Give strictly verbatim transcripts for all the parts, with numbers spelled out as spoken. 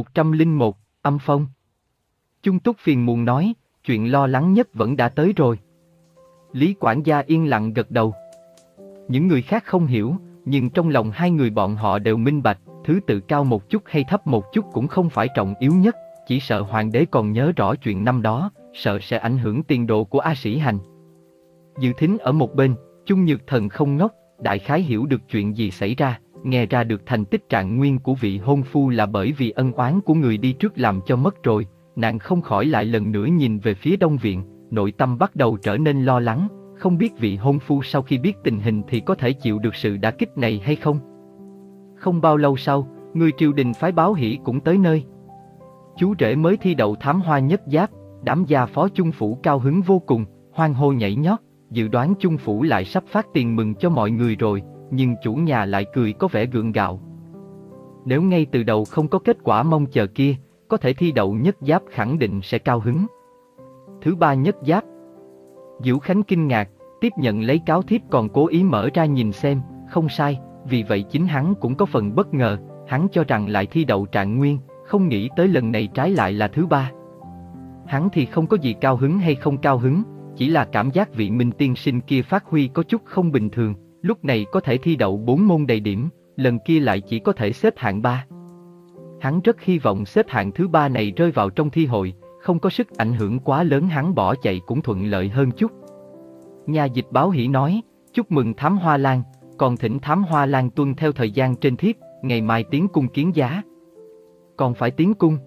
một trăm lẻ một, âm phong. Chung Túc phiền muộn nói, chuyện lo lắng nhất vẫn đã tới rồi. Lý quản gia yên lặng gật đầu. Những người khác không hiểu, nhưng trong lòng hai người bọn họ đều minh bạch, thứ tự cao một chút hay thấp một chút cũng không phải trọng yếu nhất, chỉ sợ hoàng đế còn nhớ rõ chuyện năm đó, sợ sẽ ảnh hưởng tiền đồ của A Sĩ Hành. Dự Thính ở một bên, Chung Nhược Thần không ngốc, đại khái hiểu được chuyện gì xảy ra, nghe ra được thành tích trạng nguyên của vị hôn phu là bởi vì ân oán của người đi trước làm cho mất rồi, nàng không khỏi lại lần nữa nhìn về phía Đông Viện, nội tâm bắt đầu trở nên lo lắng, không biết vị hôn phu sau khi biết tình hình thì có thể chịu được sự đả kích này hay không. Không bao lâu sau, người triều đình phái Báo Hỷ cũng tới nơi. Chú rể mới thi đậu thám hoa nhất giáp, đám gia phó Chung phủ cao hứng vô cùng, hoan hô nhảy nhót, dự đoán Chung phủ lại sắp phát tiền mừng cho mọi người rồi, nhưng chủ nhà lại cười có vẻ gượng gạo. Nếu ngay từ đầu không có kết quả mong chờ kia, có thể thi đậu nhất giáp khẳng định sẽ cao hứng. Thứ ba nhất giáp. Diễu Khánh kinh ngạc, tiếp nhận lấy cáo thiếp còn cố ý mở ra nhìn xem, không sai, vì vậy chính hắn cũng có phần bất ngờ, hắn cho rằng lại thi đậu trạng nguyên, không nghĩ tới lần này trái lại là thứ ba. Hắn thì không có gì cao hứng hay không cao hứng, chỉ là cảm giác vị Minh tiên sinh kia phát huy có chút không bình thường, lúc này có thể thi đậu bốn môn đầy điểm, lần kia lại chỉ có thể xếp hạng ba. Hắn rất hy vọng xếp hạng thứ ba này rơi vào trong thi hội, không có sức ảnh hưởng quá lớn, hắn bỏ chạy cũng thuận lợi hơn chút. Nhà dịch Báo Hỷ nói, chúc mừng Thám Hoa Lan, còn thỉnh Thám Hoa Lan tuân theo thời gian trên thiếp, ngày mai tiến cung kiến giá. Còn phải tiến cung.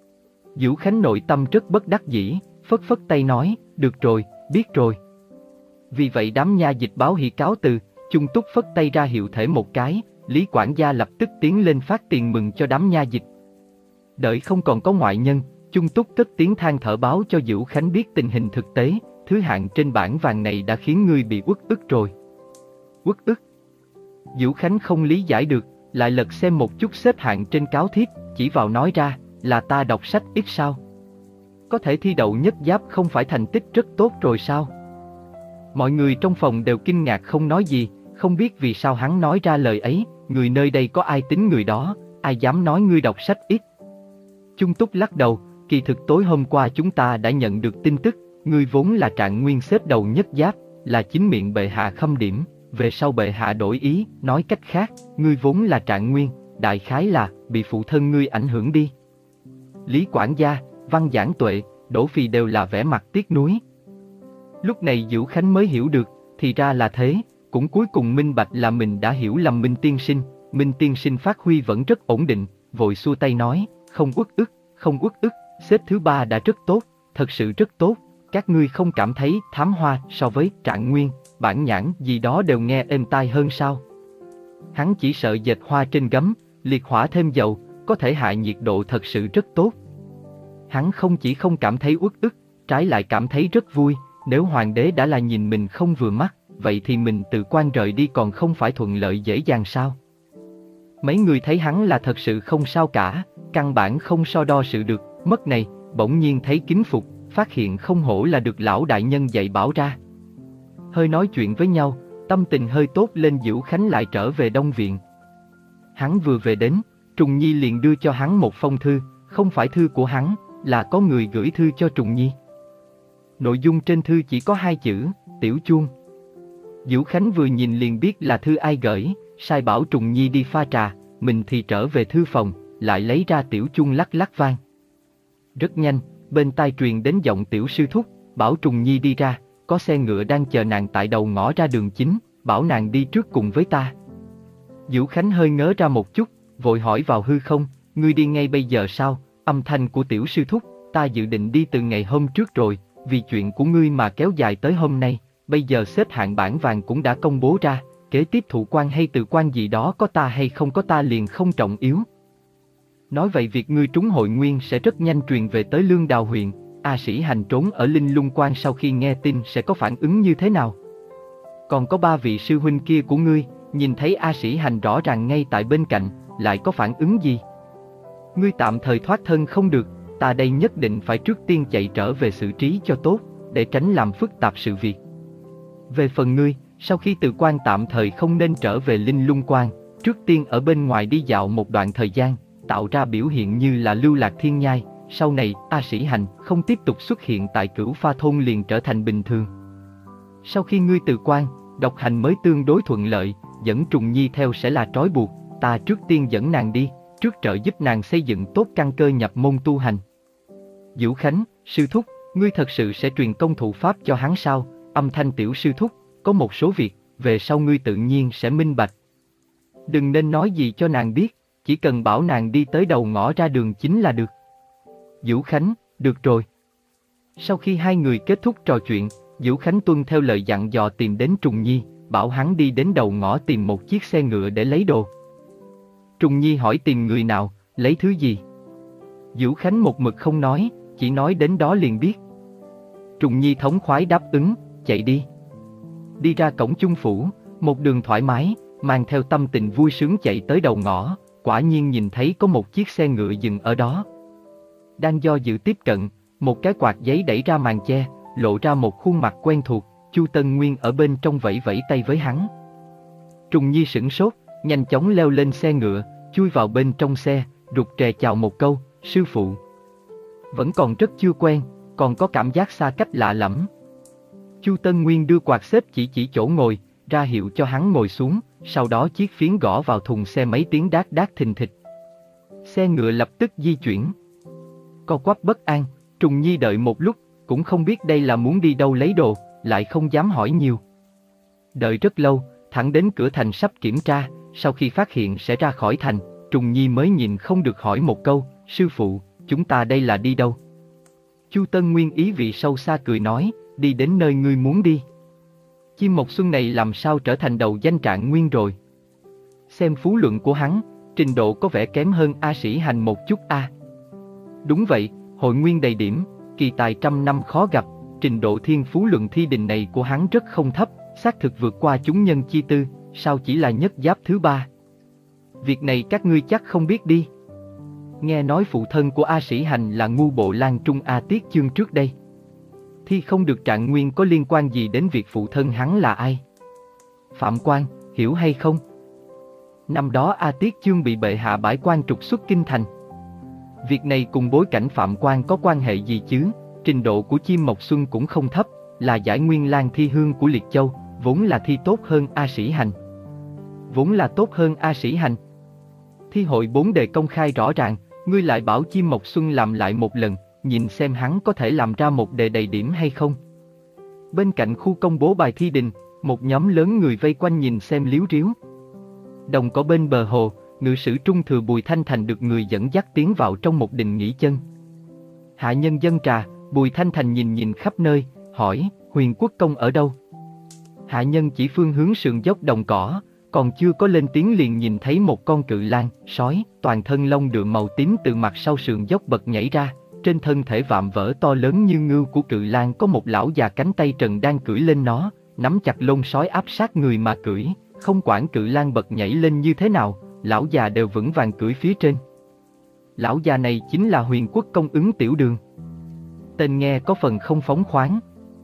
Diễu Khánh nội tâm rất bất đắc dĩ, phất phất tay nói, được rồi, biết rồi. Vì vậy đám nha dịch Báo Hỷ cáo từ, Chung Túc phất tay ra hiệu thể một cái, Lý quản gia lập tức tiến lên phát tiền mừng cho đám nha dịch. Đợi không còn có ngoại nhân, Chung Túc cất tiếng than thở báo cho Diễu Khánh biết tình hình thực tế, thứ hạng trên bảng vàng này đã khiến ngươi bị uất ức rồi. Uất ức? Diễu Khánh không lý giải được, lại lật xem một chút xếp hạng trên cáo thiếp, chỉ vào nói ra, là ta đọc sách ít sao? Có thể thi đậu nhất giáp không phải thành tích rất tốt rồi sao? Mọi người trong phòng đều kinh ngạc không nói gì, không biết vì sao hắn nói ra lời ấy, người nơi đây có ai tính người đó, ai dám nói ngươi đọc sách ít. Chung Túc lắc đầu, kỳ thực tối hôm qua chúng ta đã nhận được tin tức, ngươi vốn là trạng nguyên xếp đầu nhất giáp, là chính miệng bệ hạ khâm điểm, về sau bệ hạ đổi ý, nói cách khác, ngươi vốn là trạng nguyên, đại khái là bị phụ thân ngươi ảnh hưởng đi. Lý quản gia, Văn Giảng Tuệ, Đỗ Phi đều là vẻ mặt tiếc nuối. Lúc này Diễu Khánh mới hiểu được, thì ra là thế, cũng cuối cùng minh bạch là mình đã hiểu lầm Minh tiên sinh. Minh tiên sinh phát huy vẫn rất ổn định, vội xua tay nói, không uất ức, không uất ức, xếp thứ ba đã rất tốt, thật sự rất tốt. Các ngươi không cảm thấy Thám Hoa so với trạng nguyên, bản nhãn gì đó đều nghe êm tai hơn sao? Hắn chỉ sợ dệt hoa trên gấm, liệt hỏa thêm dầu, có thể hạ nhiệt độ thật sự rất tốt. Hắn không chỉ không cảm thấy uất ức, trái lại cảm thấy rất vui, nếu hoàng đế đã là nhìn mình không vừa mắt, vậy thì mình tự quan rời đi còn không phải thuận lợi dễ dàng sao? Mấy người thấy hắn là thật sự không sao cả, căn bản không so đo sự được, mất này, bỗng nhiên thấy kính phục, phát hiện không hổ là được lão đại nhân dạy bảo ra. Hơi nói chuyện với nhau, tâm tình hơi tốt lên, Diễu Khánh lại trở về Đông Viện. Hắn vừa về đến, Trùng Nhi liền đưa cho hắn một phong thư, không phải thư của hắn, là có người gửi thư cho Trùng Nhi. Nội dung trên thư chỉ có hai chữ, Tiểu Chuông. Diễu Khánh vừa nhìn liền biết là thư ai gửi, sai bảo Trùng Nhi đi pha trà, mình thì trở về thư phòng, lại lấy ra tiểu chuông lắc lắc vang. Rất nhanh, bên tai truyền đến giọng Tiểu sư thúc, bảo Trùng Nhi đi ra, có xe ngựa đang chờ nàng tại đầu ngõ ra đường chính, bảo nàng đi trước cùng với ta. Diễu Khánh hơi ngớ ra một chút, vội hỏi vào hư không, ngươi đi ngay bây giờ sao? Âm thanh của Tiểu sư thúc, ta dự định đi từ ngày hôm trước rồi, vì chuyện của ngươi mà kéo dài tới hôm nay, bây giờ xếp hạng bảng vàng cũng đã công bố ra, kế tiếp thụ quan hay từ quan gì đó có ta hay không có ta liền không trọng yếu. Nói vậy việc ngươi trúng hội nguyên sẽ rất nhanh truyền về tới Lương Đào huyện, A Sĩ Hành trốn ở Linh Lung Quan sau khi nghe tin sẽ có phản ứng như thế nào? Còn có ba vị sư huynh kia của ngươi, nhìn thấy A Sĩ Hành rõ ràng ngay tại bên cạnh, lại có phản ứng gì? Ngươi tạm thời thoát thân không được, ta đây nhất định phải trước tiên chạy trở về xử trí cho tốt, để tránh làm phức tạp sự việc. Về phần ngươi, sau khi từ quan tạm thời không nên trở về Linh Lung Quan, trước tiên ở bên ngoài đi dạo một đoạn thời gian, tạo ra biểu hiện như là lưu lạc thiên nhai. Sau này, A Sĩ Hành không tiếp tục xuất hiện tại Cửu Pha thôn liền trở thành bình thường. Sau khi ngươi từ quan, độc hành mới tương đối thuận lợi, dẫn Trùng Nhi theo sẽ là trói buộc, ta trước tiên dẫn nàng đi, trước trợ giúp nàng xây dựng tốt căn cơ nhập môn tu hành. Vũ Khánh, sư thúc, ngươi thật sự sẽ truyền công thụ pháp cho hắn sao? Âm thanh tiểu sư thúc, có một số việc, về sau ngươi tự nhiên sẽ minh bạch. Đừng nên nói gì cho nàng biết, chỉ cần bảo nàng đi tới đầu ngõ ra đường chính là được. Vũ Khánh, được rồi. Sau khi hai người kết thúc trò chuyện, Vũ Khánh tuân theo lời dặn dò tìm đến Trùng Nhi, bảo hắn đi đến đầu ngõ tìm một chiếc xe ngựa để lấy đồ. Trùng Nhi hỏi tìm người nào, lấy thứ gì? Vũ Khánh một mực không nói, chỉ nói đến đó liền biết. Trùng Nhi thống khoái đáp ứng, chạy đi. Đi ra cổng chung phủ, một đường thoải mái, mang theo tâm tình vui sướng chạy tới đầu ngõ, quả nhiên nhìn thấy có một chiếc xe ngựa dừng ở đó. Đang do dự tiếp cận, một cái quạt giấy đẩy ra màn che, lộ ra một khuôn mặt quen thuộc, Chu Tân Nguyên ở bên trong vẫy vẫy tay với hắn. Trùng Nhi sửng sốt, nhanh chóng leo lên xe ngựa, chui vào bên trong xe, rụt rè chào một câu, sư phụ. Vẫn còn rất chưa quen, còn có cảm giác xa cách lạ lẫm. Chu Tân Nguyên đưa quạt xếp chỉ chỉ chỗ ngồi, ra hiệu cho hắn ngồi xuống, sau đó chiếc phiến gõ vào thùng xe mấy tiếng đát đát thình thịch. Xe ngựa lập tức di chuyển. Co quắp bất an, Trùng Nhi đợi một lúc, cũng không biết đây là muốn đi đâu lấy đồ, lại không dám hỏi nhiều. Đợi rất lâu, thẳng đến cửa thành sắp kiểm tra, sau khi phát hiện sẽ ra khỏi thành, Trùng Nhi mới nhìn không được hỏi một câu, sư phụ, chúng ta đây là đi đâu? Chu Tân Nguyên ý vị sâu xa cười nói, đi đến nơi ngươi muốn đi. Chim Mộc Xuân này làm sao trở thành đầu danh Trạng Nguyên rồi? Xem phú luận của hắn, trình độ có vẻ kém hơn A Sĩ Hành một chút a. À. Đúng vậy, hội nguyên đầy điểm, kỳ tài trăm năm khó gặp, trình độ thiên phú luận thi đình này của hắn rất không thấp, xác thực vượt qua chúng nhân chi tư, sao chỉ là nhất giáp thứ ba. Việc này các ngươi chắc không biết đi. Nghe nói phụ thân của A Sĩ Hành là ngu bộ Lan Trung A Tiết Chương trước đây. Thi không được Trạng Nguyên có liên quan gì đến việc phụ thân hắn là ai? Phạm Quan, hiểu hay không? Năm đó A Tiết Chương bị bệ hạ bãi quan trục xuất kinh thành. Việc này cùng bối cảnh Phạm Quan có quan hệ gì chứ? Trình độ của Chim Mộc Xuân cũng không thấp, là giải nguyên lang thi hương của Liệt Châu, vốn là thi tốt hơn A Sĩ Hành. Vốn là tốt hơn A Sĩ Hành. Thi hội bốn đề công khai rõ ràng, ngươi lại bảo Chim Mộc Xuân làm lại một lần, nhìn xem hắn có thể làm ra một đề đầy điểm hay không. Bên cạnh khu công bố bài thi đình, một nhóm lớn người vây quanh nhìn xem liếu riếu. Đồng cỏ bên bờ hồ, ngự sử trung thừa Bùi Thanh Thành được người dẫn dắt tiến vào trong một đình nghỉ chân. Hạ nhân dân trà, Bùi Thanh Thành nhìn nhìn khắp nơi, hỏi, Huyền Quốc Công ở đâu? Hạ nhân chỉ phương hướng sườn dốc đồng cỏ, còn chưa có lên tiếng liền nhìn thấy một con cự lang, sói, toàn thân lông đượm màu tím từ mặt sau sườn dốc bật nhảy ra. Trên thân thể vạm vỡ to lớn như ngưu của cự lang có một lão già cánh tay trần đang cưỡi lên nó, nắm chặt lông sói áp sát người mà cưỡi, không quản cự lang bật nhảy lên như thế nào, lão già đều vững vàng cưỡi phía trên. Lão già này chính là Huyền Quốc Công Ứng Tiểu Đường. Tên nghe có phần không phóng khoáng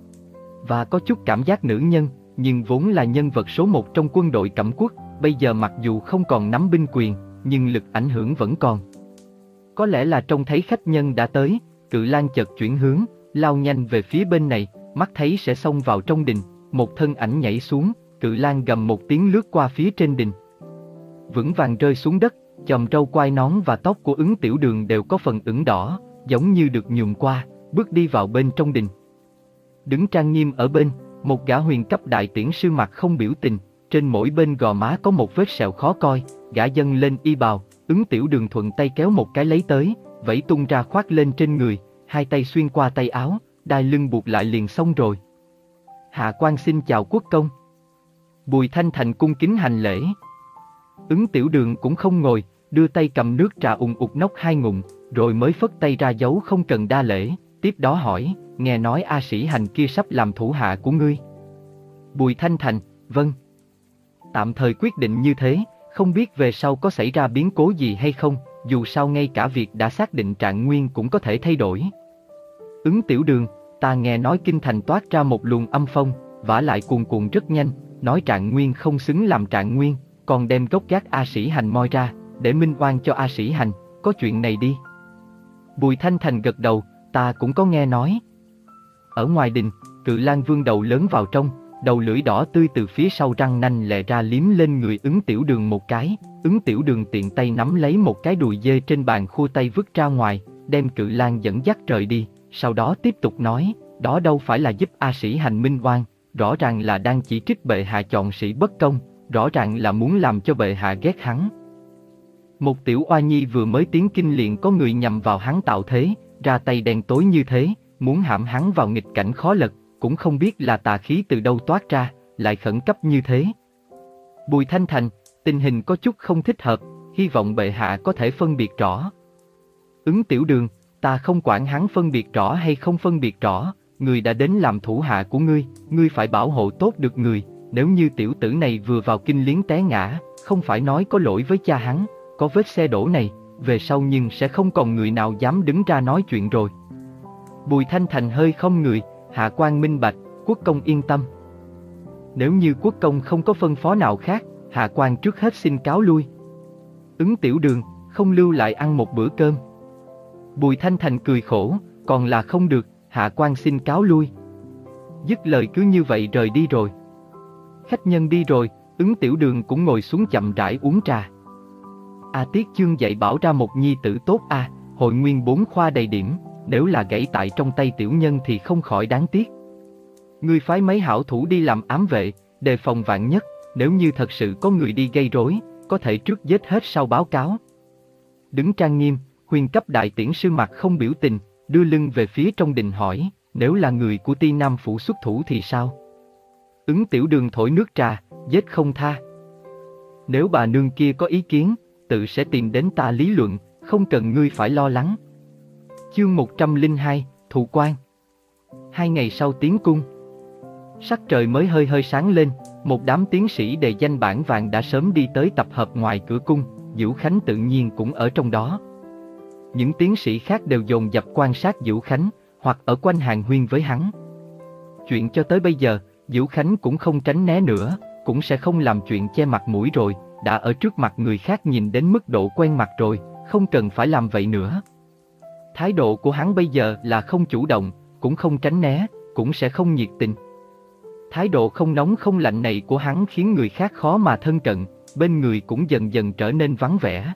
và có chút cảm giác nữ nhân, nhưng vốn là nhân vật số một trong quân đội Cẩm Quốc, bây giờ mặc dù không còn nắm binh quyền, nhưng lực ảnh hưởng vẫn còn. Có lẽ là trông thấy khách nhân đã tới, cự lang chợt chuyển hướng, lao nhanh về phía bên này, mắt thấy sẽ xông vào trong đình, một thân ảnh nhảy xuống, cự lang gầm một tiếng lướt qua phía trên đình. Vững vàng rơi xuống đất, chòm râu quai nón và tóc của Ứng Tiểu Đường đều có phần ửng đỏ, giống như được nhuộm qua, bước đi vào bên trong đình. Đứng trang nghiêm ở bên, một gã huyền cấp đại tiễn sư mặt không biểu tình, trên mỗi bên gò má có một vết sẹo khó coi, gã dâng lên y bào. Ứng Tiểu Đường thuận tay kéo một cái lấy tới, vẫy tung ra khoác lên trên người, hai tay xuyên qua tay áo, đai lưng buộc lại liền xong rồi. Hạ quan xin chào quốc công. Bùi Thanh Thành cung kính hành lễ. Ứng Tiểu Đường cũng không ngồi, đưa tay cầm nước trà ùng ục nốc hai ngụm, rồi mới phất tay ra dấu không cần đa lễ, tiếp đó hỏi, nghe nói A Sĩ Hành kia sắp làm thủ hạ của ngươi. Bùi Thanh Thành, vâng. Tạm thời quyết định như thế. Không biết về sau có xảy ra biến cố gì hay không, dù sao ngay cả việc đã xác định Trạng Nguyên cũng có thể thay đổi. Ứng Tiểu Đường, ta nghe nói kinh thành toát ra một luồng âm phong, vả lại cuồn cuộn rất nhanh, nói Trạng Nguyên không xứng làm Trạng Nguyên, còn đem gốc gác A Sĩ Hành moi ra, để minh oan cho A Sĩ Hành, có chuyện này đi. Bùi Thanh Thành gật đầu, ta cũng có nghe nói. Ở ngoài đình, Cự Lang vươn đầu lớn vào trong, đầu lưỡi đỏ tươi từ phía sau răng nanh lè ra liếm lên người Ứng Tiểu Đường một cái. Ứng Tiểu Đường tiện tay nắm lấy một cái đùi dê trên bàn, khua tay vứt ra ngoài, đem Cự Lang dẫn dắt rời đi. Sau đó tiếp tục nói, đó đâu phải là giúp A Sĩ Hành minh oan, rõ ràng là đang chỉ trích bệ hạ chọn sĩ bất công, rõ ràng là muốn làm cho bệ hạ ghét hắn. Một tiểu oa nhi vừa mới tiến kinh liền có người nhằm vào hắn tạo thế, ra tay đen tối như thế, muốn hãm hắn vào nghịch cảnh khó lật, cũng không biết là tà khí từ đâu toát ra, lại khẩn cấp như thế. Bùi Thanh Thành, tình hình có chút không thích hợp, hy vọng bệ hạ có thể phân biệt rõ. Ứng Tiểu Đường, ta không quản hắn phân biệt rõ hay không phân biệt rõ, người đã đến làm thủ hạ của ngươi, ngươi phải bảo hộ tốt được người, nếu như tiểu tử này vừa vào kinh liếng té ngã, không phải nói có lỗi với cha hắn, có vết xe đổ này, về sau nhưng sẽ không còn người nào dám đứng ra nói chuyện rồi. Bùi Thanh Thành hơi không người, hạ quan minh bạch, quốc công yên tâm. Nếu như quốc công không có phân phó nào khác, hạ quan trước hết xin cáo lui. Ứng Tiểu Đường, không lưu lại ăn một bữa cơm. Bùi Thanh Thành cười khổ, còn là không được, hạ quan xin cáo lui. Dứt lời cứ như vậy rời đi rồi. Khách nhân đi rồi, Ứng Tiểu Đường cũng ngồi xuống chậm rãi uống trà. A Tiết Chương dạy bảo ra một nhi tử tốt a, à, hội nguyên bốn khoa đầy điểm, nếu là gãy tại trong tay tiểu nhân thì không khỏi đáng tiếc. Ngươi phái mấy hảo thủ đi làm ám vệ, đề phòng vạn nhất, nếu như thật sự có người đi gây rối, có thể trước giết hết sau báo cáo. Đứng trang nghiêm, huyền cấp đại tiễn sư mặt không biểu tình, đưa lưng về phía trong đình hỏi, nếu là người của Ti Nam phủ xuất thủ thì sao? Ứng Tiểu Đường thổi nước trà, giết không tha. Nếu bà nương kia có ý kiến, tự sẽ tìm đến ta lý luận, không cần ngươi phải lo lắng. Chương một trăm lẻ hai, Thụ Quan. Hai ngày sau tiến cung, sắc trời mới hơi hơi sáng lên, một đám tiến sĩ đề danh bản vàng đã sớm đi tới tập hợp ngoài cửa cung, Dữu Khánh tự nhiên cũng ở trong đó. Những tiến sĩ khác đều dồn dập quan sát Dữu Khánh, hoặc ở quanh hàng huyên với hắn. Chuyện cho tới bây giờ, Dữu Khánh cũng không tránh né nữa, cũng sẽ không làm chuyện che mặt mũi rồi, đã ở trước mặt người khác nhìn đến mức độ quen mặt rồi, không cần phải làm vậy nữa. Thái độ của hắn bây giờ là không chủ động, cũng không tránh né, cũng sẽ không nhiệt tình. Thái độ không nóng không lạnh này của hắn khiến người khác khó mà thân cận, bên người cũng dần dần trở nên vắng vẻ.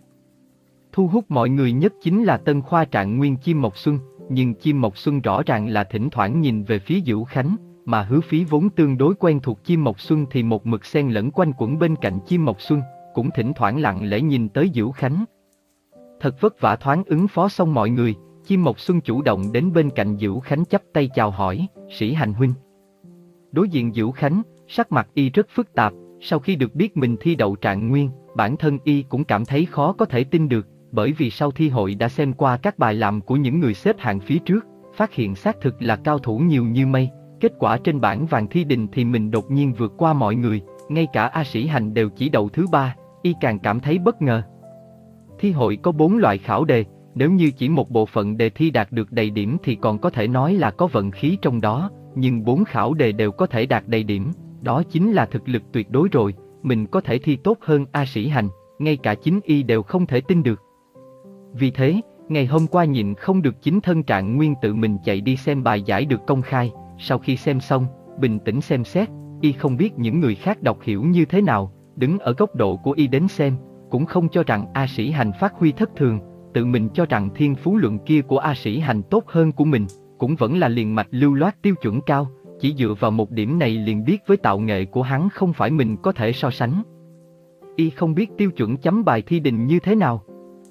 Thu hút mọi người nhất chính là tân khoa trạng nguyên Chim Mộc Xuân, nhưng Chim Mộc Xuân rõ ràng là thỉnh thoảng nhìn về phía Dữu Khánh, mà Hứa Phí vốn tương đối quen thuộc Chim Mộc Xuân thì một mực xen lẫn quanh quẩn bên cạnh Chim Mộc Xuân, cũng thỉnh thoảng lặng lẽ nhìn tới Dữu Khánh. Thật vất vả thoáng ứng phó xong mọi người, Chim Mộc Xuân chủ động đến bên cạnh Dữu Khánh chắp tay chào hỏi, Sĩ Hành huynh. Đối diện Dữu Khánh, sắc mặt y rất phức tạp, sau khi được biết mình thi đậu trạng nguyên, bản thân y cũng cảm thấy khó có thể tin được, bởi vì sau thi hội đã xem qua các bài làm của những người xếp hạng phía trước, phát hiện xác thực là cao thủ nhiều như mây, kết quả trên bảng vàng thi đình thì mình đột nhiên vượt qua mọi người, ngay cả A Sĩ Hành đều chỉ đậu thứ ba, y càng cảm thấy bất ngờ. Thi hội có bốn loại khảo đề, nếu như chỉ một bộ phận đề thi đạt được đầy điểm thì còn có thể nói là có vận khí trong đó, nhưng bốn khảo đề đều có thể đạt đầy điểm, đó chính là thực lực tuyệt đối rồi, mình có thể thi tốt hơn A Sĩ Hành, ngay cả chính y đều không thể tin được. Vì thế, ngày hôm qua nhịn không được chính thân trạng nguyên tự mình chạy đi xem bài giải được công khai, sau khi xem xong, bình tĩnh xem xét, y không biết những người khác đọc hiểu như thế nào, đứng ở góc độ của y đến xem, cũng không cho rằng A Sĩ Hành phát huy thất thường, tự mình cho rằng thiên phú luận kia của A Sĩ Hành tốt hơn của mình, cũng vẫn là liền mạch lưu loát tiêu chuẩn cao, chỉ dựa vào một điểm này liền biết với tạo nghệ của hắn không phải mình có thể so sánh. Y không biết tiêu chuẩn chấm bài thi đình như thế nào,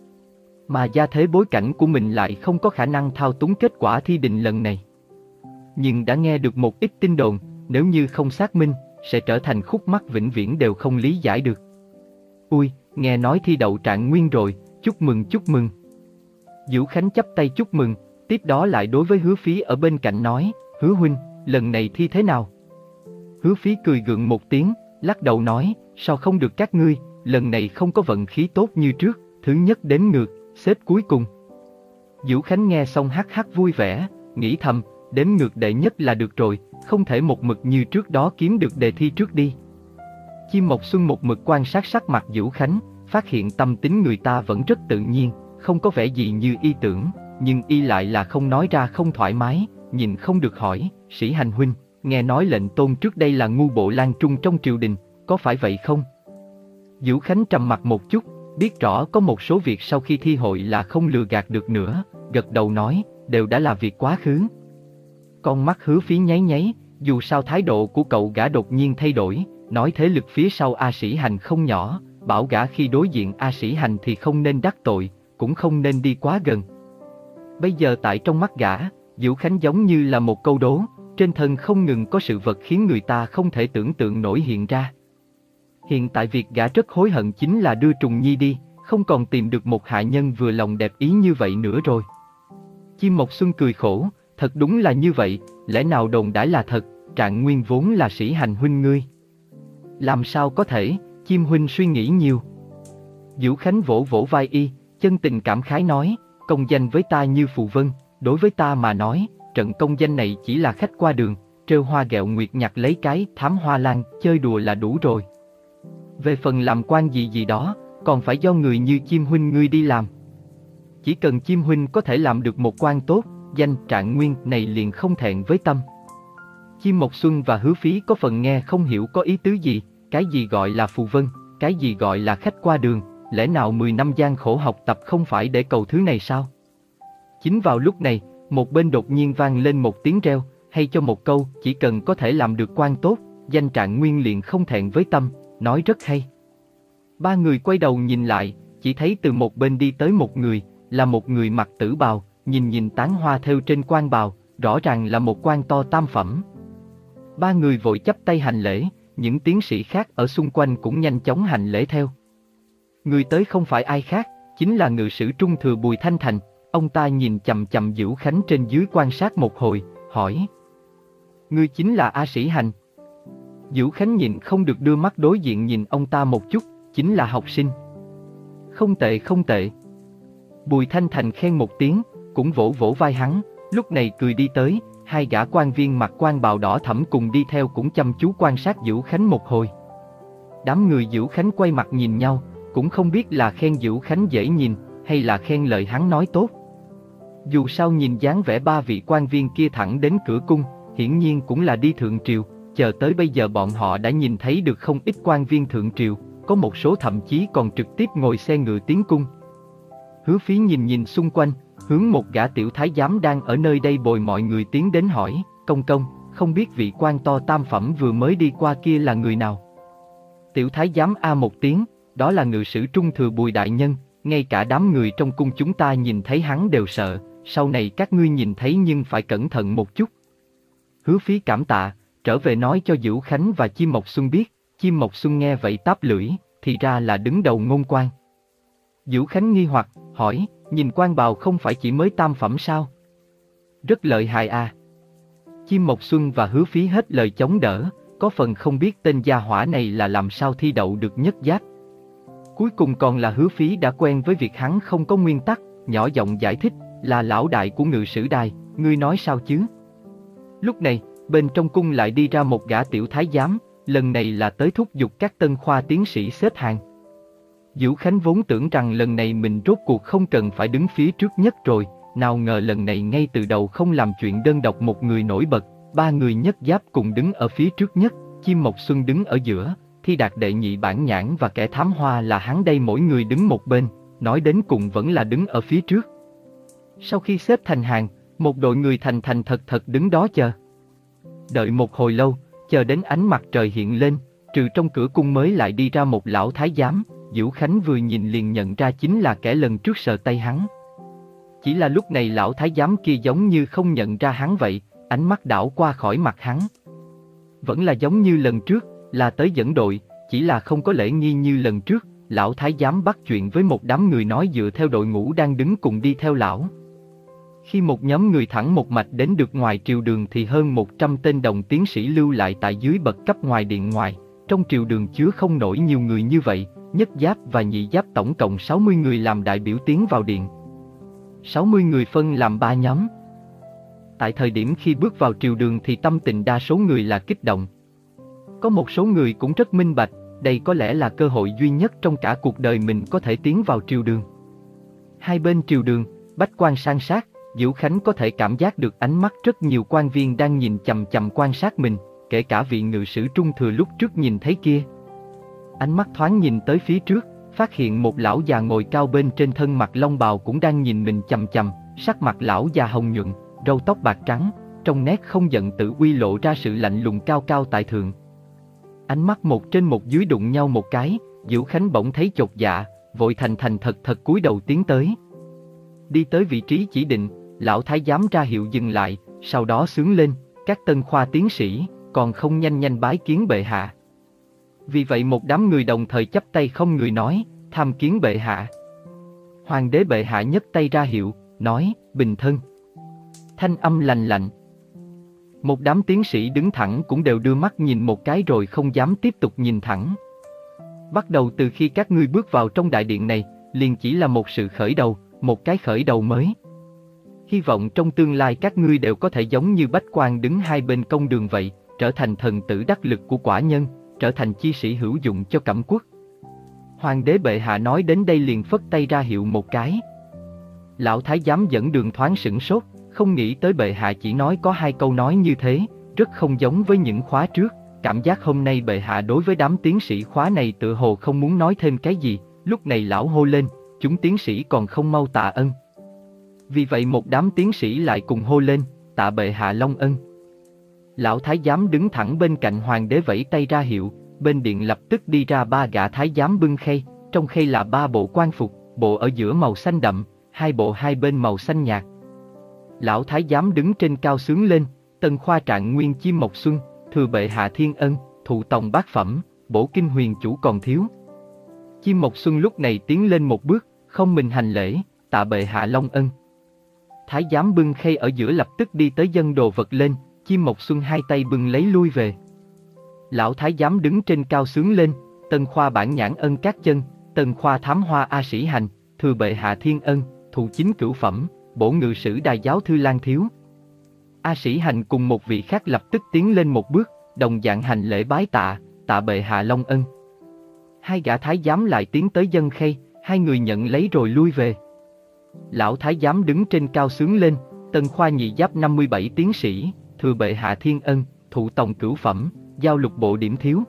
mà gia thế bối cảnh của mình lại không có khả năng thao túng kết quả thi đình lần này. Nhưng đã nghe được một ít tin đồn, nếu như không xác minh, sẽ trở thành khúc mắc vĩnh viễn đều không lý giải được. Ui, nghe nói thi đậu trạng nguyên rồi, chúc mừng chúc mừng. Dữu Khánh chắp tay chúc mừng, tiếp đó lại đối với Hứa Phí ở bên cạnh nói, Hứa huynh, lần này thi thế nào? Hứa Phí cười gượng một tiếng, lắc đầu nói, sao không được các ngươi, lần này không có vận khí tốt như trước, thứ nhất đếm ngược, xếp cuối cùng. Dữu Khánh nghe xong hắc hắc vui vẻ, nghĩ thầm, đếm ngược đệ nhất là được rồi, không thể một mực như trước đó kiếm được đề thi trước đi. Chim Mộc Xuân một mực quan sát sắc mặt Dữu Khánh, phát hiện tâm tính người ta vẫn rất tự nhiên, không có vẻ gì như y tưởng, nhưng y lại là không nói ra không thoải mái, nhìn không được hỏi, Sĩ Hành huynh, nghe nói lệnh tôn trước đây là ngu bộ lang trung trong triều đình, có phải vậy không? Vũ Khánh trầm mặt một chút, biết rõ có một số việc sau khi thi hội là không lừa gạt được nữa, gật đầu nói, đều đã là việc quá khứ. Con mắt Hứa Phí nháy nháy, dù sao thái độ của cậu gã đột nhiên thay đổi, nói thế lực phía sau A Sĩ Hành không nhỏ, bảo gã khi đối diện A Sĩ Hành thì không nên đắc tội, cũng không nên đi quá gần. Bây giờ tại trong mắt gã, Vũ Khánh giống như là một câu đố, trên thân không ngừng có sự vật khiến người ta không thể tưởng tượng nổi hiện ra. Hiện tại việc gã rất hối hận chính là đưa Trùng Nhi đi, không còn tìm được một hạ nhân vừa lòng đẹp ý như vậy nữa rồi. Chim Mộc Xuân cười khổ, thật đúng là như vậy, lẽ nào đồn đãi là thật, Trạng Nguyên vốn là Sĩ Hành huynh ngươi. Làm sao có thể, Chim huynh suy nghĩ nhiều. Vũ Khánh vỗ vỗ vai y, chân tình cảm khái nói, công danh với ta như phù vân, đối với ta mà nói, trận công danh này chỉ là khách qua đường, trêu hoa ghẹo nguyệt nhặt lấy cái thám hoa lan, chơi đùa là đủ rồi. Về phần làm quan gì gì đó, còn phải do người như Chim huynh ngươi đi làm. Chỉ cần Chim huynh có thể làm được một quan tốt, danh Trạng Nguyên này liền không thẹn với tâm. Chim Mộc Xuân và Hứa Phí có phần nghe không hiểu có ý tứ gì, cái gì gọi là phù vân, cái gì gọi là khách qua đường, lẽ nào mười năm gian khổ học tập không phải để cầu thứ này sao? Chính vào lúc này, một bên đột nhiên vang lên một tiếng reo, hay cho một câu, chỉ cần có thể làm được quan tốt, danh Trạng Nguyên liền không thẹn với tâm, nói rất hay. Ba người quay đầu nhìn lại, chỉ thấy từ một bên đi tới một người, là một người mặc tử bào, nhìn nhìn tán hoa thêu trên quan bào, rõ ràng là một quan to tam phẩm. Ba người vội chắp tay hành lễ, những tiến sĩ khác ở xung quanh cũng nhanh chóng hành lễ theo. Người tới không phải ai khác, chính là ngự sử trung thừa Bùi Thanh Thành. Ông ta nhìn chằm chằm Vũ Khánh trên dưới quan sát một hồi, hỏi: Ngươi chính là A Sĩ Hành? Vũ Khánh nhìn không được đưa mắt đối diện nhìn ông ta một chút, chính là học sinh. Không tệ không tệ. Bùi Thanh Thành khen một tiếng, cũng vỗ vỗ vai hắn, lúc này cười đi tới, hai gã quan viên mặc quan bào đỏ thẫm cùng đi theo cũng chăm chú quan sát Vũ Khánh một hồi. Đám người Vũ Khánh quay mặt nhìn nhau, cũng không biết là khen Vũ Khánh dễ nhìn, hay là khen lời hắn nói tốt. Dù sao nhìn dáng vẻ ba vị quan viên kia thẳng đến cửa cung, hiển nhiên cũng là đi thượng triều, chờ tới bây giờ bọn họ đã nhìn thấy được không ít quan viên thượng triều, có một số thậm chí còn trực tiếp ngồi xe ngựa tiến cung. Hứa Phí nhìn nhìn xung quanh, hướng một gã tiểu thái giám đang ở nơi đây bồi mọi người tiến đến hỏi: Công công, không biết vị quan to tam phẩm vừa mới đi qua kia là người nào? Tiểu thái giám a một tiếng, đó là ngự sử trung thừa Bùi đại nhân, ngay cả đám người trong cung chúng ta nhìn thấy hắn đều sợ, sau này các ngươi nhìn thấy nhưng phải cẩn thận một chút. Hứa Phí cảm tạ, trở về nói cho Vũ Khánh và Chim Mộc Xuân biết. Chim Mộc Xuân nghe vậy táp lưỡi, thì ra là đứng đầu ngôn quan. Vũ Khánh nghi hoặc, hỏi: Nhìn quan bào không phải chỉ mới tam phẩm sao? Rất lợi hại à. Chim Mộc Xuân và Hứa Phí hết lời chống đỡ, có phần không biết tên gia hỏa này là làm sao thi đậu được nhất giáp. Cuối cùng còn là Hứa Phí đã quen với việc hắn không có nguyên tắc, nhỏ giọng giải thích: Là lão đại của ngự sử đài, ngươi nói sao chứ? Lúc này, bên trong cung lại đi ra một gã tiểu thái giám, lần này là tới thúc giục các tân khoa tiến sĩ xếp hàng. Vũ Khánh vốn tưởng rằng lần này mình rốt cuộc không cần phải đứng phía trước nhất rồi, nào ngờ lần này ngay từ đầu không làm chuyện đơn độc một người nổi bật, ba người nhất giáp cùng đứng ở phía trước nhất, Chim Mộc Xuân đứng ở giữa, Thi Đạt đệ nhị bản nhãn và kẻ thám hoa là hắn đây mỗi người đứng một bên, nói đến cùng vẫn là đứng ở phía trước. Sau khi xếp thành hàng, một đội người thành thành thật thật đứng đó chờ. Đợi một hồi lâu, chờ đến ánh mặt trời hiện lên, trừ trong cửa cung mới lại đi ra một lão thái giám, Vũ Khánh vừa nhìn liền nhận ra chính là kẻ lần trước sờ tay hắn. Chỉ là lúc này lão thái giám kia giống như không nhận ra hắn vậy, ánh mắt đảo qua khỏi mặt hắn. Vẫn là giống như lần trước, là tới dẫn đội, chỉ là không có lễ nghi như lần trước, lão thái giám bắt chuyện với một đám người nói dựa theo đội ngũ đang đứng cùng đi theo lão. Khi một nhóm người thẳng một mạch đến được ngoài triều đường thì hơn một trăm tên đồng tiến sĩ lưu lại tại dưới bậc cấp ngoài điện ngoài, trong triều đường chứa không nổi nhiều người như vậy, nhất giáp và nhị giáp tổng cộng sáu mươi người làm đại biểu tiến vào điện. sáu mươi người phân làm ba nhóm. Tại thời điểm khi bước vào triều đường thì tâm tình đa số người là kích động. Có một số người cũng rất minh bạch, đây có lẽ là cơ hội duy nhất trong cả cuộc đời mình có thể tiến vào triều đường. Hai bên triều đường, bách quan san sát, Diễu Khánh có thể cảm giác được ánh mắt rất nhiều quan viên đang nhìn chằm chằm quan sát mình, kể cả vị ngự sử Trung Thừa lúc trước nhìn thấy kia. Ánh mắt thoáng nhìn tới phía trước, phát hiện một lão già ngồi cao bên trên thân mặc long bào cũng đang nhìn mình chằm chằm, sắc mặt lão già hồng nhuận, râu tóc bạc trắng, trong nét không giận tự uy lộ ra sự lạnh lùng cao cao tại thượng. Ánh mắt một trên một dưới đụng nhau một cái, Diễu Khánh bỗng thấy chột dạ, vội thành thành thật thật cúi đầu tiến tới. Đi tới vị trí chỉ định, lão thái giám ra hiệu dừng lại, sau đó xướng lên, các tân khoa tiến sĩ, còn không nhanh nhanh bái kiến bệ hạ. Vì vậy một đám người đồng thời chắp tay không người nói, tham kiến bệ hạ. Hoàng đế bệ hạ nhấc tay ra hiệu, nói, bình thân. Thanh âm lành lạnh. Một đám tiến sĩ đứng thẳng cũng đều đưa mắt nhìn một cái rồi không dám tiếp tục nhìn thẳng. Bắt đầu từ khi các ngươi bước vào trong đại điện này, liền chỉ là một sự khởi đầu, một cái khởi đầu mới. Hy vọng trong tương lai các ngươi đều có thể giống như bách quan đứng hai bên công đường vậy, trở thành thần tử đắc lực của quả nhân, trở thành chi sĩ hữu dụng cho cẩm quốc. Hoàng đế bệ hạ nói đến đây liền phất tay ra hiệu một cái. Lão thái giám dẫn đường thoáng sửng sốt, không nghĩ tới bệ hạ chỉ nói có hai câu nói như thế, rất không giống với những khóa trước. Cảm giác hôm nay bệ hạ đối với đám tiến sĩ khóa này tự hồ không muốn nói thêm cái gì. Lúc này lão hô lên, chúng tiến sĩ còn không mau tạ ân. Vì vậy một đám tiến sĩ lại cùng hô lên, tạ bệ hạ long ân. Lão thái giám đứng thẳng bên cạnh hoàng đế vẫy tay ra hiệu, bên điện lập tức đi ra ba gã thái giám bưng khay, trong khay là ba bộ quan phục, bộ ở giữa màu xanh đậm, hai bộ hai bên màu xanh nhạt. Lão thái giám đứng trên cao xướng lên, tân khoa trạng nguyên chim mộc xuân, thừa bệ hạ thiên ân, thụ tòng bát phẩm, bổ kinh huyền chủ còn thiếu. Chim mộc xuân lúc này tiến lên một bước, không mình hành lễ, tạ bệ hạ long ân. Thái giám bưng khay ở giữa lập tức đi tới dâng đồ vật lên, chim mộc xuân hai tay bưng lấy lui về. Lão thái giám đứng trên cao xướng lên, tân khoa bản nhãn ân các chân, tân khoa thám hoa A Sĩ Hành, thừa bệ hạ thiên ân, thụ chính cửu phẩm, bổ ngự sử đài giáo thư Lan Thiếu. A Sĩ Hành cùng một vị khác lập tức tiến lên một bước, đồng dạng hành lễ bái tạ, tạ bệ hạ long ân. Hai gã thái giám lại tiến tới dâng khay, hai người nhận lấy rồi lui về. Lão thái giám đứng trên cao xướng lên, tân khoa nhị giáp năm mươi bảy tiến sĩ, thừa bệ hạ thiên ân, thụ tòng cửu phẩm, giao lục bộ điểm thiếu.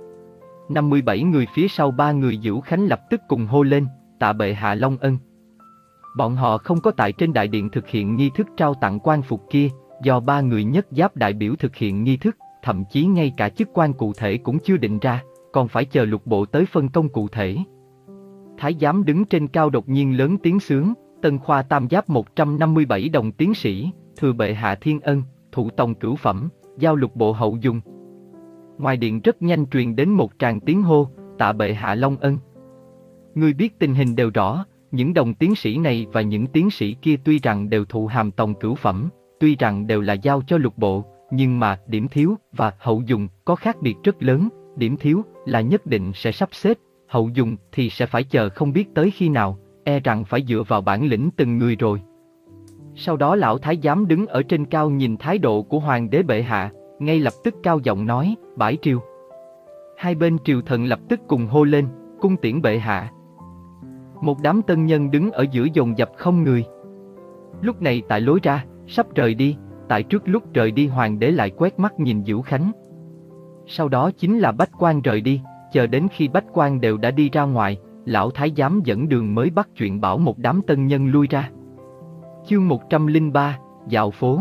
năm mươi bảy người phía sau ba người Diễu Khánh lập tức cùng hô lên, tạ bệ hạ long ân. Bọn họ không có tại trên đại điện thực hiện nghi thức trao tặng quan phục kia, do ba người nhất giáp đại biểu thực hiện nghi thức, thậm chí ngay cả chức quan cụ thể cũng chưa định ra, còn phải chờ lục bộ tới phân công cụ thể. Thái giám đứng trên cao đột nhiên lớn tiếng sướng, tân khoa tam giáp một trăm năm mươi bảy đồng tiến sĩ, thừa bệ hạ thiên ân, thụ tòng cửu phẩm, giao lục bộ hậu dùng. Ngoài điện rất nhanh truyền đến một tràng tiếng hô, tạ bệ hạ long ân. Người biết tình hình đều rõ, những đồng tiến sĩ này và những tiến sĩ kia tuy rằng đều thụ hàm tòng cửu phẩm, tuy rằng đều là giao cho lục bộ, nhưng mà điểm thiếu và hậu dùng có khác biệt rất lớn. Điểm thiếu là nhất định sẽ sắp xếp, hậu dùng thì sẽ phải chờ không biết tới khi nào, e rằng phải dựa vào bản lĩnh từng người rồi. Sau đó lão thái giám đứng ở trên cao nhìn thái độ của hoàng đế bệ hạ, ngay lập tức cao giọng nói, bãi triều. Hai bên triều thần lập tức cùng hô lên, cung tiễn bệ hạ. Một đám tân nhân đứng ở giữa dồn dập không người. Lúc này tại lối ra, sắp rời đi, tại trước lúc rời đi hoàng đế lại quét mắt nhìn Diễu Khánh. Sau đó chính là bách quan rời đi, chờ đến khi bách quan đều đã đi ra ngoài, lão thái giám dẫn đường mới bắt chuyện bảo một đám tân nhân lui ra. Chương một trăm lẻ ba, dạo phố.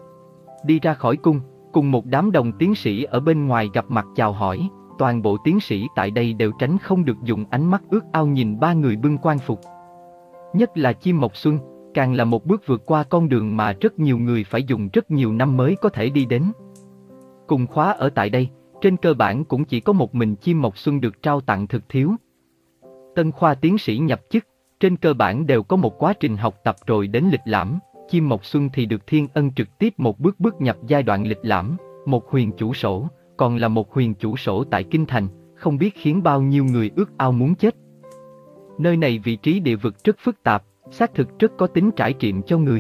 Đi ra khỏi cung, cùng một đám đồng tiến sĩ ở bên ngoài gặp mặt chào hỏi, toàn bộ tiến sĩ tại đây đều tránh không được dùng ánh mắt ước ao nhìn ba người bưng quan phục. Nhất là Chim Mộc Xuân, càng là một bước vượt qua con đường mà rất nhiều người phải dùng rất nhiều năm mới có thể đi đến. Cùng khóa ở tại đây, trên cơ bản cũng chỉ có một mình Chim Mộc Xuân được trao tặng thực thiếu. Tân khoa tiến sĩ nhập chức, trên cơ bản đều có một quá trình học tập rồi đến lịch lãm. Chim Mộc Xuân thì được thiên ân trực tiếp một bước bước nhập giai đoạn lịch lãm, một huyền chủ sổ, còn là một huyền chủ sổ tại Kinh Thành, không biết khiến bao nhiêu người ước ao muốn chết. Nơi này vị trí địa vực rất phức tạp, xác thực rất có tính trải nghiệm cho người.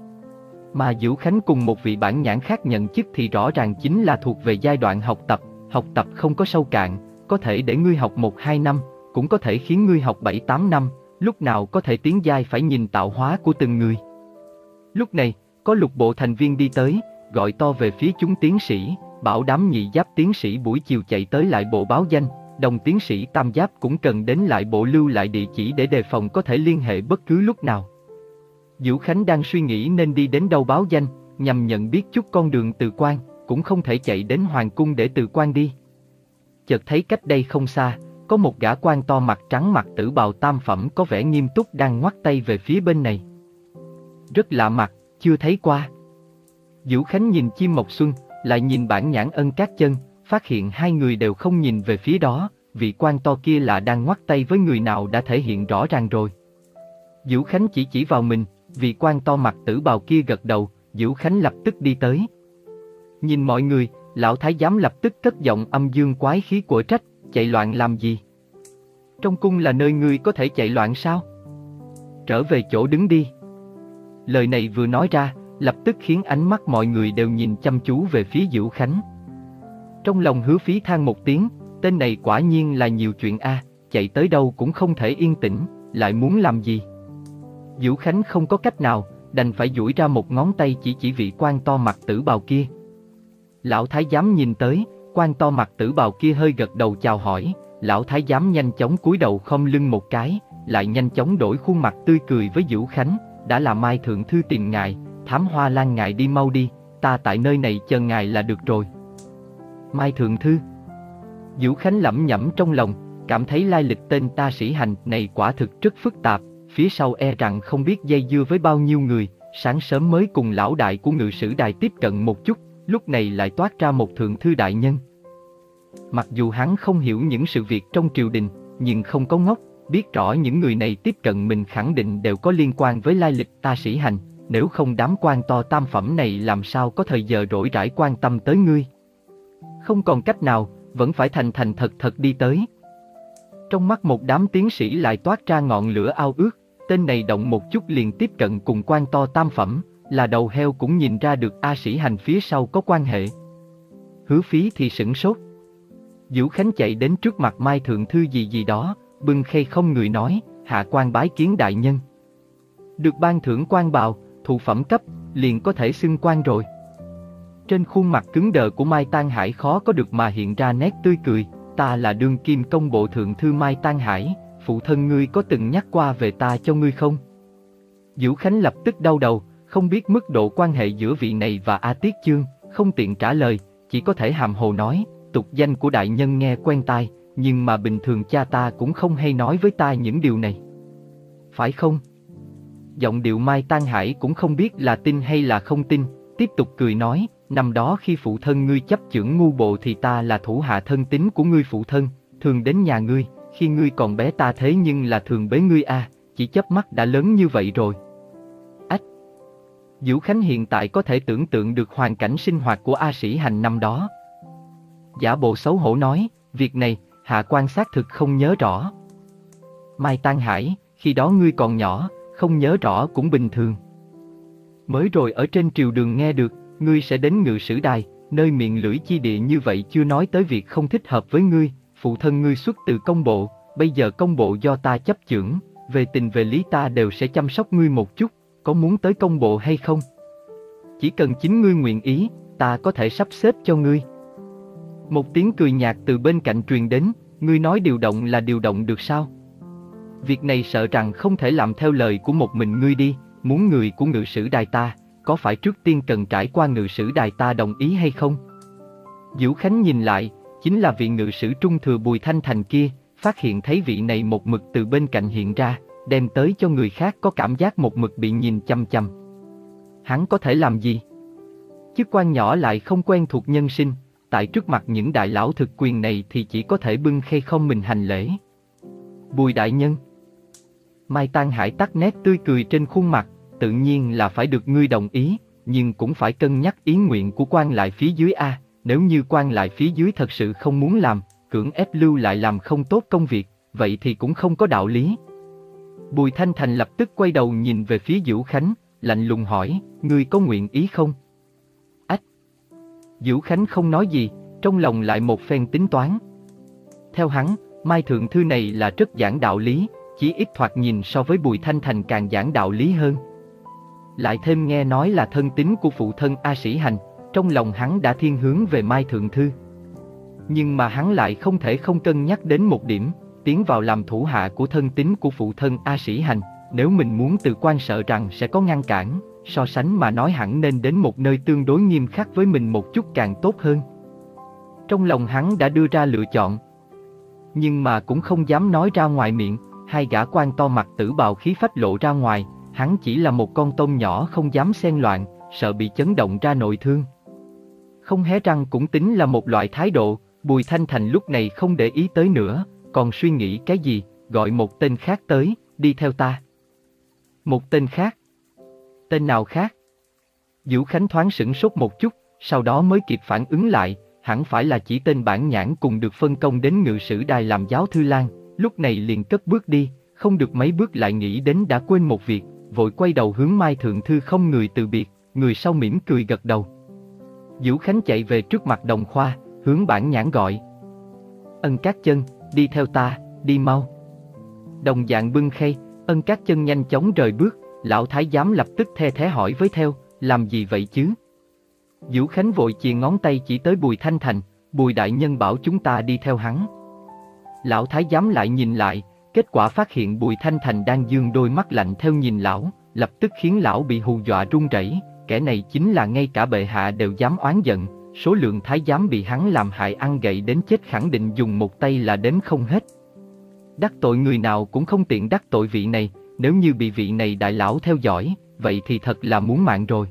Mà Diễu Khánh cùng một vị bản nhãn khác nhận chức thì rõ ràng chính là thuộc về giai đoạn học tập, học tập không có sâu cạn, có thể để ngươi học một hai năm, cũng có thể khiến ngươi học bảy tám năm, lúc nào có thể tiến giai phải nhìn tạo hóa của từng người. Lúc này, có lục bộ thành viên đi tới, gọi to về phía chúng tiến sĩ, bảo đám nhị giáp tiến sĩ buổi chiều chạy tới lại bộ báo danh, đồng tiến sĩ tam giáp cũng cần đến lại bộ lưu lại địa chỉ để đề phòng có thể liên hệ bất cứ lúc nào. Vũ Khánh đang suy nghĩ nên đi đến đâu báo danh, nhằm nhận biết chút con đường từ quan, cũng không thể chạy đến hoàng cung để từ quan đi. Chợt thấy cách đây không xa, có một gã quan to mặt trắng mặc tử bào tam phẩm có vẻ nghiêm túc đang ngoắt tay về phía bên này. Rất lạ mặt, chưa thấy qua. Vũ Khánh nhìn chim mộc xuân, lại nhìn bản nhãn ân các chân, phát hiện hai người đều không nhìn về phía đó, vị quan to kia là đang ngoắt tay với người nào đã thể hiện rõ ràng rồi. Vũ Khánh chỉ chỉ vào mình, vị quan to mặt tử bào kia gật đầu, Vũ Khánh lập tức đi tới. Nhìn mọi người, lão thái giám lập tức cất giọng âm dương quái khí của trách, chạy loạn làm gì? Trong cung là nơi ngươi có thể chạy loạn sao? Trở về chỗ đứng đi. Lời này vừa nói ra, lập tức khiến ánh mắt mọi người đều nhìn chăm chú về phía Vũ Khánh. Trong lòng Hứa Phí than một tiếng, tên này quả nhiên là nhiều chuyện a, chạy tới đâu cũng không thể yên tĩnh, lại muốn làm gì? Vũ Khánh không có cách nào, đành phải duỗi ra một ngón tay chỉ chỉ vị quan to mặt tử bào kia. Lão thái giám nhìn tới, quan to mặt tử bào kia hơi gật đầu chào hỏi, lão thái giám nhanh chóng cúi đầu khom lưng một cái, lại nhanh chóng đổi khuôn mặt tươi cười với Vũ Khánh, đã là Mai thượng thư tìm ngài, Thám Hoa Lan ngài đi mau đi, ta tại nơi này chờ ngài là được rồi. Mai thượng thư. Vũ Khánh lẩm nhẩm trong lòng, cảm thấy lai lịch tên Ta Sĩ Hành này quả thực rất phức tạp, phía sau e rằng không biết dây dưa với bao nhiêu người, sáng sớm mới cùng lão đại của ngự sử đài tiếp cận một chút, lúc này lại toát ra một thượng thư đại nhân. Mặc dù hắn không hiểu những sự việc trong triều đình, nhưng không có ngốc, biết rõ những người này tiếp cận mình khẳng định đều có liên quan với lai lịch Ta Sĩ Hành, nếu không đám quan to tam phẩm này làm sao có thời giờ rỗi rãi quan tâm tới ngươi. Không còn cách nào, vẫn phải thành thành thật thật đi tới. Trong mắt một đám tiến sĩ lại toát ra ngọn lửa ao ước, tên này động một chút liền tiếp cận cùng quan to tam phẩm, là đầu heo cũng nhìn ra được A Sĩ Hành phía sau có quan hệ. Hứa Phí thì sửng sốt. Vũ Khánh chạy đến trước mặt Mai thượng thư gì gì đó, bưng khay không người nói, hạ quan bái kiến đại nhân. Được ban thưởng quan bào, thụ phẩm cấp, liền có thể xưng quan rồi. Trên khuôn mặt cứng đờ của Mai Tăng Hải khó có được mà hiện ra nét tươi cười, ta là đương kim công bộ thượng thư Mai Tăng Hải, phụ thân ngươi có từng nhắc qua về ta cho ngươi không? Vũ Khánh lập tức đau đầu, không biết mức độ quan hệ giữa vị này và A Tiết Chương, không tiện trả lời, chỉ có thể hàm hồ nói, tục danh của đại nhân nghe quen tai, nhưng mà bình thường cha ta cũng không hay nói với ta những điều này. Phải không? Giọng điệu Mai Tăng Hải cũng không biết là tin hay là không tin, tiếp tục cười nói, năm đó khi phụ thân ngươi chấp chưởng ngu bộ thì ta là thủ hạ thân tín của ngươi phụ thân, thường đến nhà ngươi, khi ngươi còn bé ta thế nhưng là thường bế ngươi a, chỉ chớp mắt đã lớn như vậy rồi. Ách! Vũ Khánh hiện tại có thể tưởng tượng được hoàn cảnh sinh hoạt của A Sĩ Hành năm đó. Giả bộ xấu hổ nói, việc này, hạ quan xác thực không nhớ rõ. Mai Tăng Hải, khi đó ngươi còn nhỏ, không nhớ rõ cũng bình thường. Mới rồi ở trên triều đường nghe được, ngươi sẽ đến ngự sử đài, nơi miệng lưỡi chi địa như vậy chưa nói tới việc không thích hợp với ngươi, phụ thân ngươi xuất từ công bộ, bây giờ công bộ do ta chấp chưởng, về tình về lý ta đều sẽ chăm sóc ngươi một chút, có muốn tới công bộ hay không? Chỉ cần chính ngươi nguyện ý, ta có thể sắp xếp cho ngươi. Một tiếng cười nhạt từ bên cạnh truyền đến, ngươi nói điều động là điều động được sao? Việc này sợ rằng không thể làm theo lời của một mình ngươi đi, muốn người của ngự sử đài ta, có phải trước tiên cần trải qua ngự sử đài ta đồng ý hay không? Vũ Khánh nhìn lại, chính là vị ngự sử trung thừa Bùi Thanh Thành kia, phát hiện thấy vị này một mực từ bên cạnh hiện ra, đem tới cho người khác có cảm giác một mực bị nhìn chăm chăm. Hắn có thể làm gì? Chức quan nhỏ lại không quen thuộc nhân sinh, tại trước mặt những đại lão thực quyền này thì chỉ có thể bưng khay không mình hành lễ. Bùi đại nhân. Mai Tăng Hải tắt nét tươi cười trên khuôn mặt, tự nhiên là phải được ngươi đồng ý, nhưng cũng phải cân nhắc ý nguyện của quan lại phía dưới a, nếu như quan lại phía dưới thật sự không muốn làm, cưỡng ép lưu lại làm không tốt công việc, vậy thì cũng không có đạo lý. Bùi Thanh Thành lập tức quay đầu nhìn về phía Vũ Khánh, lạnh lùng hỏi, ngươi có nguyện ý không? Ách! Vũ Khánh không nói gì, trong lòng lại một phen tính toán. Theo hắn, Mai thượng thư này là rất giảng đạo lý, chí ít thoạt nhìn so với Bùi Thanh Thành càng giảng đạo lý hơn. Lại thêm nghe nói là thân tín của phụ thân A Sĩ Hành, trong lòng hắn đã thiên hướng về Mai Thượng Thư. Nhưng mà hắn lại không thể không cân nhắc đến một điểm, tiến vào làm thủ hạ của thân tín của phụ thân A Sĩ Hành, nếu mình muốn từ quan sợ rằng sẽ có ngăn cản, so sánh mà nói hẳn nên đến một nơi tương đối nghiêm khắc với mình một chút càng tốt hơn. Trong lòng hắn đã đưa ra lựa chọn, nhưng mà cũng không dám nói ra ngoài miệng. Hai gã quan to mặt tử bào khí phách lộ ra ngoài, hắn chỉ là một con tôm nhỏ không dám xen loạn, sợ bị chấn động ra nội thương. Không hé răng cũng tính là một loại thái độ. Bùi Thanh Thành lúc này không để ý tới nữa, còn suy nghĩ cái gì, gọi một tên khác tới, đi theo ta. Một tên khác? Tên nào khác? Vũ Khánh thoáng sửng sốt một chút, sau đó mới kịp phản ứng lại, hẳn phải là chỉ tên Bản Nhãn cùng được phân công đến Ngự Sử Đài làm giáo thư lang, lúc này liền cất bước đi, không được mấy bước lại nghĩ đến đã quên một việc, vội quay đầu hướng Mai Thượng Thư không người từ biệt, người sau mỉm cười gật đầu. Vũ Khánh chạy về trước mặt Đồng Khoa, hướng Bản Nhãn gọi. Ân Các Chân, đi theo ta, đi mau. Đồng dạng bưng khay, Ân Các Chân nhanh chóng rời bước, lão thái giám lập tức the thé hỏi với theo, làm gì vậy chứ? Vũ Khánh vội chìa ngón tay chỉ tới Bùi Thanh Thành, Bùi đại nhân bảo chúng ta đi theo hắn. Lão thái giám lại nhìn lại, kết quả phát hiện Bùi Thanh Thành đang dương đôi mắt lạnh theo nhìn lão, lập tức khiến lão bị hù dọa run rẩy. Kẻ này chính là ngay cả bệ hạ đều dám oán giận, số lượng thái giám bị hắn làm hại ăn gậy đến chết khẳng định dùng một tay là đếm không hết. Đắc tội người nào cũng không tiện đắc tội vị này, nếu như bị vị này đại lão theo dõi, vậy thì thật là muốn mạng rồi.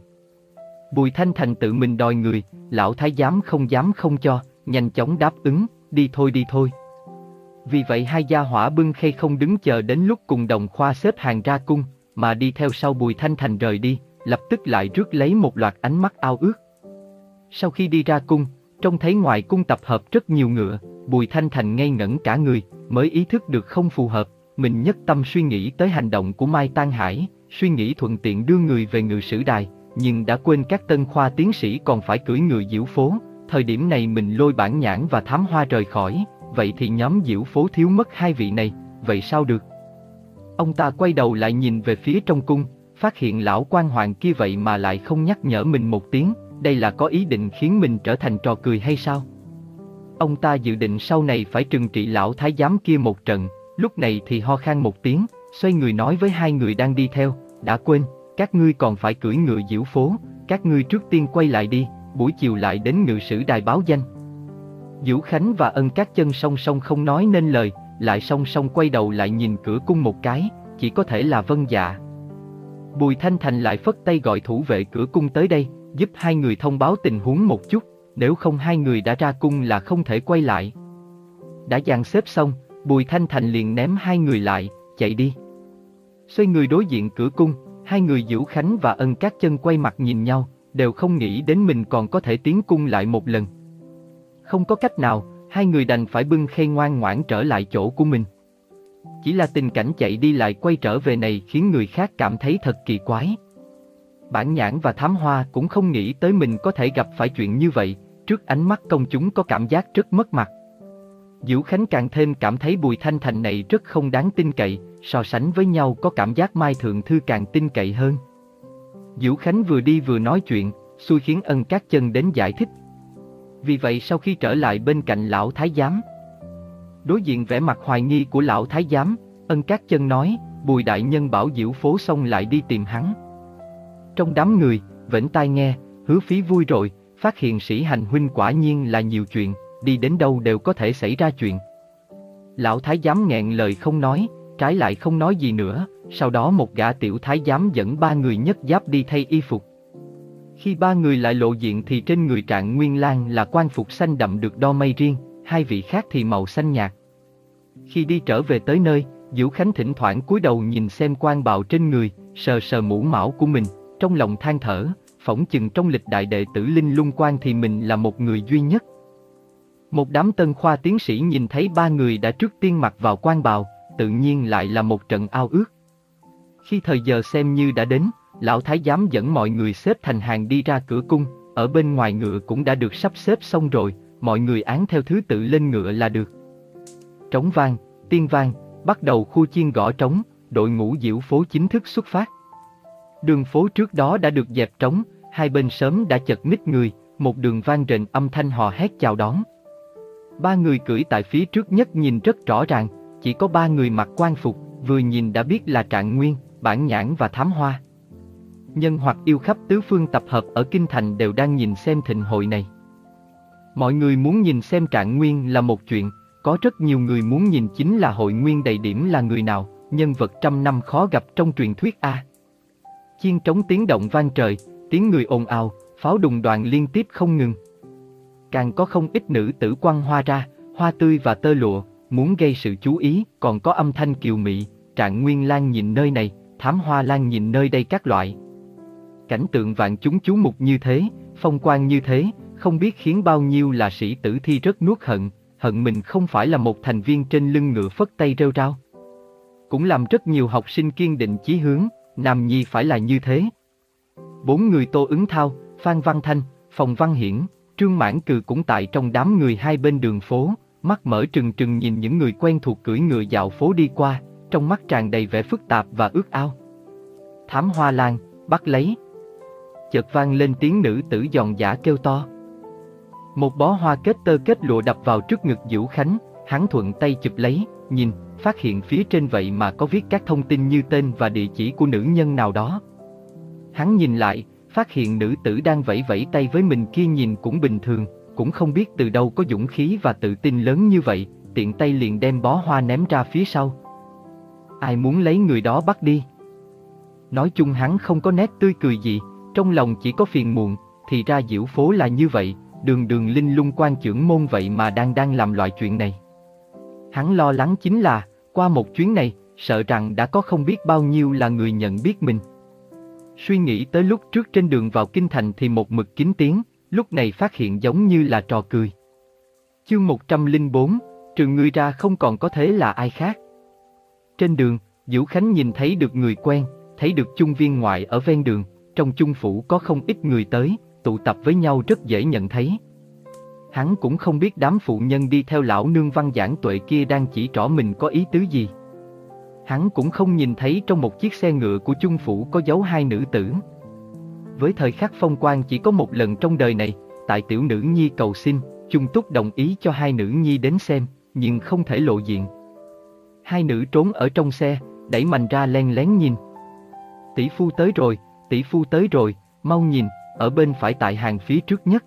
Bùi Thanh Thành tự mình đòi người, lão thái giám không dám không cho, nhanh chóng đáp ứng, đi thôi đi thôi. Vì vậy hai gia hỏa bưng khay không đứng chờ đến lúc cùng Đồng Khoa xếp hàng ra cung, mà đi theo sau Bùi Thanh Thành rời đi, lập tức lại rước lấy một loạt ánh mắt ao ước. Sau khi đi ra cung, trông thấy ngoài cung tập hợp rất nhiều ngựa, Bùi Thanh Thành ngây ngẩn cả người, mới ý thức được không phù hợp, mình nhất tâm suy nghĩ tới hành động của Mai Tang Hải, suy nghĩ thuận tiện đưa người về Ngự Sử Đài, nhưng đã quên các tân khoa tiến sĩ còn phải cưỡi ngựa diễu phố, thời điểm này mình lôi Bản Nhãn và Thám Hoa rời khỏi, vậy thì nhóm diễu phố thiếu mất hai vị này, vậy sao được? Ông ta quay đầu lại nhìn về phía trong cung, phát hiện lão quan hoàng kia vậy mà lại không nhắc nhở mình một tiếng, đây là có ý định khiến mình trở thành trò cười hay sao? Ông ta dự định sau này phải trừng trị lão thái giám kia một trận, lúc này thì ho khan một tiếng, xoay người nói với hai người đang đi theo, đã quên, các ngươi còn phải cưỡi ngựa diễu phố, các ngươi trước tiên quay lại đi, buổi chiều lại đến Ngự Sử Đài báo danh. Vũ Khánh và Ân Các Chân song song không nói nên lời, lại song song quay đầu lại nhìn cửa cung một cái, chỉ có thể là vâng dạ. Bùi Thanh Thành lại phất tay gọi thủ vệ cửa cung tới đây, giúp hai người thông báo tình huống một chút, nếu không hai người đã ra cung là không thể quay lại. Đã dàn xếp xong, Bùi Thanh Thành liền ném hai người lại, chạy đi. Xoay người đối diện cửa cung, hai người Vũ Khánh và Ân Các Chân quay mặt nhìn nhau, đều không nghĩ đến mình còn có thể tiến cung lại một lần. Không có cách nào, hai người đành phải bưng khay ngoan ngoãn trở lại chỗ của mình. Chỉ là tình cảnh chạy đi lại quay trở về này khiến người khác cảm thấy thật kỳ quái. Bản Nhãn và Thám Hoa cũng không nghĩ tới mình có thể gặp phải chuyện như vậy, trước ánh mắt công chúng có cảm giác rất mất mặt. Vũ Khánh càng thêm cảm thấy Bùi Thanh Thành này rất không đáng tin cậy, so sánh với nhau có cảm giác Mai Thượng Thư càng tin cậy hơn. Vũ Khánh vừa đi vừa nói chuyện, xui khiến Ân Các Chân đến giải thích. Vì vậy sau khi trở lại bên cạnh lão thái giám, đối diện vẻ mặt hoài nghi của lão thái giám, Ân Các Chân nói, Bùi đại nhân bảo diễu phố xong lại đi tìm hắn. Trong đám người, vểnh tai nghe, Hứa Phí vui rồi, phát hiện Sĩ Hành huynh quả nhiên là nhiều chuyện, đi đến đâu đều có thể xảy ra chuyện. Lão thái giám nghẹn lời không nói, trái lại không nói gì nữa, sau đó một gã tiểu thái giám dẫn ba người nhất giáp đi thay y phục. Khi ba người lại lộ diện thì trên người Trạng Nguyên Lang là quan phục xanh đậm được đo mây riêng, hai vị khác thì màu xanh nhạt. Khi đi trở về tới nơi, Vũ Khánh thỉnh thoảng cúi đầu nhìn xem quan bào trên người, sờ sờ mũ mão của mình, trong lòng than thở, phỏng chừng trong lịch đại đệ tử Linh Lung Quan thì mình là một người duy nhất. Một đám tân khoa tiến sĩ nhìn thấy ba người đã trước tiên mặc vào quan bào, tự nhiên lại là một trận ao ước. Khi thời giờ xem như đã đến, lão thái giám dẫn mọi người xếp thành hàng đi ra cửa cung, ở bên ngoài ngựa cũng đã được sắp xếp xong rồi, mọi người án theo thứ tự lên ngựa là được. Trống vang, tiên vang, Bắt đầu khu chiên gõ trống, đội ngũ diễu phố chính thức xuất phát. Đường phố trước đó đã được dẹp trống, hai bên sớm đã chật ních người, một đường vang rền âm thanh hò hét chào đón. Ba người cưỡi tại phía trước nhất nhìn rất rõ ràng, chỉ có ba người mặc quan phục, vừa nhìn đã biết là Trạng Nguyên, Bản Nhãn và Thám Hoa. Nhân hoặc yêu khắp tứ phương tập hợp ở Kinh Thành đều đang nhìn xem thịnh hội này. Mọi người muốn nhìn xem Trạng Nguyên là một chuyện, có rất nhiều người muốn nhìn chính là hội nguyên đầy điểm là người nào, nhân vật trăm năm khó gặp trong truyền thuyết A. Chiên trống tiếng động vang trời, tiếng người ồn ào, pháo đùng đoàn liên tiếp không ngừng. Càng có không ít nữ tử quăng hoa ra, hoa tươi và tơ lụa, muốn gây sự chú ý, còn có âm thanh kiều mị, Trạng Nguyên Lan nhìn nơi này, Thám Hoa Lan nhìn nơi đây các loại. Cảnh tượng vạn chúng chú mục như thế, phong quang như thế, không biết khiến bao nhiêu là sĩ tử thi rất nuốt hận, hận mình không phải là một thành viên trên lưng ngựa phất tay rêu rao. Cũng làm rất nhiều học sinh kiên định chí hướng, Nam Nhi phải là như thế. Bốn người Tô Ứng Thao, Phan Văn Thanh, Phòng Văn Hiển, Trương Mãn Cừ cũng tại trong đám người hai bên đường phố, mắt mở trừng trừng nhìn những người quen thuộc cưỡi ngựa dạo phố đi qua, trong mắt tràn đầy vẻ phức tạp và ước ao. Thám Hoa Lan, bắt lấy. Chợt vang lên tiếng nữ tử giòn giã kêu to. Một bó hoa kết tơ kết lụa đập vào trước ngực Dữu Khánh, hắn thuận tay chụp lấy, nhìn, phát hiện phía trên vậy mà có viết các thông tin như tên và địa chỉ của nữ nhân nào đó. Hắn nhìn lại, phát hiện nữ tử đang vẫy vẫy tay với mình kia nhìn cũng bình thường, cũng không biết từ đâu có dũng khí và tự tin lớn như vậy, tiện tay liền đem bó hoa ném ra phía sau. Ai muốn lấy người đó bắt đi. Nói chung hắn không có nét tươi cười gì, trong lòng chỉ có phiền muộn, thì ra diễu phố là như vậy, đường đường linh lung quan chưởng môn vậy mà đang đang làm loại chuyện này. Hắn lo lắng chính là, qua một chuyến này, sợ rằng đã có không biết bao nhiêu là người nhận biết mình. Suy nghĩ tới lúc trước trên đường vào Kinh Thành thì một mực kín tiếng, lúc này phát hiện giống như là trò cười. Chương một trăm lẻ bốn, trừ ngươi ra không còn có thế là ai khác. Trên đường, Dữu Khánh nhìn thấy được người quen, thấy được chung viên ngoại ở ven đường, trong chung phủ có không ít người tới, tụ tập với nhau rất dễ nhận thấy. Hắn cũng không biết đám phụ nhân đi theo lão nương Văn Giảng Tuệ kia đang chỉ trỏ mình có ý tứ gì. Hắn cũng không nhìn thấy trong một chiếc xe ngựa của chung phủ có dấu hai nữ tử. Với thời khắc phong quang chỉ có một lần trong đời này, tại tiểu nữ nhi cầu xin, Chung Túc đồng ý cho hai nữ nhi đến xem, nhưng không thể lộ diện. Hai nữ trốn ở trong xe, đẩy mành ra len lén nhìn. Tỷ phu tới rồi, tỷ phu tới rồi, mau nhìn, ở bên phải tại hàng phía trước nhất.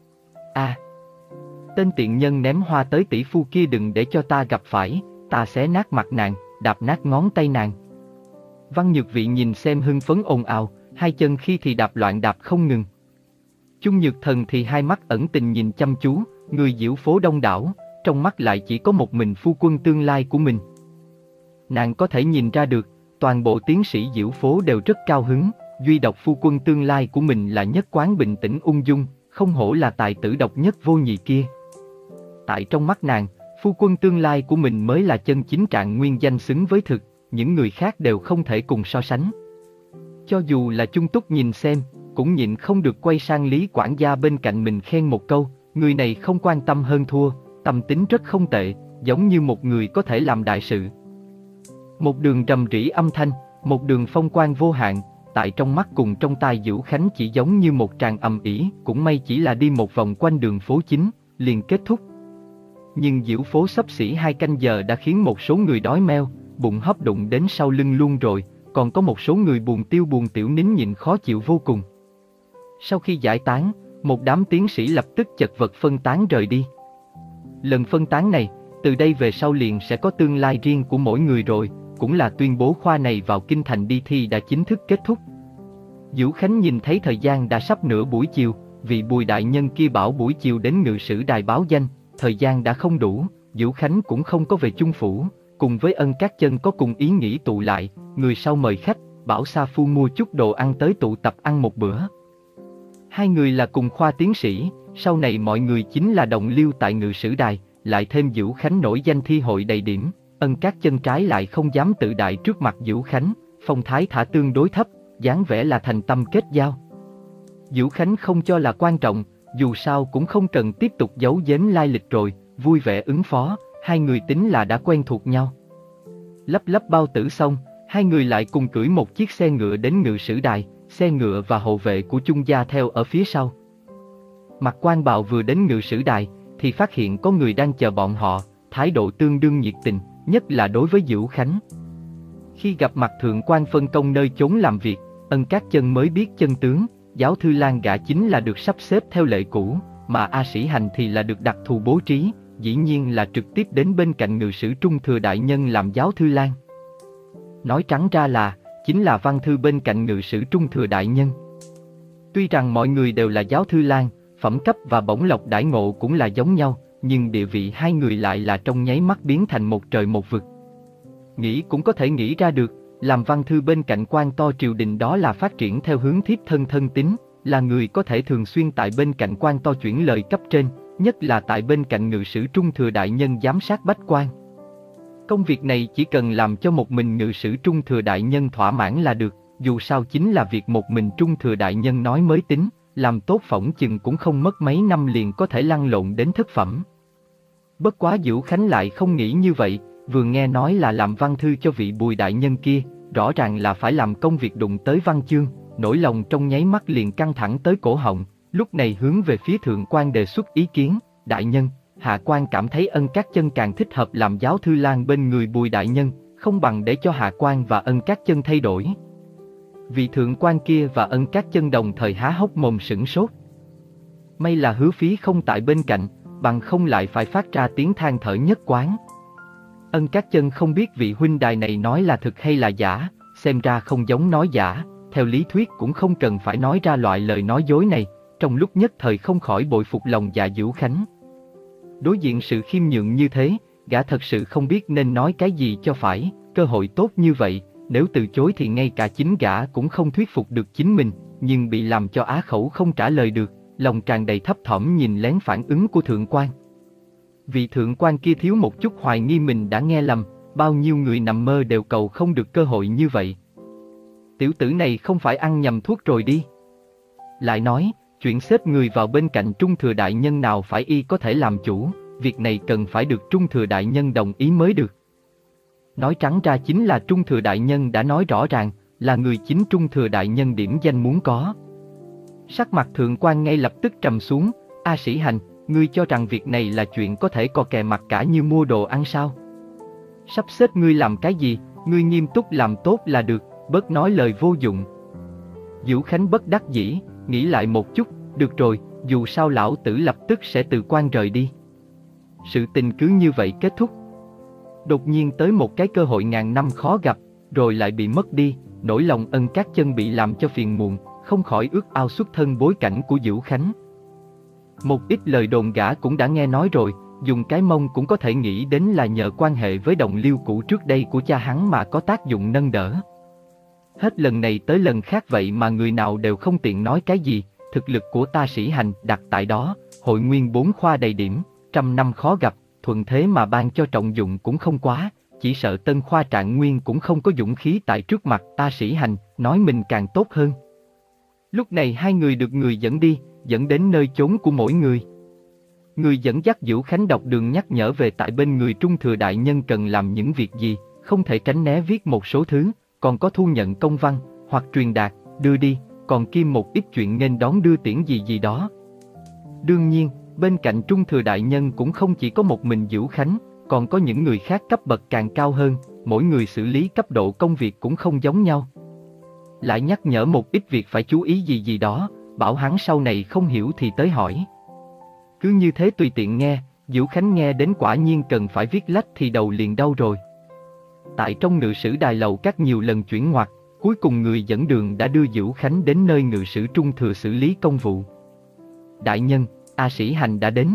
À, tên tiện nhân ném hoa tới tỷ phu kia đừng để cho ta gặp phải, ta xé nát mặt nàng, đạp nát ngón tay nàng. Văn Nhược Vị nhìn xem hưng phấn ồn ào, hai chân khi thì đạp loạn đạp không ngừng. Chung Nhược Thần thì hai mắt ẩn tình nhìn chăm chú, người diễu phố đông đảo, trong mắt lại chỉ có một mình phu quân tương lai của mình. Nàng có thể nhìn ra được, toàn bộ tiến sĩ diễu phố đều rất cao hứng, duy độc phu quân tương lai của mình là nhất quán bình tĩnh ung dung, không hổ là tài tử độc nhất vô nhị kia. Tại trong mắt nàng, phu quân tương lai của mình mới là chân chính Trạng Nguyên danh xứng với thực, những người khác đều không thể cùng so sánh. Cho dù là Chung Túc nhìn xem, cũng nhịn không được quay sang Lý quản gia bên cạnh mình khen một câu, người này không quan tâm hơn thua, tâm tính rất không tệ, giống như một người có thể làm đại sự. Một đường rầm rĩ âm thanh, một đường phong quang vô hạn, tại trong mắt cùng trong tai Dữu Khánh chỉ giống như một tràng ầm ĩ, cũng may chỉ là đi một vòng quanh đường phố chính, liền kết thúc. Nhưng diễu phố xấp xỉ hai canh giờ đã khiến một số người đói meo, bụng hấp đụng đến sau lưng luôn rồi, còn có một số người buồn tiêu buồn tiểu nín nhịn khó chịu vô cùng. Sau khi giải tán, một đám tiến sĩ lập tức chật vật phân tán rời đi. Lần phân tán này, từ đây về sau liền sẽ có tương lai riêng của mỗi người rồi, cũng là tuyên bố khoa này vào Kinh Thành đi thi đã chính thức kết thúc. Dữu Khánh nhìn thấy thời gian đã sắp nửa buổi chiều, vì Bùi đại nhân kia bảo buổi chiều đến ngự sử đài báo danh, thời gian đã không đủ, Dữu Khánh cũng không có về chung phủ, cùng với Ân Các Chân có cùng ý nghĩ tụ lại, người sau mời khách, bảo Sa Phu mua chút đồ ăn tới tụ tập ăn một bữa. Hai người là cùng khoa tiến sĩ, sau này mọi người chính là đồng liêu tại ngự sử đài, lại thêm Dữu Khánh nổi danh thi hội đầy điểm, Ân Các Chân trái lại không dám tự đại trước mặt Dữu Khánh, phong thái thả tương đối thấp, dáng vẻ là thành tâm kết giao. Dữu Khánh không cho là quan trọng, dù sao cũng không cần tiếp tục giấu giếm lai lịch rồi, vui vẻ ứng phó, hai người tính là đã quen thuộc nhau. Lắp lắp bao tử xong, hai người lại cùng cưỡi một chiếc xe ngựa đến ngự sử đài, xe ngựa và hộ vệ của Chung gia theo ở phía sau. Mạc Quan Bào vừa đến ngự sử đài, thì phát hiện có người đang chờ bọn họ, thái độ tương đương nhiệt tình, nhất là đối với Dữu Khánh. Khi gặp mặt thượng quan phân công nơi chốn làm việc, Ân Cát Chân mới biết chân tướng, Giáo Thư Lan gã chính là được sắp xếp theo lệ cũ, mà A Sĩ Hành thì là được đặc thù bố trí, dĩ nhiên là trực tiếp đến bên cạnh ngự sử Trung Thừa Đại Nhân làm Giáo Thư Lan. Nói trắng ra là, chính là văn thư bên cạnh ngự sử Trung Thừa Đại Nhân. Tuy rằng mọi người đều là Giáo Thư Lan, phẩm cấp và bổng lộc đãi ngộ cũng là giống nhau, nhưng địa vị hai người lại là trong nháy mắt biến thành một trời một vực. Nghĩ cũng có thể nghĩ ra được, làm văn thư bên cạnh quan to triều đình đó là phát triển theo hướng thiếp thân thân tín, là người có thể thường xuyên tại bên cạnh quan to chuyển lời cấp trên, nhất là tại bên cạnh ngự sử Trung Thừa Đại Nhân giám sát bách quan. Công việc này chỉ cần làm cho một mình ngự sử Trung Thừa Đại Nhân thỏa mãn là được, dù sao chính là việc một mình Trung Thừa Đại Nhân nói mới tính, làm tốt phỏng chừng cũng không mất mấy năm liền có thể lăn lộn đến thất phẩm. Bất quá Dữu Khánh lại không nghĩ như vậy, vừa nghe nói là làm văn thư cho vị Bùi Đại Nhân kia, rõ ràng là phải làm công việc đụng tới văn chương, nỗi lòng trong nháy mắt liền căng thẳng tới cổ họng, lúc này hướng về phía thượng quan đề xuất ý kiến, Đại Nhân, hạ quan cảm thấy Ân Cát Chân càng thích hợp làm Giáo Thư Lan bên người Bùi Đại Nhân, không bằng để cho hạ quan và Ân Cát Chân thay đổi. Vị thượng quan kia và Ân Cát Chân đồng thời há hốc mồm sửng sốt. May là Hứa Phí không tại bên cạnh, bằng không lại phải phát ra tiếng than thở nhất quán. Ân Cát Chân không biết vị huynh đài này nói là thực hay là giả, xem ra không giống nói giả, theo lý thuyết cũng không cần phải nói ra loại lời nói dối này, trong lúc nhất thời không khỏi bội phục lòng dạ Dữu Khánh. Đối diện sự khiêm nhượng như thế, gã thật sự không biết nên nói cái gì cho phải, cơ hội tốt như vậy, nếu từ chối thì ngay cả chính gã cũng không thuyết phục được chính mình, nhưng bị làm cho á khẩu không trả lời được, lòng tràn đầy thấp thỏm nhìn lén phản ứng của thượng quan. Vị thượng quan kia thiếu một chút hoài nghi mình đã nghe lầm, bao nhiêu người nằm mơ đều cầu không được cơ hội như vậy. Tiểu tử này không phải ăn nhầm thuốc rồi đi. Lại nói, chuyện xếp người vào bên cạnh Trung Thừa Đại Nhân nào phải y có thể làm chủ, việc này cần phải được Trung Thừa Đại Nhân đồng ý mới được. Nói trắng ra chính là Trung Thừa Đại Nhân đã nói rõ ràng, là người chính Trung Thừa Đại Nhân điểm danh muốn có. Sắc mặt thượng quan ngay lập tức trầm xuống, A Sĩ Hành, ngươi cho rằng việc này là chuyện có thể co kè mặt cả như mua đồ ăn sao? Sắp xếp ngươi làm cái gì, ngươi nghiêm túc làm tốt là được, bớt nói lời vô dụng. Dữu Khánh bất đắc dĩ, nghĩ lại một chút, được rồi, dù sao lão tử lập tức sẽ từ quan rời đi. Sự tình cứ như vậy kết thúc. Đột nhiên tới một cái cơ hội ngàn năm khó gặp, rồi lại bị mất đi, nỗi lòng Ân Cát Chân bị làm cho phiền muộn, không khỏi ước ao xuất thân bối cảnh của Dữu Khánh. Một ít lời đồn gã cũng đã nghe nói rồi, dùng cái mông cũng có thể nghĩ đến là nhờ quan hệ với đồng liêu cũ trước đây của cha hắn mà có tác dụng nâng đỡ. Hết lần này tới lần khác vậy mà người nào đều không tiện nói cái gì, thực lực của Ta Sĩ Hành đặt tại đó, hội nguyên bốn khoa đầy điểm, trăm năm khó gặp, thuận thế mà ban cho trọng dụng cũng không quá, chỉ sợ tân khoa Trạng Nguyên cũng không có dũng khí tại trước mặt Ta Sĩ Hành, nói mình càng tốt hơn. Lúc này hai người được người dẫn đi, dẫn đến nơi chốn của mỗi người. Người dẫn dắt Dữu Khánh đọc đường nhắc nhở về tại bên người Trung Thừa Đại Nhân cần làm những việc gì, không thể tránh né viết một số thứ, còn có thu nhận công văn, hoặc truyền đạt, đưa đi, còn kiêm một ít chuyện nên đón đưa tiễn gì gì đó. Đương nhiên, bên cạnh Trung Thừa Đại Nhân cũng không chỉ có một mình Dữu Khánh, còn có những người khác cấp bậc càng cao hơn, mỗi người xử lý cấp độ công việc cũng không giống nhau. Lại nhắc nhở một ít việc phải chú ý gì gì đó, bảo hắn sau này không hiểu thì tới hỏi. Cứ như thế tùy tiện nghe, Dữu Khánh nghe đến quả nhiên cần phải viết lách thì đầu liền đau rồi. Tại trong ngự sử đài lầu các nhiều lần chuyển ngoặt, cuối cùng người dẫn đường đã đưa Dữu Khánh đến nơi ngự sử Trung Thừa xử lý công vụ. Đại nhân, A Sĩ Hành đã đến.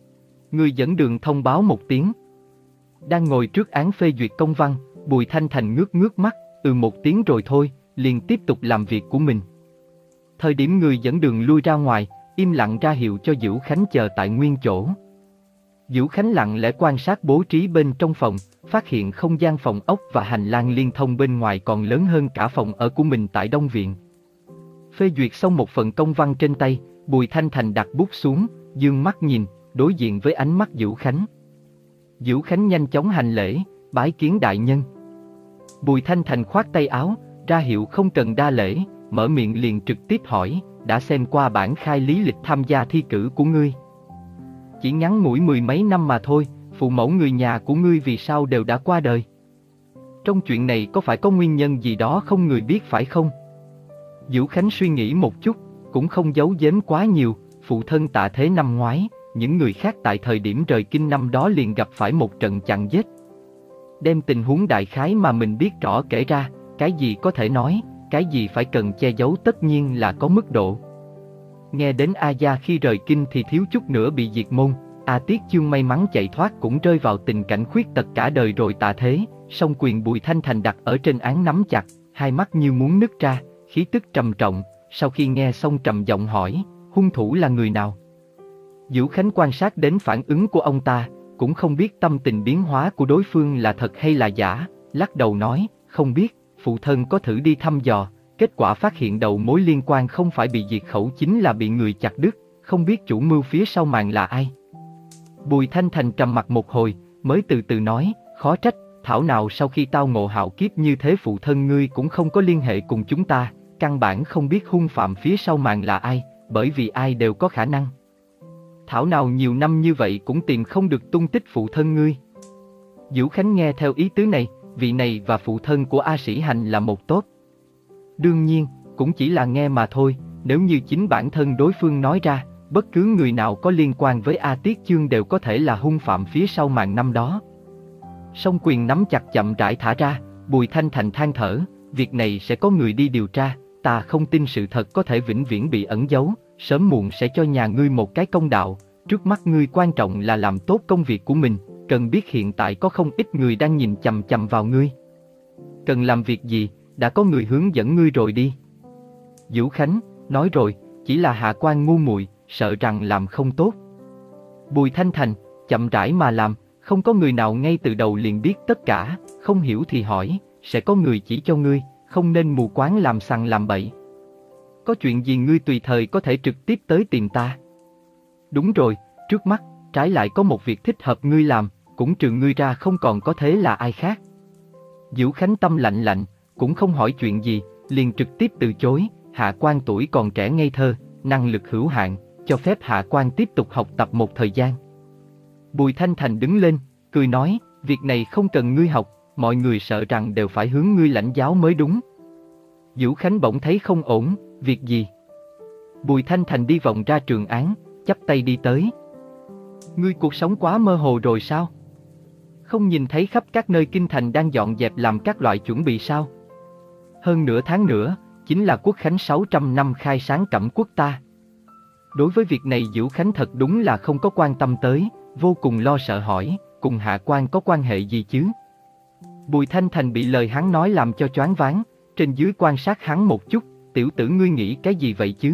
Người dẫn đường thông báo một tiếng. Đang ngồi trước án phê duyệt công văn, Bùi Thanh Thành ngước ngước mắt, ừ một tiếng rồi thôi, liền tiếp tục làm việc của mình. Thời điểm người dẫn đường lui ra ngoài, im lặng ra hiệu cho Dữu Khánh chờ tại nguyên chỗ. Dữu Khánh lặng lẽ quan sát bố trí bên trong phòng, phát hiện không gian phòng ốc và hành lang liên thông bên ngoài còn lớn hơn cả phòng ở của mình tại Đông Viện. Phê duyệt xong một phần công văn trên tay, Bùi Thanh Thành đặt bút xuống, dương mắt nhìn, đối diện với ánh mắt Dữu Khánh. Dữu Khánh nhanh chóng hành lễ, bái kiến đại nhân. Bùi Thanh Thành khoát tay áo, ra hiệu không cần đa lễ, mở miệng liền trực tiếp hỏi, đã xem qua bản khai lý lịch tham gia thi cử của ngươi. Chỉ ngắn ngủi mười mấy năm mà thôi, phụ mẫu người nhà của ngươi vì sao đều đã qua đời? Trong chuyện này có phải có nguyên nhân gì đó không người biết phải không? Vũ Khánh suy nghĩ một chút, cũng không giấu giếm quá nhiều, phụ thân Tạ Thế năm ngoái, những người khác tại thời điểm rời kinh năm đó liền gặp phải một trận chặn giết. Đem tình huống đại khái mà mình biết rõ kể ra, cái gì có thể nói, cái gì phải cần che giấu tất nhiên là có mức độ. Nghe đến A Gia khi rời kinh thì thiếu chút nữa bị diệt môn, A Tiết Chương may mắn chạy thoát cũng rơi vào tình cảnh khuyết tật cả đời rồi Tạ Thế, song quyền Bùi Thanh Thành đặt ở trên án nắm chặt, hai mắt như muốn nứt ra, khí tức trầm trọng, sau khi nghe xong trầm giọng hỏi, hung thủ là người nào? Vũ Khánh quan sát đến phản ứng của ông ta, cũng không biết tâm tình biến hóa của đối phương là thật hay là giả, lắc đầu nói, không biết, phụ thân có thử đi thăm dò, kết quả phát hiện đầu mối liên quan không phải bị diệt khẩu chính là bị người chặt đứt, không biết chủ mưu phía sau màn là ai. Bùi Thanh Thành trầm mặt một hồi, mới từ từ nói, khó trách, thảo nào sau khi tao ngộ hạo kiếp như thế phụ thân ngươi cũng không có liên hệ cùng chúng ta, căn bản không biết hung phạm phía sau màn là ai, bởi vì ai đều có khả năng. Thảo nào nhiều năm như vậy cũng tìm không được tung tích phụ thân ngươi. Vũ Khánh nghe theo ý tứ này, vị này và phụ thân của A Sĩ Hành là một tốt. Đương nhiên, cũng chỉ là nghe mà thôi, nếu như chính bản thân đối phương nói ra, bất cứ người nào có liên quan với A Tiết Chương đều có thể là hung phạm phía sau màn năm đó. Song quyền nắm chặt chậm rãi thả ra, Bùi Thanh Thành than thở, việc này sẽ có người đi điều tra, ta không tin sự thật có thể vĩnh viễn bị ẩn giấu, sớm muộn sẽ cho nhà ngươi một cái công đạo, trước mắt ngươi quan trọng là làm tốt công việc của mình, cần biết hiện tại có không ít người đang nhìn chằm chằm vào ngươi. Cần làm việc gì, đã có người hướng dẫn ngươi rồi đi. Vũ Khánh, nói rồi, chỉ là hạ quan ngu muội, sợ rằng làm không tốt. Bùi Thanh Thành, chậm rãi mà làm, không có người nào ngay từ đầu liền biết tất cả, không hiểu thì hỏi, sẽ có người chỉ cho ngươi, không nên mù quáng làm sằng làm bậy. Có chuyện gì ngươi tùy thời có thể trực tiếp tới tìm ta. Đúng rồi, trước mắt, trái lại có một việc thích hợp ngươi làm, cũng trừ ngươi ra không còn có thế là ai khác. Vũ Khánh tâm lạnh lạnh, cũng không hỏi chuyện gì, liền trực tiếp từ chối, hạ quan tuổi còn trẻ ngây thơ, năng lực hữu hạn, cho phép hạ quan tiếp tục học tập một thời gian. Bùi Thanh Thành đứng lên, cười nói, việc này không cần ngươi học, mọi người sợ rằng đều phải hướng ngươi lãnh giáo mới đúng. Vũ Khánh bỗng thấy không ổn, việc gì? Bùi Thanh Thành đi vòng ra trường án, chắp tay đi tới. Ngươi cuộc sống quá mơ hồ rồi sao? Không nhìn thấy khắp các nơi kinh thành đang dọn dẹp làm các loại chuẩn bị sao? Hơn nửa tháng nữa, chính là quốc khánh sáu trăm năm khai sáng Cẩm Quốc ta. Đối với việc này Vũ Khánh thật đúng là không có quan tâm tới, vô cùng lo sợ hỏi, cùng hạ quan có quan hệ gì chứ? Bùi Thanh Thành bị lời hắn nói làm cho choáng váng, trên dưới quan sát hắn một chút, tiểu tử ngươi nghĩ cái gì vậy chứ?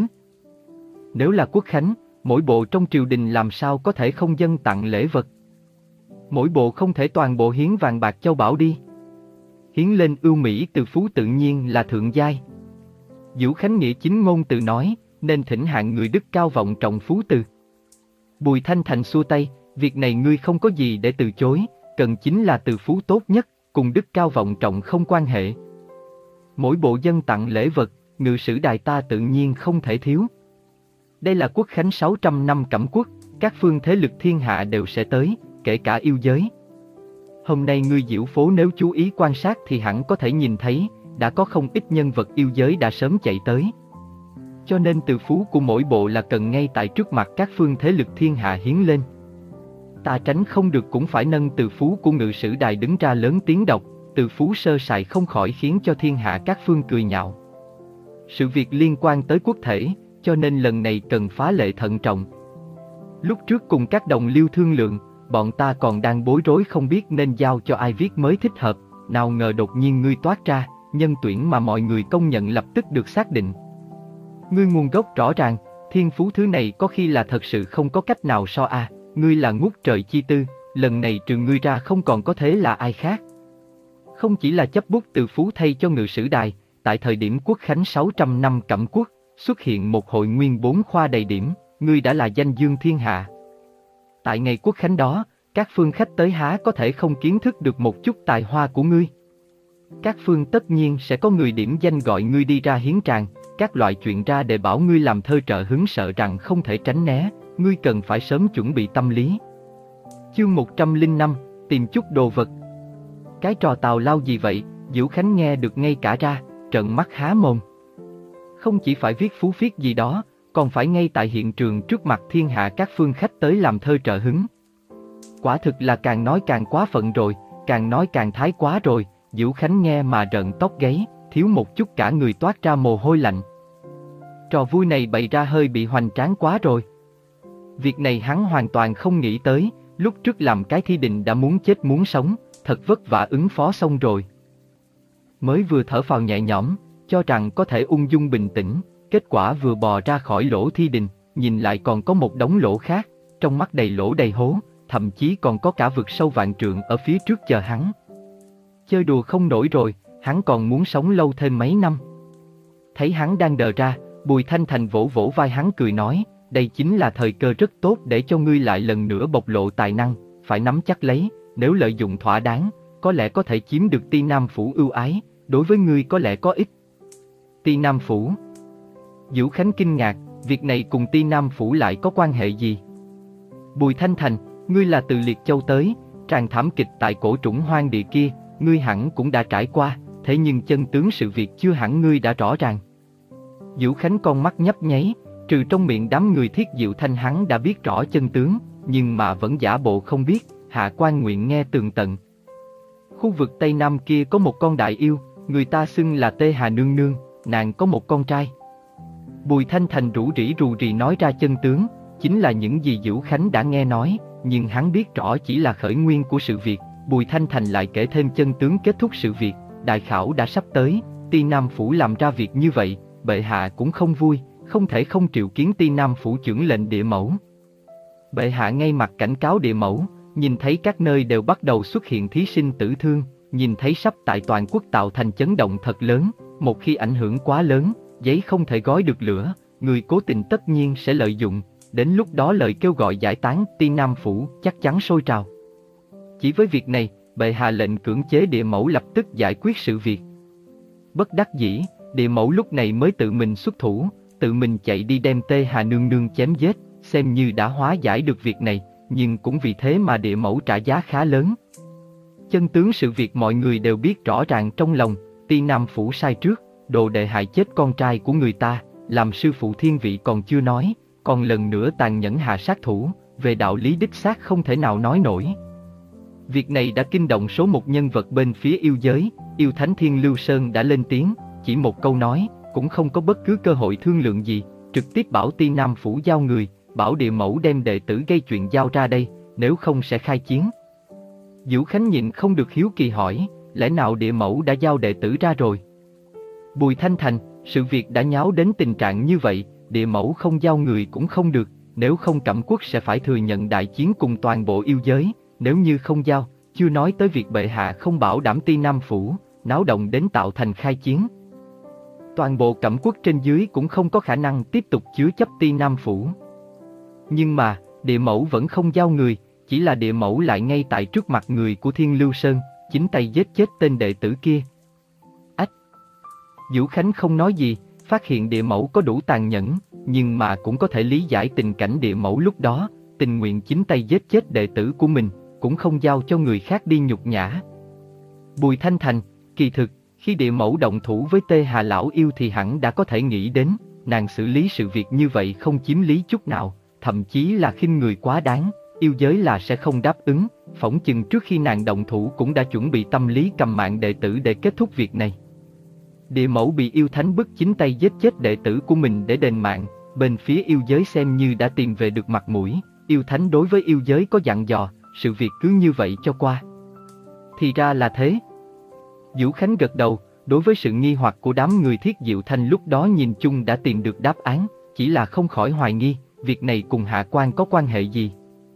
Nếu là quốc khánh, mỗi bộ trong triều đình làm sao có thể không dâng tặng lễ vật? Mỗi bộ không thể toàn bộ hiến vàng bạc châu bảo đi. Hiến lên ưu mỹ từ phú tự nhiên là thượng giai. Vũ Khánh nghĩa chính ngôn từ nói, nên thỉnh hạng người đức cao vọng trọng phú từ. Bùi Thanh Thành xua tay, việc này ngươi không có gì để từ chối, cần chính là từ phú tốt nhất, cùng đức cao vọng trọng không quan hệ. Mỗi bộ dân tặng lễ vật, ngự sử đài ta tự nhiên không thể thiếu. Đây là quốc khánh sáu trăm năm Cẩm Quốc, các phương thế lực thiên hạ đều sẽ tới, kể cả yêu giới. Hôm nay ngươi diễu phố nếu chú ý quan sát thì hẳn có thể nhìn thấy, đã có không ít nhân vật yêu giới đã sớm chạy tới. Cho nên từ phú của mỗi bộ là cần ngay tại trước mặt các phương thế lực thiên hạ hiến lên. Ta tránh không được cũng phải nâng từ phú của ngự sử đài đứng ra lớn tiếng đọc, từ phú sơ sài không khỏi khiến cho thiên hạ các phương cười nhạo. Sự việc liên quan tới quốc thể, cho nên lần này cần phá lệ thận trọng. Lúc trước cùng các đồng liêu thương lượng, bọn ta còn đang bối rối không biết nên giao cho ai viết mới thích hợp, nào ngờ đột nhiên ngươi toát ra, nhân tuyển mà mọi người công nhận lập tức được xác định. Ngươi nguồn gốc rõ ràng, thiên phú thứ này có khi là thật sự không có cách nào so a, à, ngươi là ngút trời chi tư, lần này trừ ngươi ra không còn có thế là ai khác. Không chỉ là chấp bút từ phú thay cho ngự sử đài, tại thời điểm quốc khánh sáu trăm năm Cẩm Quốc, xuất hiện một hội nguyên bốn khoa đầy điểm, ngươi đã là danh dương thiên hạ. Tại ngày quốc khánh đó, các phương khách tới há có thể không kiến thức được một chút tài hoa của ngươi. Các phương tất nhiên sẽ có người điểm danh gọi ngươi đi ra hiến tràng, các loại chuyện ra để bảo ngươi làm thơ trợ hứng, sợ rằng không thể tránh né, ngươi cần phải sớm chuẩn bị tâm lý. Chương một trăm lẻ năm, tìm chút đồ vật. Cái trò tào lao gì vậy? Diễu Khánh nghe được ngay cả ra, trợn mắt há mồm. Không chỉ phải viết phú phiết gì đó, còn phải ngay tại hiện trường trước mặt thiên hạ các phương khách tới làm thơ trợ hứng. Quả thực là càng nói càng quá phận rồi, càng nói càng thái quá rồi. Diễu Khánh nghe mà rợn tóc gáy, thiếu một chút cả người toát ra mồ hôi lạnh. Trò vui này bày ra hơi bị hoành tráng quá rồi. Việc này hắn hoàn toàn không nghĩ tới, lúc trước làm cái thi đình đã muốn chết muốn sống, thật vất vả ứng phó xong rồi. Mới vừa thở phào nhẹ nhõm, cho rằng có thể ung dung bình tĩnh, kết quả vừa bò ra khỏi lỗ thi đình, nhìn lại còn có một đống lỗ khác, trong mắt đầy lỗ đầy hố, thậm chí còn có cả vực sâu vạn trượng ở phía trước chờ hắn. Chơi đùa không nổi rồi, hắn còn muốn sống lâu thêm mấy năm. Thấy hắn đang đờ ra, Bùi Thanh Thành vỗ vỗ vai hắn cười nói, đây chính là thời cơ rất tốt để cho ngươi lại lần nữa bộc lộ tài năng, phải nắm chắc lấy, nếu lợi dụng thỏa đáng, có lẽ có thể chiếm được Ti Nam Phủ ưu ái, đối với ngươi có lẽ có ích. Ti Nam Phủ? Diễu Khánh kinh ngạc, việc này cùng Ti Nam Phủ lại có quan hệ gì? Bùi Thanh Thành, ngươi là từ Liệt Châu tới, tràng thảm kịch tại cổ trũng hoang địa kia, ngươi hẳn cũng đã trải qua, thế nhưng chân tướng sự việc chưa hẳn ngươi đã rõ ràng. Diễu Khánh con mắt nhấp nháy, trừ trong miệng đám người Thiết Diệu Thanh hắn đã biết rõ chân tướng, nhưng mà vẫn giả bộ không biết, hạ quan nguyện nghe tường tận. Khu vực Tây Nam kia có một con đại yêu, người ta xưng là Tê Hà Nương Nương, nàng có một con trai. Bùi Thanh Thành rủ rỉ rù rì nói ra chân tướng, chính là những gì Diễu Khánh đã nghe nói, nhưng hắn biết rõ chỉ là khởi nguyên của sự việc. Bùi Thanh Thành lại kể thêm chân tướng kết thúc sự việc, đại khảo đã sắp tới, Ti Nam Phủ làm ra việc như vậy, bệ hạ cũng không vui, không thể không triệu kiến Ti Nam Phủ trưởng lệnh Địa Mẫu. Bệ hạ ngay mặt cảnh cáo Địa Mẫu, nhìn thấy các nơi đều bắt đầu xuất hiện thí sinh tử thương, nhìn thấy sắp tại toàn quốc tạo thành chấn động thật lớn, một khi ảnh hưởng quá lớn, giấy không thể gói được lửa, người cố tình tất nhiên sẽ lợi dụng, đến lúc đó lời kêu gọi giải tán Ti Nam Phủ chắc chắn sôi trào. Chỉ với việc này, bệ hạ lệnh cưỡng chế Địa Mẫu lập tức giải quyết sự việc. Bất đắc dĩ, Địa Mẫu lúc này mới tự mình xuất thủ, tự mình chạy đi đem Tê Hà Nương Nương chém giết, xem như đã hóa giải được việc này, nhưng cũng vì thế mà Địa Mẫu trả giá khá lớn. Chân tướng sự việc mọi người đều biết rõ ràng trong lòng, Ti Nam Phủ sai trước, đồ đệ hại chết con trai của người ta, làm sư phụ thiên vị còn chưa nói, còn lần nữa tàn nhẫn hạ sát thủ, về đạo lý đích xác không thể nào nói nổi. Việc này đã kinh động số một nhân vật bên phía yêu giới, yêu thánh Thiên Lưu Sơn đã lên tiếng, chỉ một câu nói, cũng không có bất cứ cơ hội thương lượng gì, trực tiếp bảo Ti Nam Phủ giao người, bảo Địa Mẫu đem đệ tử gây chuyện giao ra đây, nếu không sẽ khai chiến. Diễu Khánh nhịn không được hiếu kỳ hỏi, lẽ nào Địa Mẫu đã giao đệ tử ra rồi? Bùi Thanh Thành, sự việc đã nháo đến tình trạng như vậy, Địa Mẫu không giao người cũng không được, nếu không Cẩm Quốc sẽ phải thừa nhận đại chiến cùng toàn bộ yêu giới, nếu như không giao, chưa nói tới việc bệ hạ không bảo đảm Ti Nam Phủ, náo động đến tạo thành khai chiến. Toàn bộ Cẩm Quốc trên dưới cũng không có khả năng tiếp tục chứa chấp Ti Nam Phủ. Nhưng mà, Địa Mẫu vẫn không giao người, chỉ là Địa Mẫu lại ngay tại trước mặt người của Thiên Lưu Sơn, chính tay giết chết tên đệ tử kia. Ách! Diễu Khánh không nói gì, phát hiện Địa Mẫu có đủ tàn nhẫn, nhưng mà cũng có thể lý giải tình cảnh Địa Mẫu lúc đó, tình nguyện chính tay giết chết đệ tử của mình, cũng không giao cho người khác đi nhục nhã. Bùi Thanh Thành, kỳ thực, khi Địa Mẫu động thủ với Tê Hà Lão Yêu thì hẳn đã có thể nghĩ đến, nàng xử lý sự việc như vậy không chiếm lý chút nào, thậm chí là khinh người quá đáng, yêu giới là sẽ không đáp ứng, phỏng chừng trước khi nàng động thủ cũng đã chuẩn bị tâm lý cầm mạng đệ tử để kết thúc việc này. Địa Mẫu bị yêu thánh bức chính tay giết chết đệ tử của mình để đền mạng, bên phía yêu giới xem như đã tìm về được mặt mũi, yêu thánh đối với yêu giới có dặn dò, sự việc cứ như vậy cho qua. Thì ra là thế. Diễu Khánh gật đầu, đối với sự nghi hoặc của đám người Thiết Diệu Thanh lúc đó nhìn chung đã tìm được đáp án, chỉ là không khỏi hoài nghi, việc này cùng hạ quan có quan hệ gì.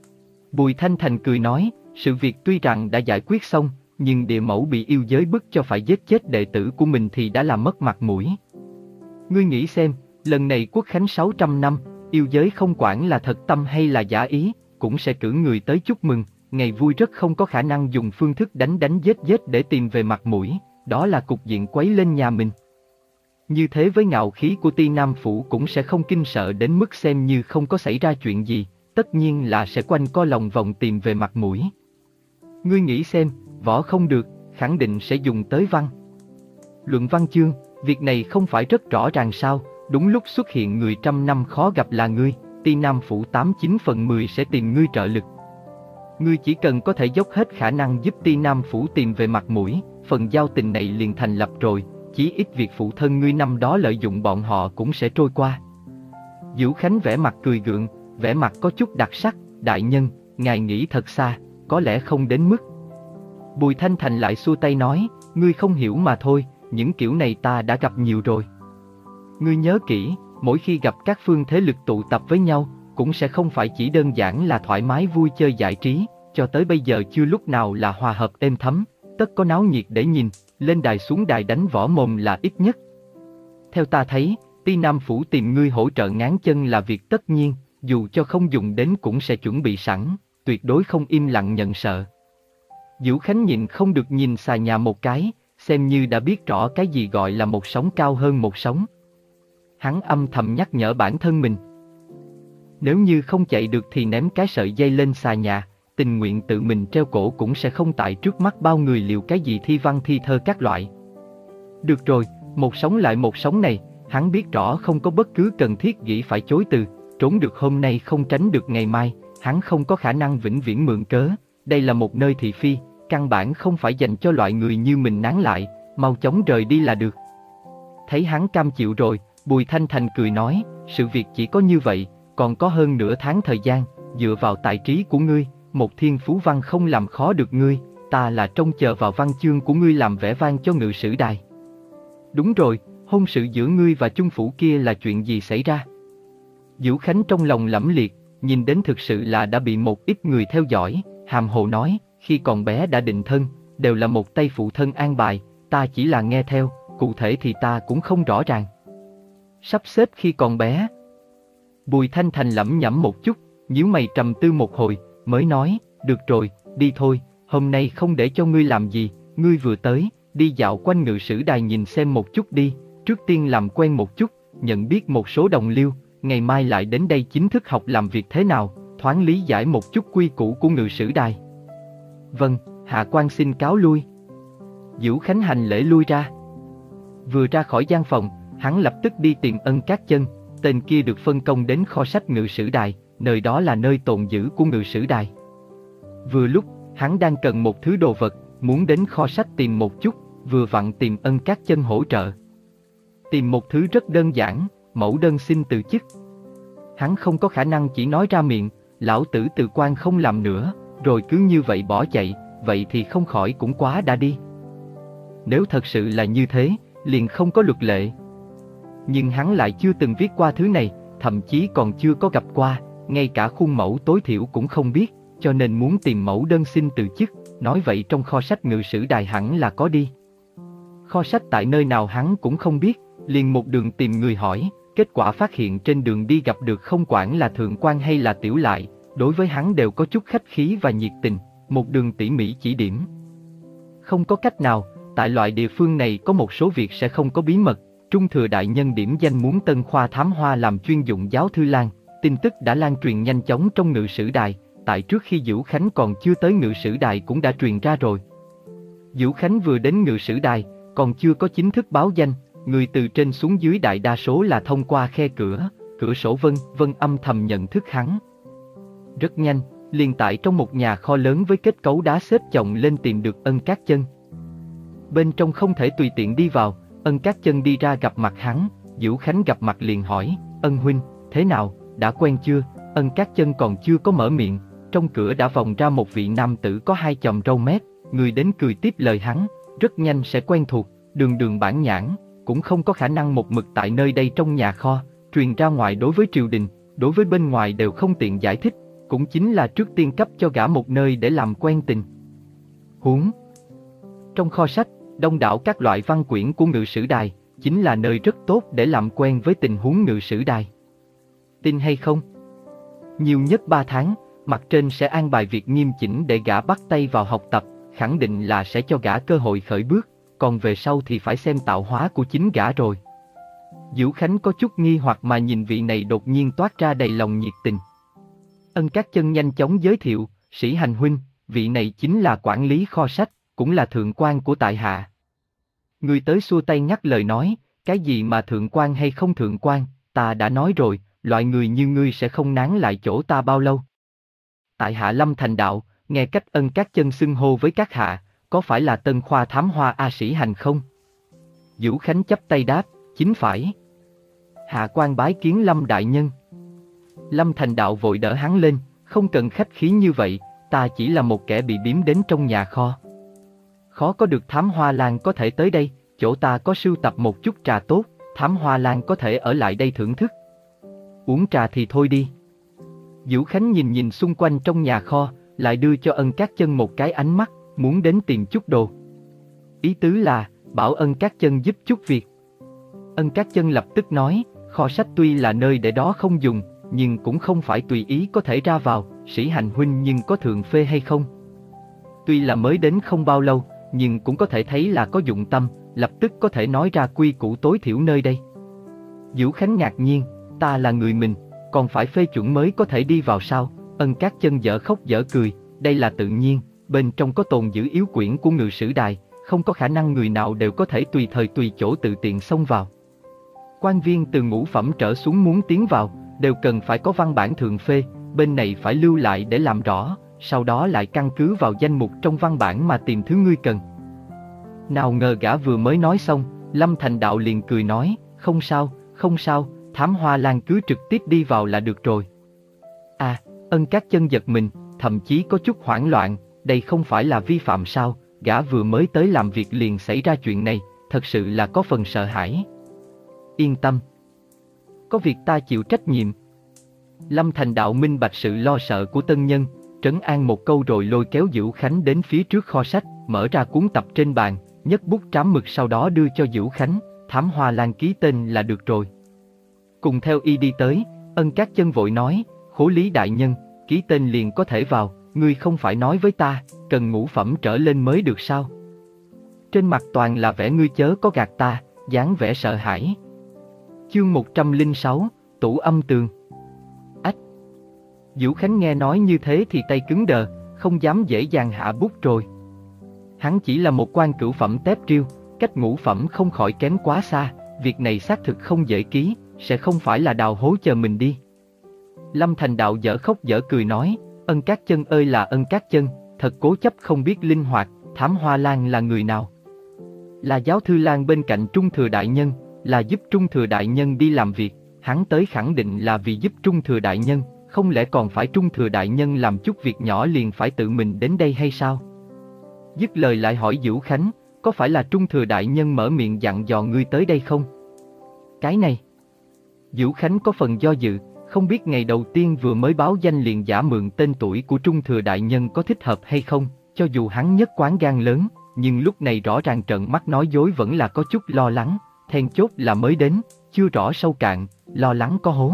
Bùi Thanh Thành cười nói, sự việc tuy rằng đã giải quyết xong, nhưng Địa Mẫu bị yêu giới bức cho phải giết chết đệ tử của mình thì đã làm mất mặt mũi. Ngươi nghĩ xem, lần này quốc khánh sáu trăm năm, yêu giới không quản là thật tâm hay là giả ý, cũng sẽ cử người tới chúc mừng, ngày vui rất không có khả năng dùng phương thức đánh đánh giết giết để tìm về mặt mũi, đó là cục diện quấy lên nhà mình. Như thế với ngạo khí của Ti Nam Phủ cũng sẽ không kinh sợ đến mức xem như không có xảy ra chuyện gì, tất nhiên là sẽ quanh co lòng vòng tìm về mặt mũi. Ngươi nghĩ xem, võ không được, khẳng định sẽ dùng tới văn. Luận văn chương, việc này không phải rất rõ ràng sao, đúng lúc xuất hiện người trăm năm khó gặp là ngươi, Ti Nam Phủ tám chín phần mười sẽ tìm ngươi trợ lực. Ngươi chỉ cần có thể dốc hết khả năng giúp Ti Nam Phủ tìm về mặt mũi, phần giao tình này liền thành lập rồi, chí ít việc phụ thân ngươi năm đó lợi dụng bọn họ cũng sẽ trôi qua. Vũ Khánh vẻ mặt cười gượng, vẻ mặt có chút đặc sắc, đại nhân, ngài nghĩ thật xa, có lẽ không đến mức. Bùi Thanh Thành lại xua tay nói, ngươi không hiểu mà thôi, những kiểu này ta đã gặp nhiều rồi. Ngươi nhớ kỹ, mỗi khi gặp các phương thế lực tụ tập với nhau, cũng sẽ không phải chỉ đơn giản là thoải mái vui chơi giải trí, cho tới bây giờ chưa lúc nào là hòa hợp êm thấm, tất có náo nhiệt để nhìn, lên đài xuống đài đánh võ mồm là ít nhất. Theo ta thấy, Ti Nam Phủ tìm ngươi hỗ trợ ngáng chân là việc tất nhiên, dù cho không dùng đến cũng sẽ chuẩn bị sẵn, tuyệt đối không im lặng nhận sợ. Vũ Khánh nhịn không được nhìn xà nhà một cái, xem như đã biết rõ cái gì gọi là một sóng cao hơn một sóng. Hắn âm thầm nhắc nhở bản thân mình. Nếu như không chạy được thì ném cái sợi dây lên xà nhà, tình nguyện tự mình treo cổ cũng sẽ không tại trước mắt bao người liệu cái gì thi văn thi thơ các loại. Được rồi, một sóng lại một sóng này, hắn biết rõ không có bất cứ cần thiết nghĩ phải chối từ, trốn được hôm nay không tránh được ngày mai, hắn không có khả năng vĩnh viễn mượn cớ, đây là một nơi thị phi, căn bản không phải dành cho loại người như mình nán lại, mau chóng rời đi là được. Thấy hắn cam chịu rồi, Bùi Thanh Thành cười nói, sự việc chỉ có như vậy, còn có hơn nửa tháng thời gian, dựa vào tài trí của ngươi, một thiên phú văn không làm khó được ngươi, ta là trông chờ vào văn chương của ngươi làm vẻ vang cho Ngự Sử Đài. Đúng rồi, hôn sự giữa ngươi và chung phủ kia là chuyện gì xảy ra? Vũ Khánh trong lòng lẫm liệt, nhìn đến thực sự là đã bị một ít người theo dõi, hàm hồ nói, khi còn bé đã định thân, đều là một tay phụ thân an bài, ta chỉ là nghe theo, cụ thể thì ta cũng không rõ ràng. Sắp xếp khi còn bé. Bùi Thanh Thành lẩm nhẩm một chút, nhíu mày trầm tư một hồi, mới nói, được rồi, đi thôi, hôm nay không để cho ngươi làm gì, ngươi vừa tới, đi dạo quanh Ngự Sử Đài nhìn xem một chút đi, trước tiên làm quen một chút, nhận biết một số đồng liêu, ngày mai lại đến đây chính thức học làm việc thế nào, thoáng lý giải một chút quy củ của Ngự Sử Đài. Vâng, hạ quan xin cáo lui. Vũ Khánh hành lễ lui ra. Vừa ra khỏi gian phòng, hắn lập tức đi tìm Ân Cát Chân, tên kia được phân công đến kho sách Ngự Sử Đài, nơi đó là nơi tồn giữ của Ngự Sử Đài. Vừa lúc, hắn đang cần một thứ đồ vật, muốn đến kho sách tìm một chút, vừa vặn tìm Ân Cát Chân hỗ trợ. Tìm một thứ rất đơn giản, mẫu đơn xin từ chức. Hắn không có khả năng chỉ nói ra miệng, lão tử từ quan không làm nữa, rồi cứ như vậy bỏ chạy, vậy thì không khỏi cũng quá đã đi. Nếu thật sự là như thế, liền không có luật lệ. Nhưng hắn lại chưa từng viết qua thứ này, thậm chí còn chưa có gặp qua, ngay cả khuôn mẫu tối thiểu cũng không biết, cho nên muốn tìm mẫu đơn xin từ chức, nói vậy trong kho sách Ngự Sử Đài hẳn là có đi. Kho sách tại nơi nào hắn cũng không biết, liền một đường tìm người hỏi, kết quả phát hiện trên đường đi gặp được không quản là thượng quan hay là tiểu lại, đối với hắn đều có chút khách khí và nhiệt tình, một đường tỉ mỉ chỉ điểm. Không có cách nào, tại loại địa phương này có một số việc sẽ không có bí mật, Trung Thừa Đại Nhân điểm danh muốn Tân Khoa Thám Hoa làm chuyên dụng giáo thư lang, tin tức đã lan truyền nhanh chóng trong Ngự Sử Đài, tại trước khi Vũ Khánh còn chưa tới Ngự Sử Đài cũng đã truyền ra rồi. Vũ Khánh vừa đến Ngự Sử Đài, còn chưa có chính thức báo danh, người từ trên xuống dưới đại đa số là thông qua khe cửa, cửa sổ vân vân âm thầm nhận thức hắn. Rất nhanh, liền tại trong một nhà kho lớn với kết cấu đá xếp chồng lên tìm được Ân Cát Chân. Bên trong không thể tùy tiện đi vào, Ân Cát Chân đi ra gặp mặt hắn, Vũ Khánh gặp mặt liền hỏi, Ân huynh, thế nào, đã quen chưa? Ân Cát Chân còn chưa có mở miệng, trong cửa đã vòng ra một vị nam tử có hai chòm râu mép, người đến cười tiếp lời hắn, rất nhanh sẽ quen thuộc, đường đường bản nhãn, cũng không có khả năng một mực tại nơi đây trong nhà kho, truyền ra ngoài đối với triều đình, đối với bên ngoài đều không tiện giải thích, cũng chính là trước tiên cấp cho gã một nơi để làm quen tình. Huống trong kho sách, đông đảo các loại văn quyển của Ngự Sử Đài, chính là nơi rất tốt để làm quen với tình huống Ngự Sử Đài. Tin hay không? Nhiều nhất ba tháng, mặt trên sẽ an bài việc nghiêm chỉnh để gã bắt tay vào học tập, khẳng định là sẽ cho gã cơ hội khởi bước, còn về sau thì phải xem tạo hóa của chính gã rồi. Diễu Khánh có chút nghi hoặc mà nhìn vị này đột nhiên toát ra đầy lòng nhiệt tình. Ân Cát Chân nhanh chóng giới thiệu, Sĩ Hành huynh, vị này chính là quản lý kho sách, cũng là thượng quan của tại hạ. Người tới xua tay ngắt lời nói, cái gì mà thượng quan hay không thượng quan, ta đã nói rồi, loại người như ngươi sẽ không nán lại chỗ ta bao lâu. Tại hạ Lâm Thành Đạo, nghe cách Ân Cát Chân xưng hô với các hạ, có phải là Tân Khoa Thám Hoa A Sĩ Hành không? Diễu Khánh chắp tay đáp, chính phải. Hạ quan bái kiến Lâm đại nhân. Lâm Thành Đạo vội đỡ hắn lên, không cần khách khí như vậy, ta chỉ là một kẻ bị biếm đến trong nhà kho. Khó có được Thám Hoa Lan có thể tới đây, chỗ ta có sưu tập một chút trà tốt, Thám Hoa Lan có thể ở lại đây thưởng thức. Uống trà thì thôi đi. Diễu Khánh nhìn nhìn xung quanh trong nhà kho, lại đưa cho Ân Cát Chân một cái ánh mắt, muốn đến tìm chút đồ. Ý tứ là, bảo Ân Cát Chân giúp chút việc. Ân Cát Chân lập tức nói, kho sách tuy là nơi để đó không dùng, nhưng cũng không phải tùy ý có thể ra vào, Sĩ Hành huynh nhưng có thường phê hay không? Tuy là mới đến không bao lâu, nhưng cũng có thể thấy là có dụng tâm, lập tức có thể nói ra quy củ tối thiểu nơi đây. Diễu Khánh ngạc nhiên, ta là người mình, còn phải phê chuẩn mới có thể đi vào sao? Ân Cát Chân dở khóc dở cười, đây là tự nhiên, bên trong có tồn giữ yếu quyển của Ngự Sử Đài, không có khả năng người nào đều có thể tùy thời tùy chỗ tự tiện xông vào. Quan viên từ ngũ phẩm trở xuống muốn tiến vào, đều cần phải có văn bản thường phê, bên này phải lưu lại để làm rõ, sau đó lại căn cứ vào danh mục trong văn bản mà tìm thứ ngươi cần. Nào ngờ gã vừa mới nói xong, Lâm Thành Đạo liền cười nói, không sao, không sao, Thám Hoa Lan cứ trực tiếp đi vào là được rồi. À, Ân Cát Chân giật mình, thậm chí có chút hoảng loạn, đây không phải là vi phạm sao, gã vừa mới tới làm việc liền xảy ra chuyện này, thật sự là có phần sợ hãi. Yên tâm, có việc ta chịu trách nhiệm. Lâm Thành Đạo minh bạch sự lo sợ của tân nhân, trấn an một câu rồi lôi kéo Diễu Khánh đến phía trước kho sách, mở ra cuốn tập trên bàn, nhấc bút trám mực sau đó đưa cho Diễu Khánh, Thám Hoa Lan ký tên là được rồi. Cùng theo y đi tới, Ân Cát Chân vội nói, Khố Lý đại nhân, ký tên liền có thể vào, ngươi không phải nói với ta, cần ngũ phẩm trở lên mới được sao? Trên mặt toàn là vẻ ngươi chớ có gạt ta, dáng vẻ sợ hãi. Chương một trăm lẻ sáu, Tủ Âm Tường. Ách! Diễu Khánh nghe nói như thế thì tay cứng đờ, không dám dễ dàng hạ bút rồi. Hắn chỉ là một quan cửu phẩm tép triêu, cách ngũ phẩm không khỏi kém quá xa, việc này xác thực không dễ ký, sẽ không phải là đào hố chờ mình đi. Lâm Thành Đạo dở khóc dở cười nói, Ân Cát Chân ơi là Ân Cát Chân, thật cố chấp không biết linh hoạt, Thám Hoa Lan là người nào? Là giáo thư Lan bên cạnh Trung Thừa đại nhân, là giúp Trung Thừa đại nhân đi làm việc, hắn tới khẳng định là vì giúp Trung Thừa đại nhân, không lẽ còn phải Trung Thừa đại nhân làm chút việc nhỏ liền phải tự mình đến đây hay sao? Dứt lời lại hỏi Diễu Khánh, có phải là Trung Thừa đại nhân mở miệng dặn dò ngươi tới đây không? Cái này, Diễu Khánh có phần do dự, không biết ngày đầu tiên vừa mới báo danh liền giả mượn tên tuổi của Trung Thừa đại nhân có thích hợp hay không, cho dù hắn nhất quán gan lớn, nhưng lúc này rõ ràng trợn mắt nói dối vẫn là có chút lo lắng, then chốt là mới đến, chưa rõ sâu cạn, lo lắng có hố.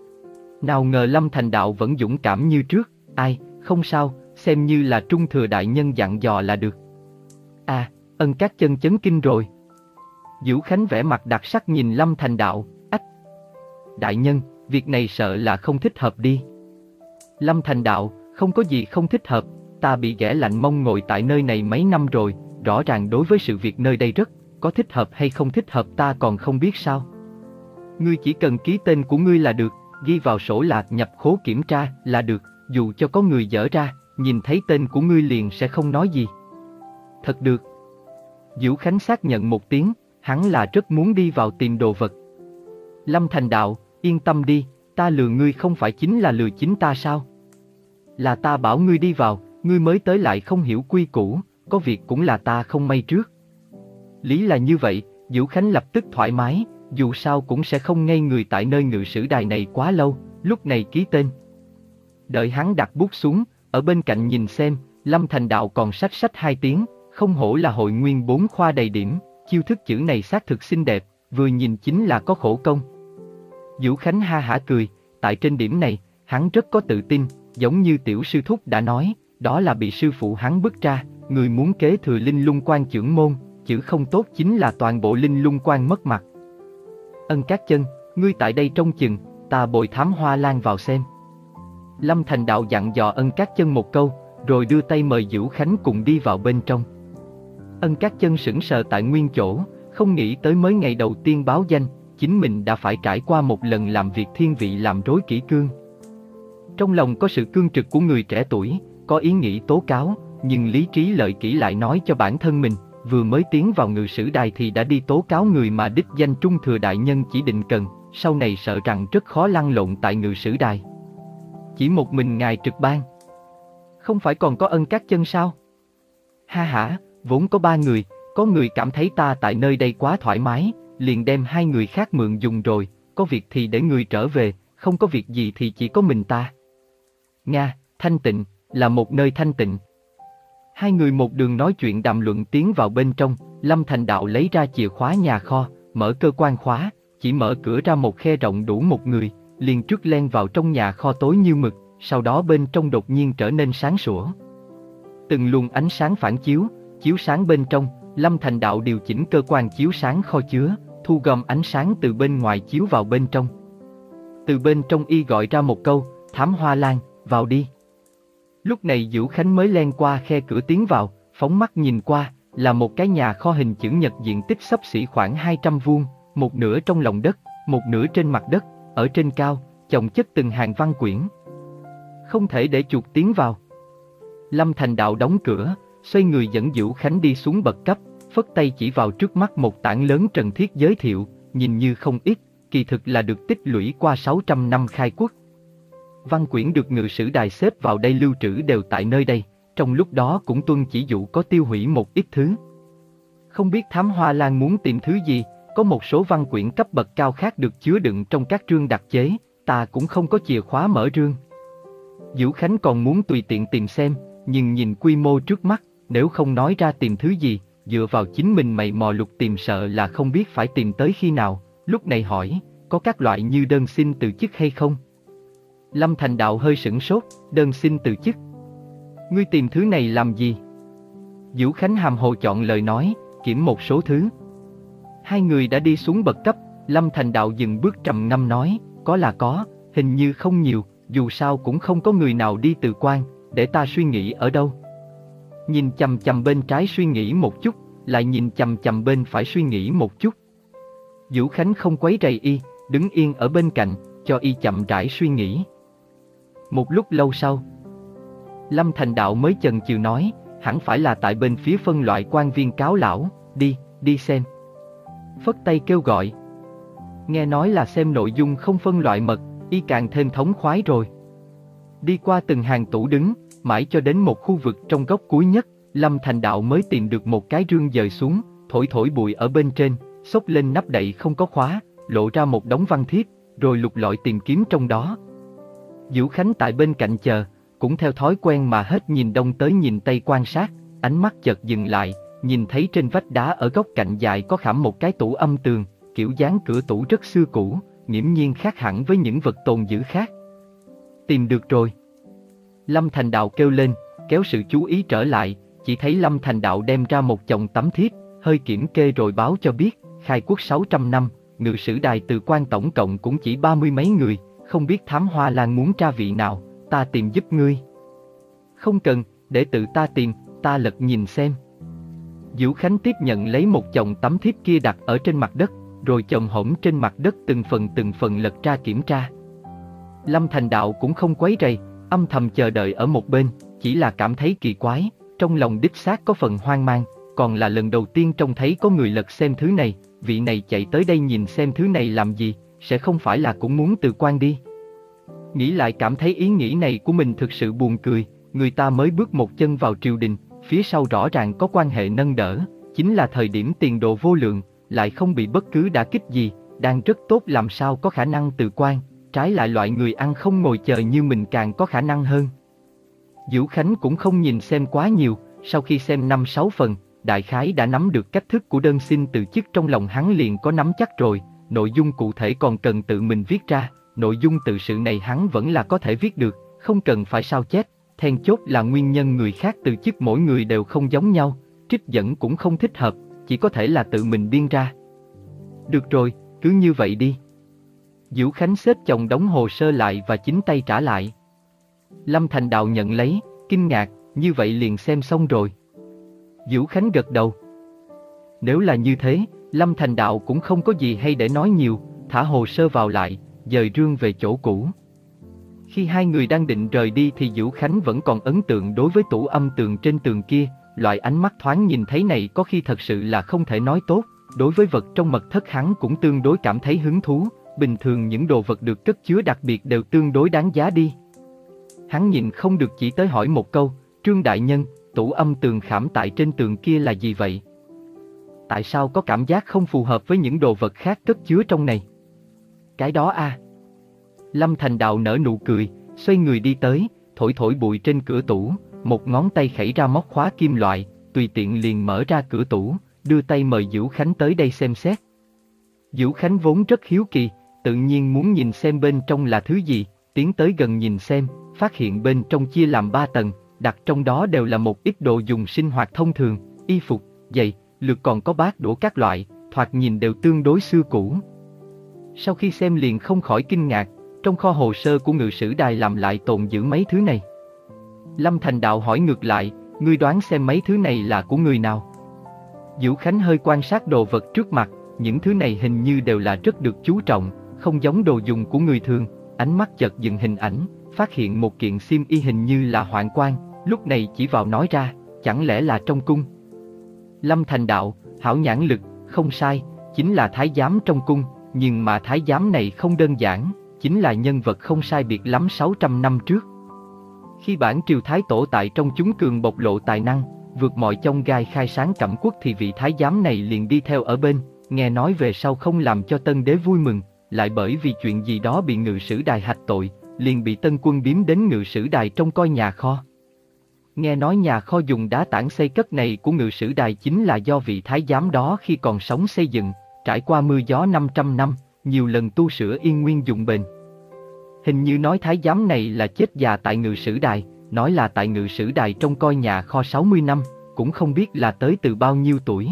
Nào ngờ Lâm Thành Đạo vẫn dũng cảm như trước, ai, không sao, xem như là Trung Thừa đại nhân dặn dò là được. À, Ân Cát Chân chấn kinh rồi. Diễu Khánh vẻ mặt đặc sắc nhìn Lâm Thành Đạo, ách. Đại nhân, việc này sợ là không thích hợp đi. Lâm Thành Đạo, không có gì không thích hợp, ta bị ghẻ lạnh mông ngồi tại nơi này mấy năm rồi, rõ ràng đối với sự việc nơi đây rất, có thích hợp hay không thích hợp ta còn không biết sao. Ngươi chỉ cần ký tên của ngươi là được, ghi vào sổ lạc nhập khố kiểm tra là được, dù cho có người dở ra, nhìn thấy tên của ngươi liền sẽ không nói gì. Thật được. Diễu Khánh xác nhận một tiếng, hắn là rất muốn đi vào tìm đồ vật. Lâm Thành Đạo, yên tâm đi, ta lừa ngươi không phải chính là lừa chính ta sao? Là ta bảo ngươi đi vào, ngươi mới tới lại không hiểu quy củ, có việc cũng là ta không may trước. Lý là như vậy, Diễu Khánh lập tức thoải mái, dù sao cũng sẽ không ngây người tại nơi Ngự Sử Đài này quá lâu, lúc này ký tên. Đợi hắn đặt bút xuống, ở bên cạnh nhìn xem, Lâm Thành Đạo còn sách sách hai tiếng, không hổ là hội nguyên bốn khoa đầy điểm, chiêu thức chữ này xác thực xinh đẹp, vừa nhìn chính là có khổ công. Diễu Khánh ha hả cười, tại trên điểm này, hắn rất có tự tin, giống như tiểu sư thúc đã nói, đó là bị sư phụ hắn bức ra, người muốn kế thừa Linh Lung Quan trưởng môn, chữ không tốt chính là toàn bộ linh lung quan mất mặt. Ân Cát Chân, ngươi tại đây trông chừng, ta bồi Thám Hoa Lan vào xem. Lâm Thành Đạo dặn dò Ân Cát Chân một câu, rồi đưa tay mời Dữu Khánh cùng đi vào bên trong. Ân Cát Chân sững sờ tại nguyên chỗ, không nghĩ tới mới ngày đầu tiên báo danh, chính mình đã phải trải qua một lần làm việc thiên vị làm rối kỷ cương. Trong lòng có sự cương trực của người trẻ tuổi, có ý nghĩ tố cáo, nhưng lý trí lợi kỷ lại nói cho bản thân mình, vừa mới tiến vào ngự sử đài thì đã đi tố cáo người mà đích danh Trung Thừa Đại Nhân chỉ định cần, sau này sợ rằng rất khó lăn lộn tại ngự sử đài. Chỉ một mình ngài trực ban, không phải còn có Ân Cát Chân sao? Ha hả, vốn có ba người, có người cảm thấy ta tại nơi đây quá thoải mái, liền đem hai người khác mượn dùng rồi, có việc thì để người trở về, không có việc gì thì chỉ có mình ta. Nga, thanh tịnh, là một nơi thanh tịnh. Hai người một đường nói chuyện đàm luận tiến vào bên trong, Lâm Thành Đạo lấy ra chìa khóa nhà kho, mở cơ quan khóa, chỉ mở cửa ra một khe rộng đủ một người, liền trước len vào trong nhà kho tối như mực, sau đó bên trong đột nhiên trở nên sáng sủa. Từng luồng ánh sáng phản chiếu, chiếu sáng bên trong, Lâm Thành Đạo điều chỉnh cơ quan chiếu sáng kho chứa, thu gom ánh sáng từ bên ngoài chiếu vào bên trong. Từ bên trong y gọi ra một câu, Thám Hoa Lan, vào đi. Lúc này Dữu Khánh mới len qua khe cửa tiến vào, phóng mắt nhìn qua, là một cái nhà kho hình chữ nhật diện tích xấp xỉ khoảng hai trăm vuông, một nửa trong lòng đất, một nửa trên mặt đất, ở trên cao, chồng chất từng hàng văn quyển. Không thể để chuột tiến vào. Lâm Thành Đạo đóng cửa, xoay người dẫn Dữu Khánh đi xuống bậc cấp, phất tay chỉ vào trước mắt một tảng lớn Trần Thiết giới thiệu, nhìn như không ít, kỳ thực là được tích lũy qua sáu trăm năm khai quốc. Văn quyển được ngự sử đài xếp vào đây lưu trữ đều tại nơi đây, trong lúc đó cũng tuân chỉ dụ có tiêu hủy một ít thứ. Không biết Thám Hoa Lan muốn tìm thứ gì, có một số văn quyển cấp bậc cao khác được chứa đựng trong các rương đặc chế, ta cũng không có chìa khóa mở rương. Dữu Khánh còn muốn tùy tiện tìm xem, nhưng nhìn quy mô trước mắt, nếu không nói ra tìm thứ gì, dựa vào chính mình mày mò lục tìm sợ là không biết phải tìm tới khi nào, lúc này hỏi, có các loại như đơn xin từ chức hay không? Lâm Thành Đạo hơi sửng sốt, đơn xin từ chức. Ngươi tìm thứ này làm gì? Dữu Khánh hàm hồ chọn lời nói, kiểm một số thứ. Hai người đã đi xuống bậc cấp, Lâm Thành Đạo dừng bước trầm ngâm nói, có là có, hình như không nhiều, dù sao cũng không có người nào đi từ quan, để ta suy nghĩ ở đâu. Nhìn chằm chằm bên trái suy nghĩ một chút, lại nhìn chằm chằm bên phải suy nghĩ một chút. Dữu Khánh không quấy rầy y, đứng yên ở bên cạnh, cho y chậm rãi suy nghĩ. Một lúc lâu sau, Lâm Thành Đạo mới chần chừ nói, hẳn phải là tại bên phía phân loại quan viên cáo lão, đi, đi xem. Phất tay kêu gọi. Nghe nói là xem nội dung không phân loại mật, y càng thêm thống khoái rồi. Đi qua từng hàng tủ đứng, mãi cho đến một khu vực trong góc cuối nhất, Lâm Thành Đạo mới tìm được một cái rương dời xuống, thổi thổi bụi ở bên trên, xốc lên nắp đậy không có khóa, lộ ra một đống văn thiếp, rồi lục lọi tìm kiếm trong đó. Dữu Khánh tại bên cạnh chờ, cũng theo thói quen mà hết nhìn đông tới nhìn tây quan sát, ánh mắt chợt dừng lại, nhìn thấy trên vách đá ở góc cạnh dài có khảm một cái tủ âm tường, kiểu dáng cửa tủ rất xưa cũ, nghiễm nhiên khác hẳn với những vật tồn giữ khác. Tìm được rồi. Lâm Thành Đạo kêu lên, kéo sự chú ý trở lại, chỉ thấy Lâm Thành Đạo đem ra một chồng tấm thiếp, hơi kiểm kê rồi báo cho biết, khai quốc sáu trăm năm, ngự sử đài từ quan tổng cộng cũng chỉ ba mươi mấy người, không biết Thám Hoa Lan muốn tra vị nào, ta tìm giúp ngươi. Không cần, để tự ta tìm, ta lật nhìn xem. Dữu Khánh tiếp nhận lấy một chồng tấm thiếp kia đặt ở trên mặt đất, rồi chồng hổm trên mặt đất từng phần từng phần lật ra kiểm tra. Lâm Thành Đạo cũng không quấy rầy, âm thầm chờ đợi ở một bên, chỉ là cảm thấy kỳ quái, trong lòng đích xác có phần hoang mang, còn là lần đầu tiên trông thấy có người lật xem thứ này, vị này chạy tới đây nhìn xem thứ này làm gì, sẽ không phải là cũng muốn từ quan đi. Nghĩ lại cảm thấy ý nghĩ này của mình thực sự buồn cười, người ta mới bước một chân vào triều đình, phía sau rõ ràng có quan hệ nâng đỡ, chính là thời điểm tiền đồ vô lượng, lại không bị bất cứ đả kích gì, đang rất tốt làm sao có khả năng từ quan, trái lại loại người ăn không ngồi chờ như mình càng có khả năng hơn. Dữu Khánh cũng không nhìn xem quá nhiều, sau khi xem năm sáu phần, đại khái đã nắm được cách thức của đơn xin từ chức, trong lòng hắn liền có nắm chắc rồi, nội dung cụ thể còn cần tự mình viết ra, nội dung tự sự này hắn vẫn là có thể viết được, không cần phải sao chép, then chốt là nguyên nhân người khác từ chức mỗi người đều không giống nhau, trích dẫn cũng không thích hợp, chỉ có thể là tự mình biên ra. Được rồi, cứ như vậy đi. Diễu Khánh xếp chồng đống hồ sơ lại và chính tay trả lại. Lâm Thành Đạo nhận lấy, kinh ngạc, như vậy liền xem xong rồi. Diễu Khánh gật đầu. Nếu là như thế, Lâm Thành Đạo cũng không có gì hay để nói nhiều, thả hồ sơ vào lại, dời rương về chỗ cũ. Khi hai người đang định rời đi thì Diễu Khánh vẫn còn ấn tượng đối với tủ âm tường trên tường kia, loại ánh mắt thoáng nhìn thấy này có khi thật sự là không thể nói tốt, đối với vật trong mật thất hắn cũng tương đối cảm thấy hứng thú, bình thường những đồ vật được cất chứa đặc biệt đều tương đối đáng giá đi. Hắn nhìn không được chỉ tới hỏi một câu, Trương đại nhân, tủ âm tường khảm tại trên tường kia là gì vậy? Tại sao có cảm giác không phù hợp với những đồ vật khác cất chứa trong này? Cái đó a. Lâm Thành Đạo nở nụ cười, xoay người đi tới, thổi thổi bụi trên cửa tủ, một ngón tay khẩy ra móc khóa kim loại, tùy tiện liền mở ra cửa tủ, đưa tay mời Diễu Khánh tới đây xem xét. Diễu Khánh vốn rất hiếu kỳ, tự nhiên muốn nhìn xem bên trong là thứ gì, tiến tới gần nhìn xem, phát hiện bên trong chia làm ba tầng, đặt trong đó đều là một ít đồ dùng sinh hoạt thông thường, y phục, giày, lược còn có bát đũa các loại, thoạt nhìn đều tương đối xưa cũ. Sau khi xem liền không khỏi kinh ngạc, trong kho hồ sơ của Ngự Sử Đài làm lại tồn giữ mấy thứ này. Lâm Thành Đạo hỏi ngược lại, ngươi đoán xem mấy thứ này là của người nào? Diễu Khánh hơi quan sát đồ vật trước mặt, những thứ này hình như đều là rất được chú trọng, không giống đồ dùng của người thường, ánh mắt chợt dừng hình ảnh, phát hiện một kiện xiêm y hình như là hoạn quan, lúc này chỉ vào nói ra, chẳng lẽ là trong cung? Lâm Thành Đạo, hảo nhãn lực, không sai, chính là thái giám trong cung, nhưng mà thái giám này không đơn giản, chính là nhân vật không sai biệt lắm sáu trăm năm trước. Khi bản triều thái tổ tại trong chúng cường bộc lộ tài năng, vượt mọi chông gai khai sáng cẩm quốc thì vị thái giám này liền đi theo ở bên, nghe nói về sau không làm cho tân đế vui mừng, lại bởi vì chuyện gì đó bị Ngự Sử Đài hạch tội, liền bị tân quân biếm đến Ngự Sử Đài trông coi nhà kho. Nghe nói nhà kho dùng đá tảng xây cất này của Ngự Sử Đài chính là do vị thái giám đó khi còn sống xây dựng, trải qua mưa gió năm trăm năm, nhiều lần tu sửa yên nguyên dụng bền. Hình như nói thái giám này là chết già tại Ngự Sử Đài, nói là tại Ngự Sử Đài trông coi nhà kho sáu mươi năm, cũng không biết là tới từ bao nhiêu tuổi.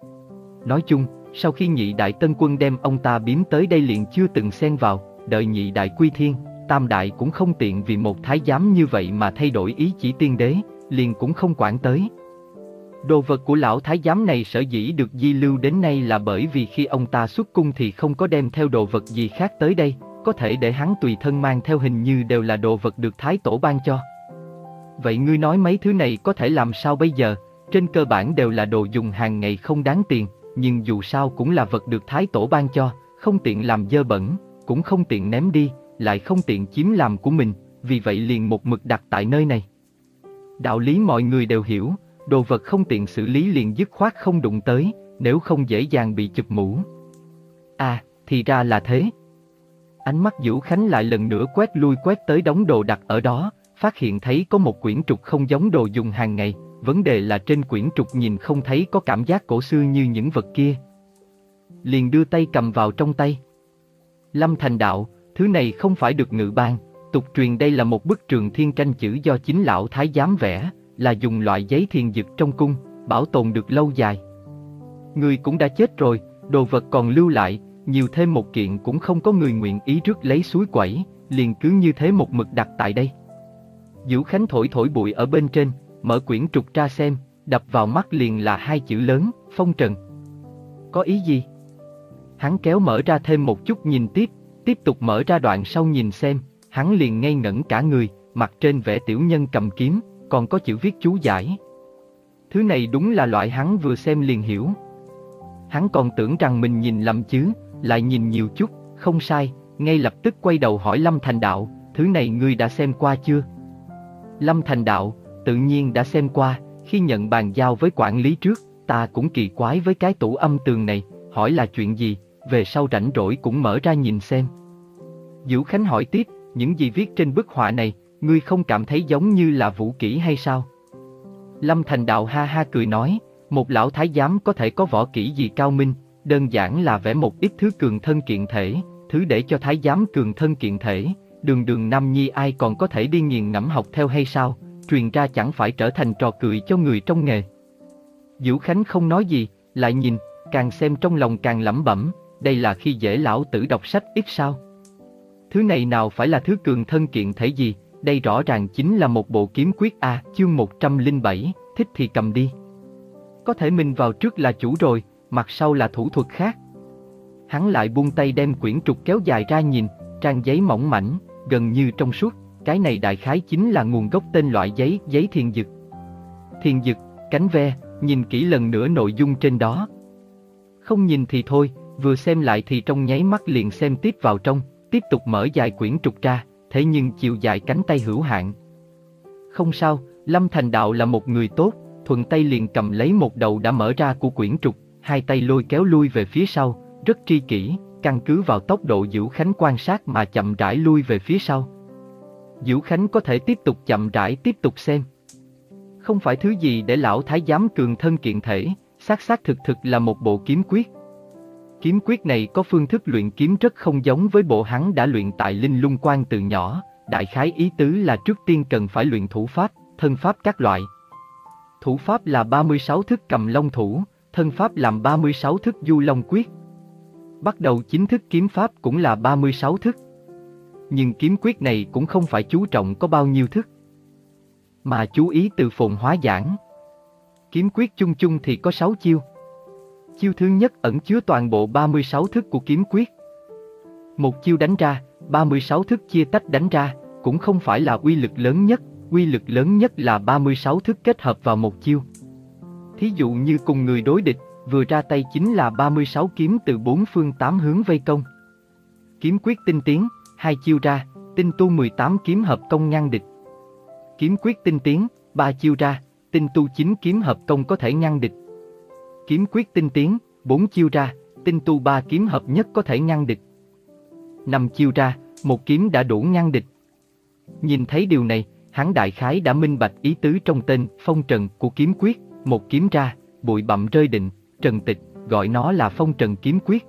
Nói chung, sau khi nhị đại tân quân đem ông ta biếm tới đây liền chưa từng xen vào, đợi nhị đại quy thiên, tam đại cũng không tiện vì một thái giám như vậy mà thay đổi ý chỉ tiên đế, liền cũng không quản tới. Đồ vật của lão thái giám này sở dĩ được di lưu đến nay là bởi vì khi ông ta xuất cung thì không có đem theo đồ vật gì khác tới đây, có thể để hắn tùy thân mang theo hình như đều là đồ vật được thái tổ ban cho. Vậy ngươi nói mấy thứ này có thể làm sao bây giờ? Trên cơ bản đều là đồ dùng hàng ngày không đáng tiền, nhưng dù sao cũng là vật được thái tổ ban cho, không tiện làm dơ bẩn, cũng không tiện ném đi, lại không tiện chiếm làm của mình, vì vậy liền một mực đặt tại nơi này. Đạo lý mọi người đều hiểu, đồ vật không tiện xử lý liền dứt khoát không đụng tới, nếu không dễ dàng bị chụp mũ. À, thì ra là thế. Ánh mắt Diễu Khánh lại lần nữa quét lui quét tới đống đồ đặt ở đó, phát hiện thấy có một quyển trục không giống đồ dùng hàng ngày, vấn đề là trên quyển trục nhìn không thấy có cảm giác cổ xưa như những vật kia. Liền đưa tay cầm vào trong tay. Lâm Thành Đạo, thứ này không phải được ngự ban, tục truyền đây là một bức trường thiên tranh chữ do chính lão thái giám vẽ, là dùng loại giấy thiền dực trong cung, bảo tồn được lâu dài. Người cũng đã chết rồi, đồ vật còn lưu lại, nhiều thêm một kiện cũng không có người nguyện ý rước lấy suối quẩy, liền cứ như thế một mực đặt tại đây. Diễu Khánh thổi thổi bụi ở bên trên, mở quyển trục ra xem, đập vào mắt liền là hai chữ lớn, Phong Trần. Có ý gì? Hắn kéo mở ra thêm một chút nhìn tiếp, tiếp tục mở ra đoạn sau nhìn xem, hắn liền ngây ngẩn cả người, mặt trên vẽ tiểu nhân cầm kiếm, còn có chữ viết chú giải. Thứ này đúng là loại hắn vừa xem liền hiểu. Hắn còn tưởng rằng mình nhìn lầm chứ, lại nhìn nhiều chút, không sai, ngay lập tức quay đầu hỏi Lâm Thành Đạo, thứ này ngươi đã xem qua chưa? Lâm Thành Đạo, tự nhiên đã xem qua, khi nhận bàn giao với quản lý trước, ta cũng kỳ quái với cái tủ âm tường này, hỏi là chuyện gì, về sau rảnh rỗi cũng mở ra nhìn xem. Diễu Khánh hỏi tiếp, những gì viết trên bức họa này, ngươi không cảm thấy giống như là vũ kỹ hay sao? Lâm Thành Đạo ha ha cười nói, một lão thái giám có thể có võ kỹ gì cao minh, đơn giản là vẽ một ít thứ cường thân kiện thể, thứ để cho thái giám cường thân kiện thể, đường đường nam nhi ai còn có thể đi nghiền ngẫm học theo hay sao, truyền ra chẳng phải trở thành trò cười cho người trong nghề. Diễu Khánh không nói gì, Lại nhìn, càng xem trong lòng càng lẩm bẩm, đây là khi dễ lão tử đọc sách ít sao? Thứ này nào phải là thứ cường thân kiện thể gì, đây rõ ràng chính là một bộ kiếm quyết a. À, chương một trăm lẻ bảy, thích thì cầm đi. Có thể mình vào trước là chủ rồi, mặt sau là thủ thuật khác. Hắn lại buông tay đem quyển trục kéo dài ra nhìn, trang giấy mỏng mảnh, gần như trong suốt, cái này đại khái chính là nguồn gốc tên loại giấy, giấy thiền dực. Thiền dực, cánh ve, nhìn kỹ lần nữa nội dung trên đó. Không nhìn thì thôi, vừa xem lại thì trong nháy mắt liền xem tiếp vào trong, tiếp tục mở dài quyển trục ra, thế nhưng chiều dài cánh tay hữu hạn. Không sao, Lâm Thành Đạo là một người tốt, thuận tay liền cầm lấy một đầu đã mở ra của quyển trục, hai tay lôi kéo lui về phía sau, rất tri kỷ, căn cứ vào tốc độ Dữu Khánh quan sát mà chậm rãi lui về phía sau. Dữu Khánh có thể tiếp tục chậm rãi tiếp tục xem. Không phải thứ gì để lão thái giám cường thân kiện thể, xác xác thực thực là một bộ kiếm quyết. Kiếm quyết này có phương thức luyện kiếm rất không giống với bộ hắn đã luyện tại Linh Lung Quan từ nhỏ, đại khái ý tứ là trước tiên cần phải luyện thủ pháp, thân pháp các loại. Thủ pháp là ba mươi sáu thức cầm long thủ, thân pháp làm ba mươi sáu thức du long quyết. Bắt đầu chính thức kiếm pháp cũng là ba mươi sáu thức. Nhưng kiếm quyết này cũng không phải chú trọng có bao nhiêu thức, mà chú ý từ phồn hóa giảng. Kiếm quyết chung chung thì có sáu chiêu. Chiêu thứ nhất ẩn chứa toàn bộ ba mươi sáu thức của kiếm quyết. Một chiêu đánh ra, ba mươi sáu thức chia tách đánh ra, cũng không phải là uy lực lớn nhất, uy lực lớn nhất là ba mươi sáu thức kết hợp vào một chiêu. Thí dụ như cùng người đối địch, vừa ra tay chính là ba mươi sáu kiếm từ bốn phương tám hướng vây công. Kiếm quyết tinh tiến, hai chiêu ra, tinh tu mười tám kiếm hợp công ngăn địch. Kiếm quyết tinh tiến, ba chiêu ra, tinh tu chín kiếm hợp công có thể ngăn địch. Kiếm quyết tinh tiến, bốn chiêu ra, tinh tu ba kiếm hợp nhất có thể ngăn địch. Năm chiêu ra, một kiếm đã đủ ngăn địch. Nhìn thấy điều này, hắn đại khái đã minh bạch ý tứ trong tên phong trần của kiếm quyết, một kiếm ra, bụi bặm rơi định, trần tịch, gọi nó là phong trần kiếm quyết.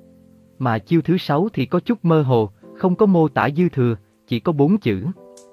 Mà chiêu thứ sáu thì có chút mơ hồ, không có mô tả dư thừa, chỉ có bốn chữ.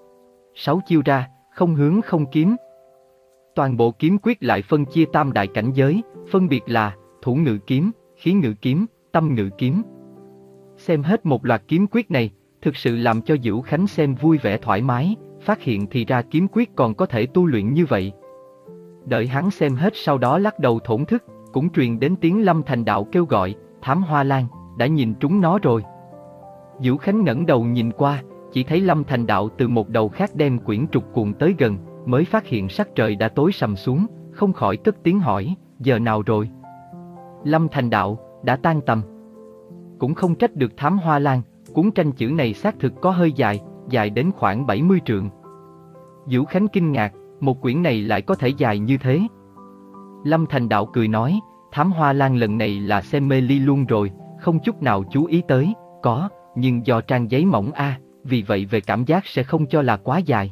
Sáu chiêu ra, không hướng không kiếm. Toàn bộ kiếm quyết lại phân chia tam đại cảnh giới, phân biệt là thủ ngự kiếm, khí ngự kiếm, tâm ngự kiếm. Xem hết một loạt kiếm quyết này, thực sự làm cho Dữu Khánh xem vui vẻ thoải mái, phát hiện thì ra kiếm quyết còn có thể tu luyện như vậy. Đợi hắn xem hết sau đó lắc đầu thổn thức, cũng truyền đến tiếng Lâm Thành Đạo kêu gọi, Thám Hoa Lan, đã nhìn trúng nó rồi. Dữu Khánh ngẩng đầu nhìn qua, chỉ thấy Lâm Thành Đạo từ một đầu khác đem quyển trục cuộn tới gần, mới phát hiện sắc trời đã tối sầm xuống, không khỏi cất tiếng hỏi, giờ nào rồi? Lâm Thành Đạo, đã tan tầm. Cũng không trách được Thám Hoa Lan, cuốn tranh chữ này xác thực có hơi dài, dài đến khoảng bảy mươi trượng. Dữu Khánh kinh ngạc, một quyển này lại có thể dài như thế. Lâm Thành Đạo cười nói, Thám Hoa Lan lần này là xem mê ly luôn rồi, không chút nào chú ý tới, có, nhưng do trang giấy mỏng a, vì vậy về cảm giác sẽ không cho là quá dài.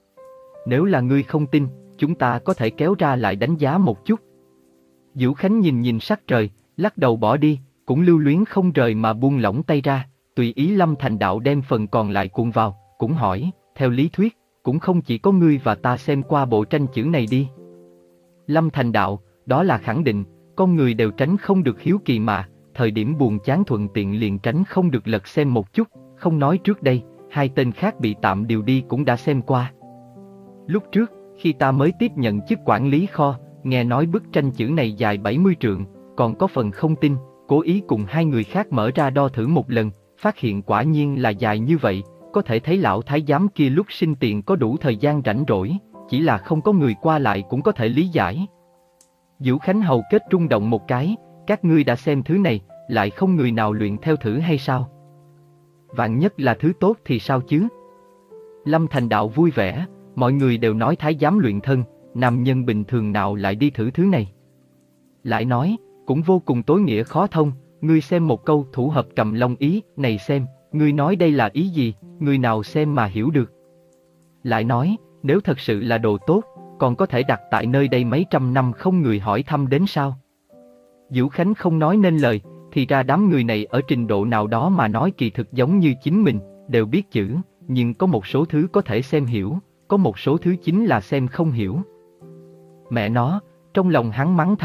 Nếu là ngươi không tin, chúng ta có thể kéo ra lại đánh giá một chút. Dữu Khánh nhìn nhìn sắc trời, lắc đầu bỏ đi, cũng lưu luyến không rời mà buông lỏng tay ra, tùy ý Lâm Thành Đạo đem phần còn lại cuộn vào, cũng hỏi, theo lý thuyết, cũng không chỉ có ngươi và ta xem qua bộ tranh chữ này đi. Lâm Thành Đạo, đó là khẳng định, con người đều tránh không được hiếu kỳ mà, thời điểm buồn chán thuận tiện liền tránh không được lật xem một chút, không nói trước đây, hai tên khác bị tạm điều đi cũng đã xem qua. Lúc trước, khi ta mới tiếp nhận chức quản lý kho, nghe nói bức tranh chữ này dài bảy mươi trượng, còn có phần không tin, cố ý cùng hai người khác mở ra đo thử một lần, phát hiện quả nhiên là dài như vậy, có thể thấy lão thái giám kia lúc sinh tiền có đủ thời gian rảnh rỗi, chỉ là không có người qua lại cũng có thể lý giải. Dữu Khánh hầu kết rung động một cái, các ngươi đã xem thứ này, lại không người nào luyện theo thử hay sao? Vạn nhất là thứ tốt thì sao chứ? Lâm Thành Đạo vui vẻ, mọi người đều nói thái giám luyện thân, nam nhân bình thường nào lại đi thử thứ này. Lại nói, cũng vô cùng tối nghĩa khó thông, ngươi xem một câu thủ hợp cầm long ý, này xem, ngươi nói đây là ý gì, người nào xem mà hiểu được. Lại nói, nếu thật sự là đồ tốt, còn có thể đặt tại nơi đây mấy trăm năm không người hỏi thăm đến sao? Dữu Khánh không nói nên lời, thì ra đám người này ở trình độ nào đó mà nói kỳ thực giống như chính mình, đều biết chữ, nhưng có một số thứ có thể xem hiểu, có một số thứ chính là xem không hiểu. Mẹ nó, trong lòng hắn mắng thầm,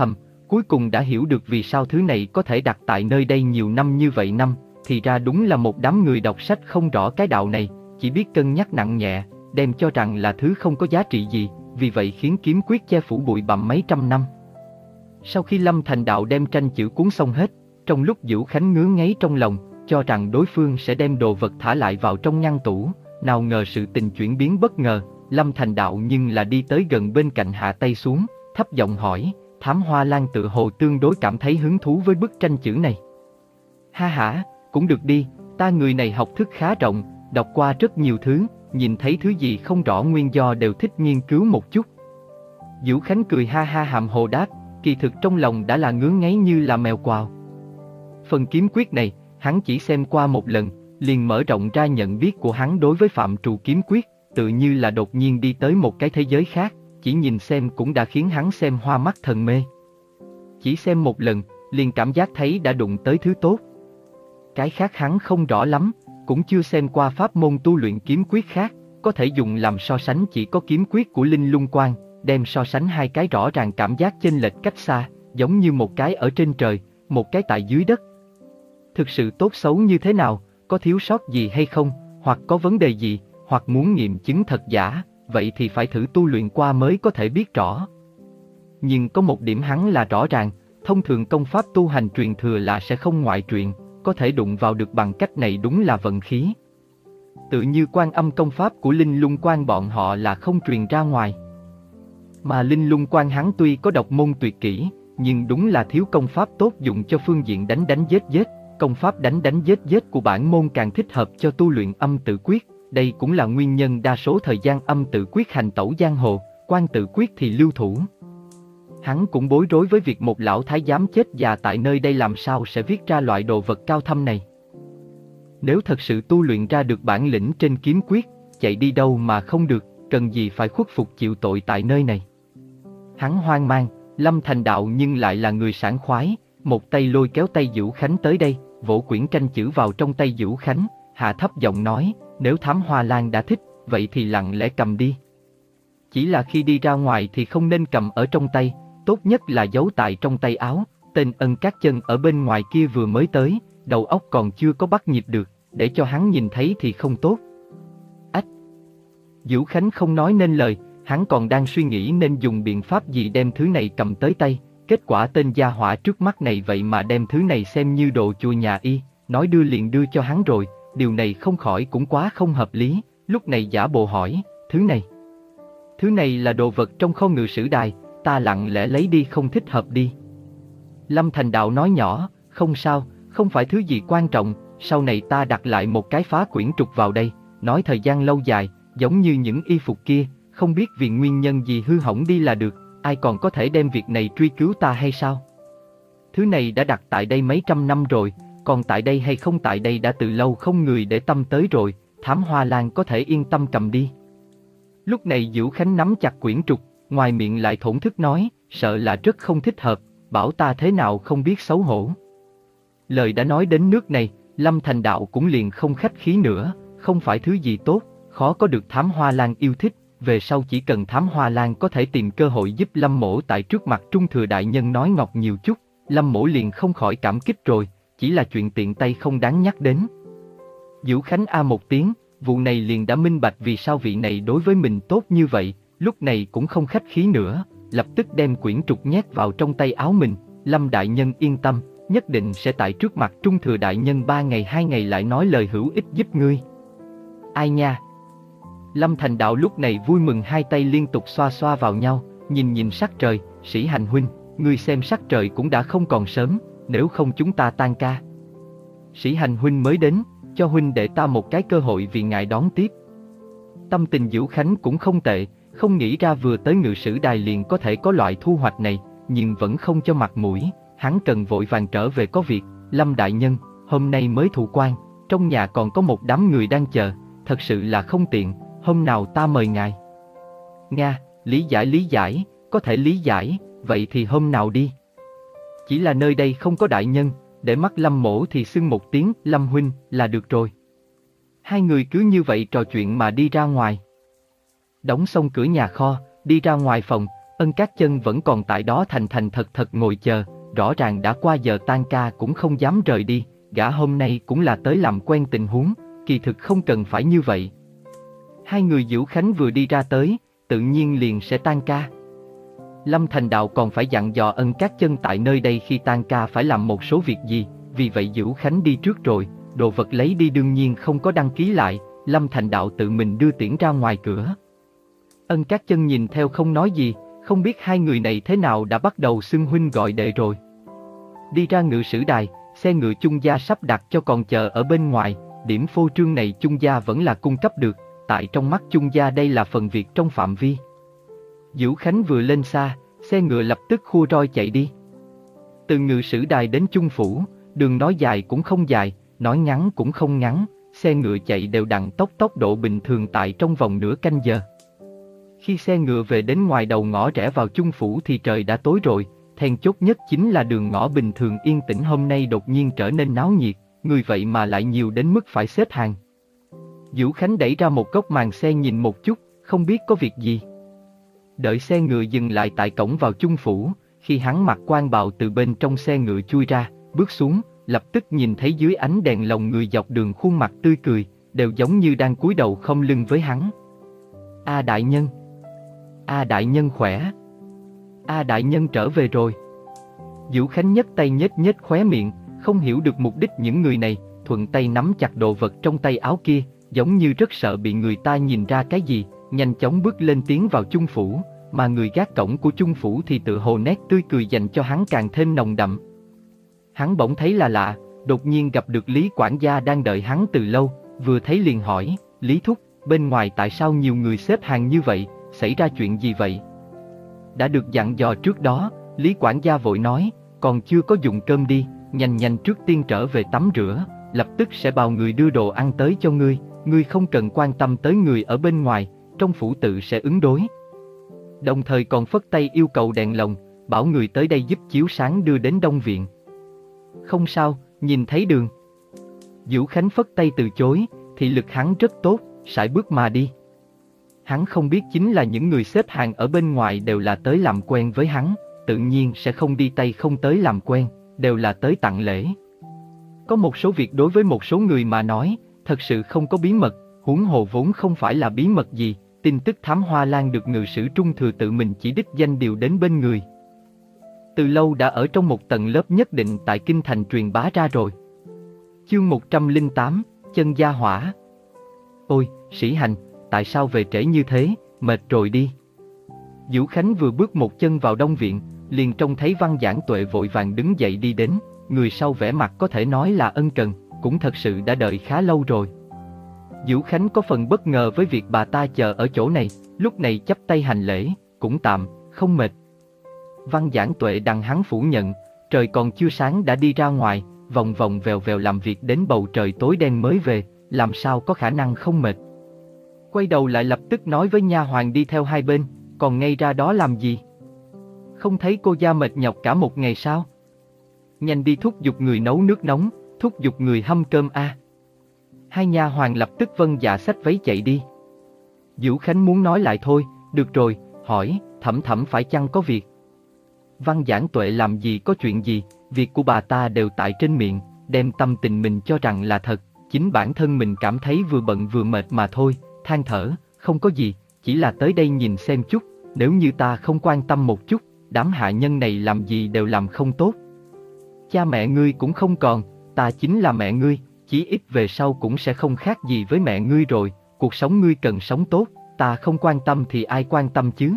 cuối cùng đã hiểu được vì sao thứ này có thể đặt tại nơi đây nhiều năm như vậy năm, thì ra đúng là một đám người đọc sách không rõ cái đạo này, chỉ biết cân nhắc nặng nhẹ, đem cho rằng là thứ không có giá trị gì, vì vậy khiến kiếm quyết che phủ bụi bặm mấy trăm năm. Sau khi Lâm Thành Đạo đem tranh chữ cuốn xong hết, trong lúc Vũ Khánh ngứa ngáy trong lòng, cho rằng đối phương sẽ đem đồ vật thả lại vào trong ngăn tủ, nào ngờ sự tình chuyển biến bất ngờ, Lâm Thành Đạo nhưng là đi tới gần bên cạnh hạ tay xuống, thấp giọng hỏi, Thám Hoa Lan tự hồ tương đối cảm thấy hứng thú với bức tranh chữ này. Ha hả, cũng được đi, ta người này học thức khá rộng, đọc qua rất nhiều thứ, nhìn thấy thứ gì không rõ nguyên do đều thích nghiên cứu một chút. Vũ Khánh cười ha ha hàm hồ đáp, kỳ thực trong lòng đã là ngứa ngáy như là mèo quào. Phần kiếm quyết này, hắn chỉ xem qua một lần, liền mở rộng ra nhận biết của hắn đối với phạm trù kiếm quyết, tự như là đột nhiên đi tới một cái thế giới khác, chỉ nhìn xem cũng đã khiến hắn xem hoa mắt thần mê. Chỉ xem một lần, liền cảm giác thấy đã đụng tới thứ tốt. Cái khác hắn không rõ lắm, cũng chưa xem qua pháp môn tu luyện kiếm quyết khác, có thể dùng làm so sánh chỉ có kiếm quyết của Linh Lung Quan, đem so sánh hai cái rõ ràng cảm giác chênh lệch cách xa, giống như một cái ở trên trời, một cái tại dưới đất. Thực sự tốt xấu như thế nào, có thiếu sót gì hay không, hoặc có vấn đề gì, hoặc muốn nghiệm chứng thật giả, vậy thì phải thử tu luyện qua mới có thể biết rõ. Nhưng có một điểm hắn là rõ ràng, thông thường công pháp tu hành truyền thừa là sẽ không ngoại truyện, có thể đụng vào được bằng cách này đúng là vận khí. Tự như Quan Âm công pháp của Linh Lung Quan bọn họ là không truyền ra ngoài. Mà Linh Lung Quan hắn tuy có độc môn tuyệt kỹ, nhưng đúng là thiếu công pháp tốt dụng cho phương diện đánh đánh giết giết, công pháp đánh đánh giết giết của bản môn càng thích hợp cho tu luyện âm tự quyết, đây cũng là nguyên nhân đa số thời gian âm tự quyết hành tẩu giang hồ, quan tự quyết thì lưu thủ. Hắn cũng bối rối với việc một lão thái giám chết già tại nơi đây làm sao sẽ viết ra loại đồ vật cao thâm này. Nếu thật sự tu luyện ra được bản lĩnh trên kiếm quyết, chạy đi đâu mà không được, cần gì phải khuất phục chịu tội tại nơi này. Hắn hoang mang, Lâm Thành Đạo nhưng lại là người sảng khoái, một tay lôi kéo tay Vũ Khánh tới đây, vỗ quyển tranh chữ vào trong tay Vũ Khánh, hạ thấp giọng nói, nếu Thám Hoa Lan đã thích, vậy thì lặng lẽ cầm đi. Chỉ là khi đi ra ngoài thì không nên cầm ở trong tay, tốt nhất là giấu tại trong tay áo, tên Ân Các Chân ở bên ngoài kia vừa mới tới, đầu óc còn chưa có bắt nhịp được, để cho hắn nhìn thấy thì không tốt. Ách! Vũ Khánh không nói nên lời, hắn còn đang suy nghĩ nên dùng biện pháp gì đem thứ này cầm tới tay, kết quả tên gia hỏa trước mắt này vậy mà đem thứ này xem như đồ chùa nhà y, nói đưa liền đưa cho hắn rồi, điều này không khỏi cũng quá không hợp lý, lúc này giả bộ hỏi, thứ này. Thứ này là đồ vật trong kho ngự sử đài, ta lặng lẽ lấy đi không thích hợp đi. Lâm Thành Đạo nói nhỏ, không sao, không phải thứ gì quan trọng, sau này ta đặt lại một cái phá quyển trục vào đây, nói thời gian lâu dài, giống như những y phục kia, không biết vì nguyên nhân gì hư hỏng đi là được, ai còn có thể đem việc này truy cứu ta hay sao? Thứ này đã đặt tại đây mấy trăm năm rồi, còn tại đây hay không tại đây đã từ lâu không người để tâm tới rồi, Thám Hoa Lan có thể yên tâm cầm đi. Lúc này Vũ Khánh nắm chặt quyển trục, ngoài miệng lại thổn thức nói, sợ là rất không thích hợp, bảo ta thế nào không biết xấu hổ. Lời đã nói đến nước này, Lâm Thành Đạo cũng liền không khách khí nữa, không phải thứ gì tốt, khó có được Thám Hoa Lan yêu thích, về sau chỉ cần Thám Hoa Lan có thể tìm cơ hội giúp Lâm Mỗ tại trước mặt Trung Thừa Đại Nhân nói ngọt nhiều chút, Lâm Mỗ liền không khỏi cảm kích rồi, chỉ là chuyện tiện tay không đáng nhắc đến. Vũ Khánh a một tiếng, vụ này liền đã minh bạch vì sao vị này đối với mình tốt như vậy, lúc này cũng không khách khí nữa, lập tức đem quyển trục nhét vào trong tay áo mình, Lâm Đại Nhân yên tâm, nhất định sẽ tại trước mặt Trung Thừa Đại Nhân ba ngày hai ngày lại nói lời hữu ích giúp ngươi. Ai nha? Lâm Thành Đạo lúc này vui mừng hai tay liên tục xoa xoa vào nhau, nhìn nhìn sắc trời, Sĩ Hành huynh, ngươi xem sắc trời cũng đã không còn sớm, nếu không chúng ta tan ca. Sĩ Hành huynh mới đến, cho huynh để ta một cái cơ hội vì ngài đón tiếp. Tâm tình Vũ Khánh cũng không tệ, không nghĩ ra vừa tới ngự sử đài liền có thể có loại thu hoạch này, nhưng vẫn không cho mặt mũi, hắn cần vội vàng trở về có việc. Lâm Đại Nhân, hôm nay mới thụ quan, trong nhà còn có một đám người đang chờ, thật sự là không tiện, hôm nào ta mời ngài. Nga, lý giải lý giải, có thể lý giải, vậy thì hôm nào đi. Chỉ là nơi đây không có đại nhân, để mắt Lâm Mỗ thì xưng một tiếng Lâm huynh là được rồi. Hai người cứ như vậy trò chuyện mà đi ra ngoài. Đóng xong cửa nhà kho, đi ra ngoài phòng, Ân Cát Chân vẫn còn tại đó thành thành thật thật ngồi chờ, rõ ràng đã qua giờ tan ca cũng không dám rời đi, gã hôm nay cũng là tới làm quen tình huống, kỳ thực không cần phải như vậy. Hai người Diễu Khánh vừa đi ra tới, tự nhiên liền sẽ tan ca. Lâm Thành Đạo còn phải dặn dò Ân Cát Chân tại nơi đây khi tan ca phải làm một số việc gì, vì vậy Diễu Khánh đi trước rồi, đồ vật lấy đi đương nhiên không có đăng ký lại, Lâm Thành Đạo tự mình đưa tiễn ra ngoài cửa. Ân Cát Chân nhìn theo không nói gì, không biết hai người này thế nào đã bắt đầu xưng huynh gọi đệ rồi. Đi ra ngự sử đài, xe ngựa Chung gia sắp đặt cho còn chờ ở bên ngoài, điểm phô trương này Chung gia vẫn là cung cấp được, tại trong mắt Chung gia đây là phần việc trong phạm vi. Diễu Khánh vừa lên xa, xe ngựa lập tức khua roi chạy đi. Từ ngự sử đài đến Chung phủ, đường nói dài cũng không dài, nói ngắn cũng không ngắn, xe ngựa chạy đều đặn tốc tốc độ bình thường tại trong vòng nửa canh giờ. Khi xe ngựa về đến ngoài đầu ngõ rẽ vào Chung phủ thì trời đã tối rồi, then chốt nhất chính là đường ngõ bình thường yên tĩnh hôm nay đột nhiên trở nên náo nhiệt, người vậy mà lại nhiều đến mức phải xếp hàng. Diễu Khánh đẩy ra một góc màn xe nhìn một chút, không biết có việc gì. Đợi xe ngựa dừng lại tại cổng vào Chung phủ, khi hắn mặc quan bào từ bên trong xe ngựa chui ra, bước xuống, lập tức nhìn thấy dưới ánh đèn lồng người dọc đường khuôn mặt tươi cười, đều giống như đang cúi đầu không lưng với hắn. A đại nhân! A đại nhân khỏe! A đại nhân trở về rồi! Diễu Khánh nhấc tay nhếch nhếch khóe miệng, không hiểu được mục đích những người này, thuận tay nắm chặt đồ vật trong tay áo kia, giống như rất sợ bị người ta nhìn ra cái gì, nhanh chóng bước lên tiến vào Chung phủ, mà người gác cổng của Chung phủ thì tự hồ nét tươi cười dành cho hắn càng thêm nồng đậm. Hắn bỗng thấy là lạ, đột nhiên gặp được Lý quản gia đang đợi hắn từ lâu, vừa thấy liền hỏi, Lý thúc, bên ngoài tại sao nhiều người xếp hàng như vậy, xảy ra chuyện gì vậy? Đã được dặn dò trước đó, Lý quản gia vội nói, còn chưa có dùng cơm đi, nhanh nhanh trước tiên trở về tắm rửa, lập tức sẽ bảo người đưa đồ ăn tới cho ngươi, ngươi không cần quan tâm tới người ở bên ngoài, trong phủ tự sẽ ứng đối. Đồng thời còn phất tay yêu cầu đèn lồng, bảo người tới đây giúp chiếu sáng đưa đến Đông viện. Không sao, nhìn thấy đường. Diễu Khánh phất tay từ chối, thị lực hắn rất tốt, sải bước mà đi. Hắn không biết chính là những người xếp hàng ở bên ngoài đều là tới làm quen với hắn, tự nhiên sẽ không đi tay không tới làm quen, đều là tới tặng lễ. Có một số việc đối với một số người mà nói, thật sự không có bí mật, huống hồ vốn không phải là bí mật gì, tin tức thám hoa lan được ngự sử Trung Thừa tự mình chỉ đích danh điều đến bên người. Từ lâu đã ở trong một tầng lớp nhất định tại kinh thành truyền bá ra rồi. Chương một trăm lẻ tám, chân gia hỏa. Ôi, Sĩ Hành, tại sao về trễ như thế, mệt rồi đi. Diễu Khánh vừa bước một chân vào Đông viện, liền trông thấy Văn Giảng Tuệ vội vàng đứng dậy đi đến, người sau vẻ mặt có thể nói là ân cần, cũng thật sự đã đợi khá lâu rồi. Diễu Khánh có phần bất ngờ với việc bà ta chờ ở chỗ này, lúc này chắp tay hành lễ, cũng tạm, không mệt. Văn Giảng Tuệ đằng hắn phủ nhận, trời còn chưa sáng đã đi ra ngoài, vòng vòng vèo vèo làm việc đến bầu trời tối đen mới về, làm sao có khả năng không mệt. Quay đầu lại lập tức nói với nha hoàn đi theo hai bên, còn ngay ra đó làm gì? Không thấy cô gia mệt nhọc cả một ngày sao? Nhanh đi thúc giục người nấu nước nóng, thúc giục người hâm cơm a. À. Hai nha hoàn lập tức vâng dạ xách váy chạy đi. Diễu Khánh muốn nói lại thôi, được rồi, hỏi, Thẩm Thẩm phải chăng có việc? Văn Giảng Tuệ làm gì có chuyện gì, việc của bà ta đều tại trên miệng, đem tâm tình mình cho rằng là thật, chính bản thân mình cảm thấy vừa bận vừa mệt mà thôi, than thở, không có gì, chỉ là tới đây nhìn xem chút, nếu như ta không quan tâm một chút, đám hạ nhân này làm gì đều làm không tốt. Cha mẹ ngươi cũng không còn, ta chính là mẹ ngươi, chí ít về sau cũng sẽ không khác gì với mẹ ngươi rồi, cuộc sống ngươi cần sống tốt, ta không quan tâm thì ai quan tâm chứ?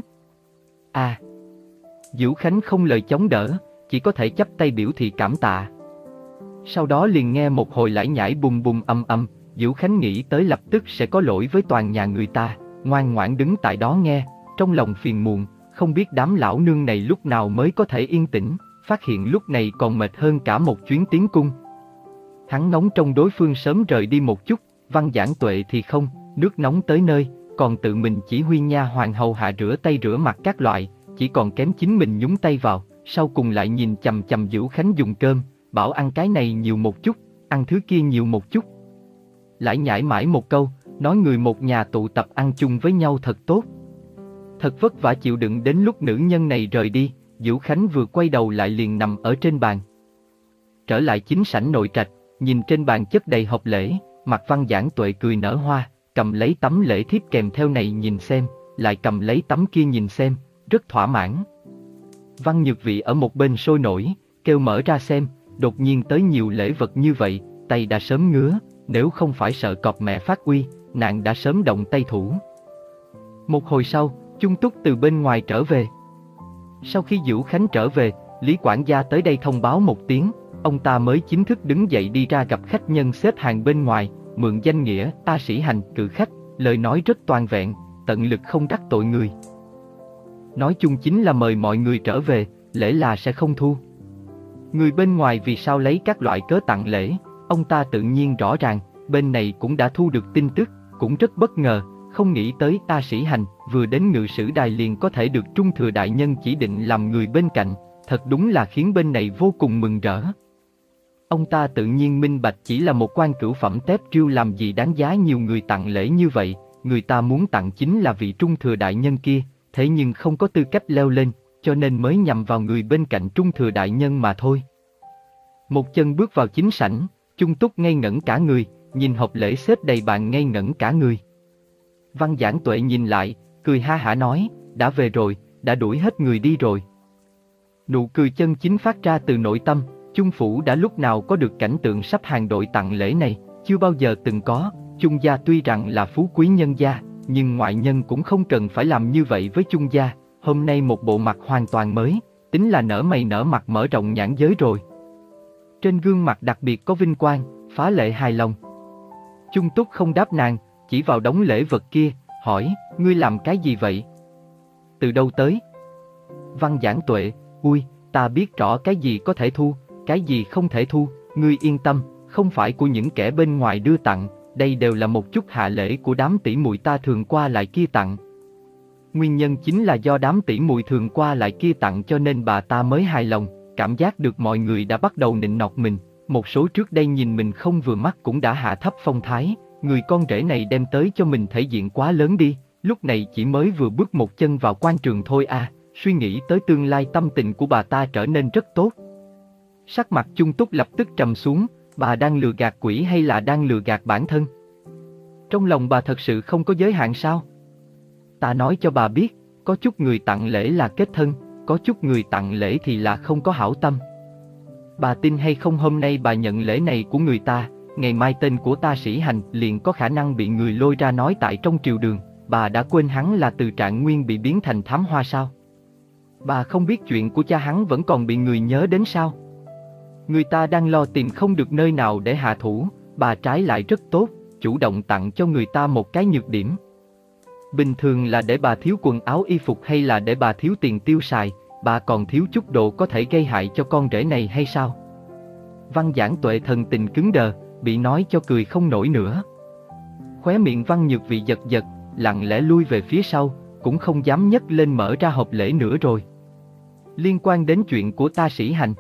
À! Diễu Khánh không lời chống đỡ, chỉ có thể chắp tay biểu thị cảm tạ. Sau đó liền nghe một hồi lải nhải bùm bùm âm âm, Diễu Khánh nghĩ tới lập tức sẽ có lỗi với toàn nhà người ta, ngoan ngoãn đứng tại đó nghe, trong lòng phiền muộn, không biết đám lão nương này lúc nào mới có thể yên tĩnh, phát hiện lúc này còn mệt hơn cả một chuyến tiến cung. Hắn ngóng trông đối phương sớm rời đi một chút, Văn Giảng Tuệ thì không, nước nóng tới nơi, còn tự mình chỉ huy nha hoàn hầu hạ rửa tay rửa mặt các loại, chỉ còn kém chính mình nhúng tay vào, sau cùng lại nhìn chằm chằm Diễu Khánh dùng cơm, bảo ăn cái này nhiều một chút, ăn thứ kia nhiều một chút. Lại nhải mãi một câu, nói người một nhà tụ tập ăn chung với nhau thật tốt. Thật vất vả chịu đựng đến lúc nữ nhân này rời đi, Vũ Khánh vừa quay đầu lại liền nằm ở trên bàn. Trở lại chính sảnh nội trạch, nhìn trên bàn chất đầy hộp lễ, mặt Văn Giảng Tuệ cười nở hoa, cầm lấy tấm lễ thiếp kèm theo này nhìn xem, lại cầm lấy tấm kia nhìn xem, rất thỏa mãn. Văn Nhược Vị ở một bên sôi nổi, kêu mở ra xem, đột nhiên tới nhiều lễ vật như vậy, tay đã sớm ngứa, nếu không phải sợ cọp mẹ phát uy, nàng đã sớm động tay thủ. Một hồi sau, Chung Túc từ bên ngoài trở về. Sau khi Vũ Khánh trở về, Lý quản gia tới đây thông báo một tiếng, ông ta mới chính thức đứng dậy đi ra gặp khách nhân xếp hàng bên ngoài, mượn danh nghĩa ta sĩ hành cự khách, lời nói rất toàn vẹn, tận lực không đắc tội người. Nói chung chính là mời mọi người trở về, lễ là sẽ không thu. Người bên ngoài vì sao lấy các loại cớ tặng lễ, ông ta tự nhiên rõ ràng, bên này cũng đã thu được tin tức, cũng rất bất ngờ, không nghĩ tới ta sĩ hành, vừa đến ngự sử đài liền có thể được Trung Thừa Đại Nhân chỉ định làm người bên cạnh, thật đúng là khiến bên này vô cùng mừng rỡ. Ông ta tự nhiên minh bạch chỉ là một quan cửu phẩm tép triêu làm gì đáng giá nhiều người tặng lễ như vậy, người ta muốn tặng chính là vị Trung Thừa Đại Nhân kia, thế nhưng không có tư cách leo lên, cho nên mới nhằm vào người bên cạnh Trung Thừa Đại Nhân mà thôi. Một chân bước vào chính sảnh, Chung Túc ngây ngẩn cả người, nhìn hộp lễ xếp đầy bàn ngây ngẩn cả người. Văn Giảng Tuệ nhìn lại, cười ha hả nói, đã về rồi, đã đuổi hết người đi rồi. Nụ cười chân chính phát ra từ nội tâm, Chung phủ đã lúc nào có được cảnh tượng sắp hàng đội tặng lễ này, chưa bao giờ từng có. Chung gia tuy rằng là phú quý nhân gia, nhưng ngoại nhân cũng không cần phải làm như vậy với Chung gia. Hôm nay một bộ mặt hoàn toàn mới, tính là nở mày nở mặt mở rộng nhãn giới rồi. Trên gương mặt đặc biệt có vinh quang, phá lệ hài lòng. Chung Túc không đáp nàng, chỉ vào đống lễ vật kia, hỏi, ngươi làm cái gì vậy? Từ đâu tới? Văn Giảng Tuệ, ui, ta biết rõ cái gì có thể thu, cái gì không thể thu, ngươi yên tâm, không phải của những kẻ bên ngoài đưa tặng, đây đều là một chút hạ lễ của đám tỷ muội ta thường qua lại kia tặng. Nguyên nhân chính là do đám tỷ muội thường qua lại kia tặng cho nên bà ta mới hài lòng, cảm giác được mọi người đã bắt đầu nịnh nọt mình, một số trước đây nhìn mình không vừa mắt cũng đã hạ thấp phong thái, người con rể này đem tới cho mình thể diện quá lớn đi, lúc này chỉ mới vừa bước một chân vào quan trường thôi à, suy nghĩ tới tương lai tâm tình của bà ta trở nên rất tốt. Sắc mặt Chung Túc lập tức trầm xuống, bà đang lừa gạt quỷ hay là đang lừa gạt bản thân? Trong lòng bà thật sự không có giới hạn sao? Ta nói cho bà biết, có chút người tặng lễ là kết thân, có chút người tặng lễ thì là không có hảo tâm. Bà tin hay không hôm nay bà nhận lễ này của người ta, ngày mai tên của ta sĩ hành liền có khả năng bị người lôi ra nói tại trong triều đường, bà đã quên hắn là từ Trạng Nguyên bị biến thành thám hoa sao? Bà không biết chuyện của cha hắn vẫn còn bị người nhớ đến sao? Người ta đang lo tìm không được nơi nào để hạ thủ, bà trái lại rất tốt, chủ động tặng cho người ta một cái nhược điểm. Bình thường là để bà thiếu quần áo y phục hay là để bà thiếu tiền tiêu xài, bà còn thiếu chút đồ có thể gây hại cho con rể này hay sao? Văn Giảng Tuệ thần tình cứng đờ, bị nói cho cười không nổi nữa. Khóe miệng Văn Nhược Vị giật giật, lặng lẽ lui về phía sau, cũng không dám nhấc lên mở ra hộp lễ nữa rồi. Liên quan đến chuyện của ta sĩ hành,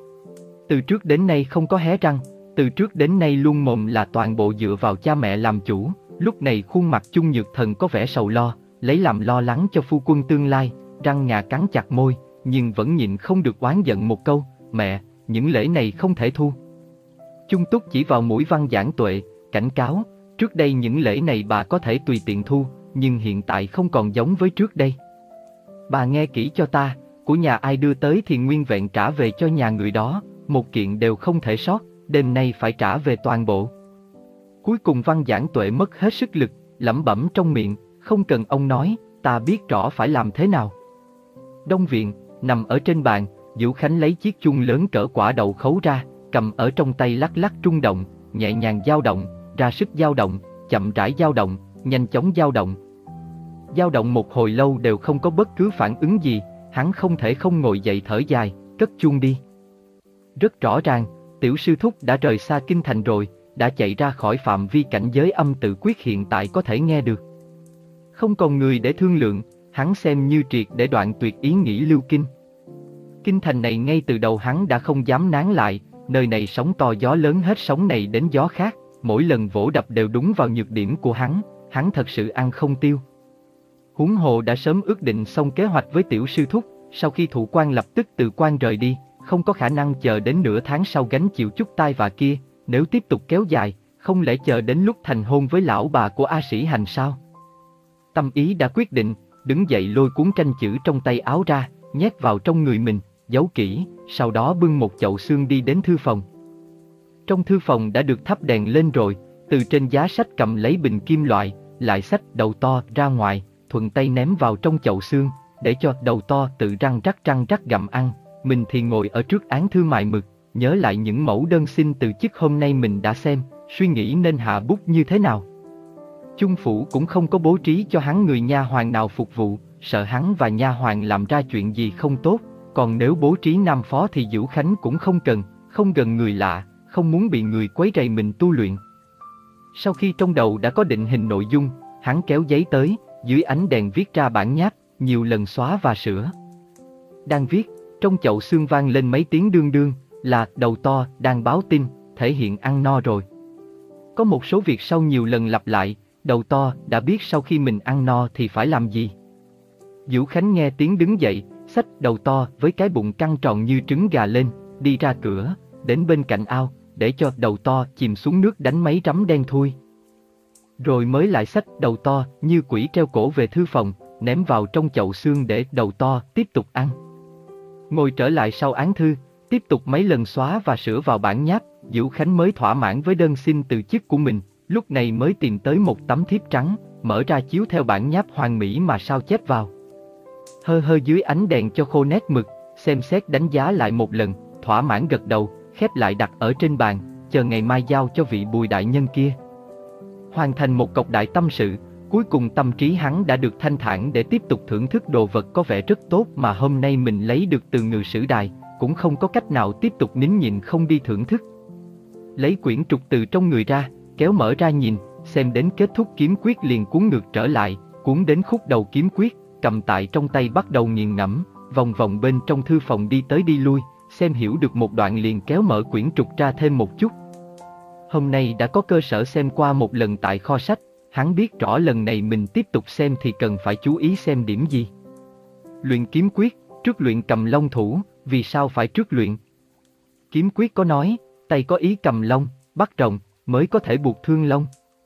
từ trước đến nay không có hé răng, từ trước đến nay luôn mồm là toàn bộ dựa vào cha mẹ làm chủ, lúc này khuôn mặt Chung Nhược Thần có vẻ sầu lo, lấy làm lo lắng cho phu quân tương lai, răng ngà cắn chặt môi, nhưng vẫn nhịn không được oán giận một câu, mẹ, những lễ này không thể thu. Chung Túc chỉ vào mũi Văn Giảng Tuệ, cảnh cáo, trước đây những lễ này bà có thể tùy tiện thu, nhưng hiện tại không còn giống với trước đây. Bà nghe kỹ cho ta, của nhà ai đưa tới thì nguyên vẹn trả về cho nhà người đó, một kiện đều không thể sót, đêm nay phải trả về toàn bộ. Cuối cùng Văn Giảng Tuệ mất hết sức lực, lẩm bẩm trong miệng, không cần ông nói, ta biết rõ phải làm thế nào. Đông viện, nằm ở trên bàn, Vũ Khánh lấy chiếc chuông lớn cỡ quả đậu khấu ra, cầm ở trong tay lắc lắc rung động, nhẹ nhàng dao động, ra sức dao động, chậm rãi dao động, nhanh chóng dao động. Dao động một hồi lâu đều không có bất cứ phản ứng gì, hắn không thể không ngồi dậy thở dài, cất chuông đi. Rất rõ ràng, tiểu sư thúc đã rời xa kinh thành rồi, đã chạy ra khỏi phạm vi cảnh giới âm tự quyết hiện tại có thể nghe được. Không còn người để thương lượng, hắn xem như triệt để đoạn tuyệt ý nghĩ lưu kinh. Kinh thành này ngay từ đầu hắn đã không dám nán lại, nơi này sóng to gió lớn hết sóng này đến gió khác, mỗi lần vỗ đập đều đúng vào nhược điểm của hắn, hắn thật sự ăn không tiêu. Huống hồ đã sớm ước định xong kế hoạch với tiểu sư thúc, sau khi thụ quan lập tức từ quan rời đi, không có khả năng chờ đến nửa tháng sau gánh chịu chút tai vạ kia, nếu tiếp tục kéo dài, không lẽ chờ đến lúc thành hôn với lão bà của A Sĩ Hành sao? Tâm ý đã quyết định, đứng dậy lôi cuốn tranh chữ trong tay áo ra, nhét vào trong người mình, giấu kỹ, sau đó bưng một chậu xương đi đến thư phòng. Trong thư phòng đã được thắp đèn lên rồi, từ trên giá sách cầm lấy bình kim loại, lại xách đầu to ra ngoài, thuận tay ném vào trong chậu xương, để cho đầu to tự răng rắc răng rắc gặm ăn. Mình thì ngồi ở trước án thư mài mực, nhớ lại những mẫu đơn xin từ chức hôm nay mình đã xem, suy nghĩ nên hạ bút như thế nào. Chung phủ cũng không có bố trí cho hắn người nha hoàn nào phục vụ, sợ hắn và nha hoàn làm ra chuyện gì không tốt, còn nếu bố trí nam phó thì Vũ Khánh cũng không cần, không gần người lạ, không muốn bị người quấy rầy mình tu luyện. Sau khi trong đầu đã có định hình nội dung, hắn kéo giấy tới, dưới ánh đèn viết ra bản nháp, nhiều lần xóa và sửa. Đang viết, trong chậu xương vang lên mấy tiếng đương đương, là đầu to đang báo tin, thể hiện ăn no rồi. Có một số việc sau nhiều lần lặp lại, đầu to đã biết sau khi mình ăn no thì phải làm gì. Vũ Khánh nghe tiếng đứng dậy, xách đầu to với cái bụng căng tròn như trứng gà lên, đi ra cửa, đến bên cạnh ao, để cho đầu to chìm xuống nước đánh mấy rắm đen thui. Rồi mới lại xách đầu to như quỷ treo cổ về thư phòng, ném vào trong chậu xương để đầu to tiếp tục ăn. Ngồi trở lại sau án thư, tiếp tục mấy lần xóa và sửa vào bản nháp, Vũ Khánh mới thỏa mãn với đơn xin từ chức của mình, lúc này mới tìm tới một tấm thiếp trắng, mở ra chiếu theo bản nháp hoàn mỹ mà sao chép vào. Hơ hơ dưới ánh đèn cho khô nét mực, xem xét đánh giá lại một lần, thỏa mãn gật đầu, khép lại đặt ở trên bàn, chờ ngày mai giao cho vị Bùi đại nhân kia. Hoàn thành một cọc đại tâm sự, cuối cùng tâm trí hắn đã được thanh thản để tiếp tục thưởng thức đồ vật có vẻ rất tốt mà hôm nay mình lấy được từ Ngự Sử Đài, cũng không có cách nào tiếp tục nín nhịn không đi thưởng thức. Lấy quyển trục từ trong người ra, kéo mở ra nhìn, xem đến kết thúc kiếm quyết liền cuốn ngược trở lại, cuốn đến khúc đầu kiếm quyết, cầm tại trong tay bắt đầu nghiền ngẫm, vòng vòng bên trong thư phòng đi tới đi lui, xem hiểu được một đoạn liền kéo mở quyển trục ra thêm một chút. Hôm nay đã có cơ sở xem qua một lần tại kho sách, hắn biết rõ lần này mình tiếp tục xem thì cần phải chú ý xem điểm gì. Luyện kiếm quyết, trước luyện cầm long thủ, vì sao phải trước luyện? Kiếm quyết có nói, tay có ý cầm long, bắt rồng, mới có thể buộc thương long.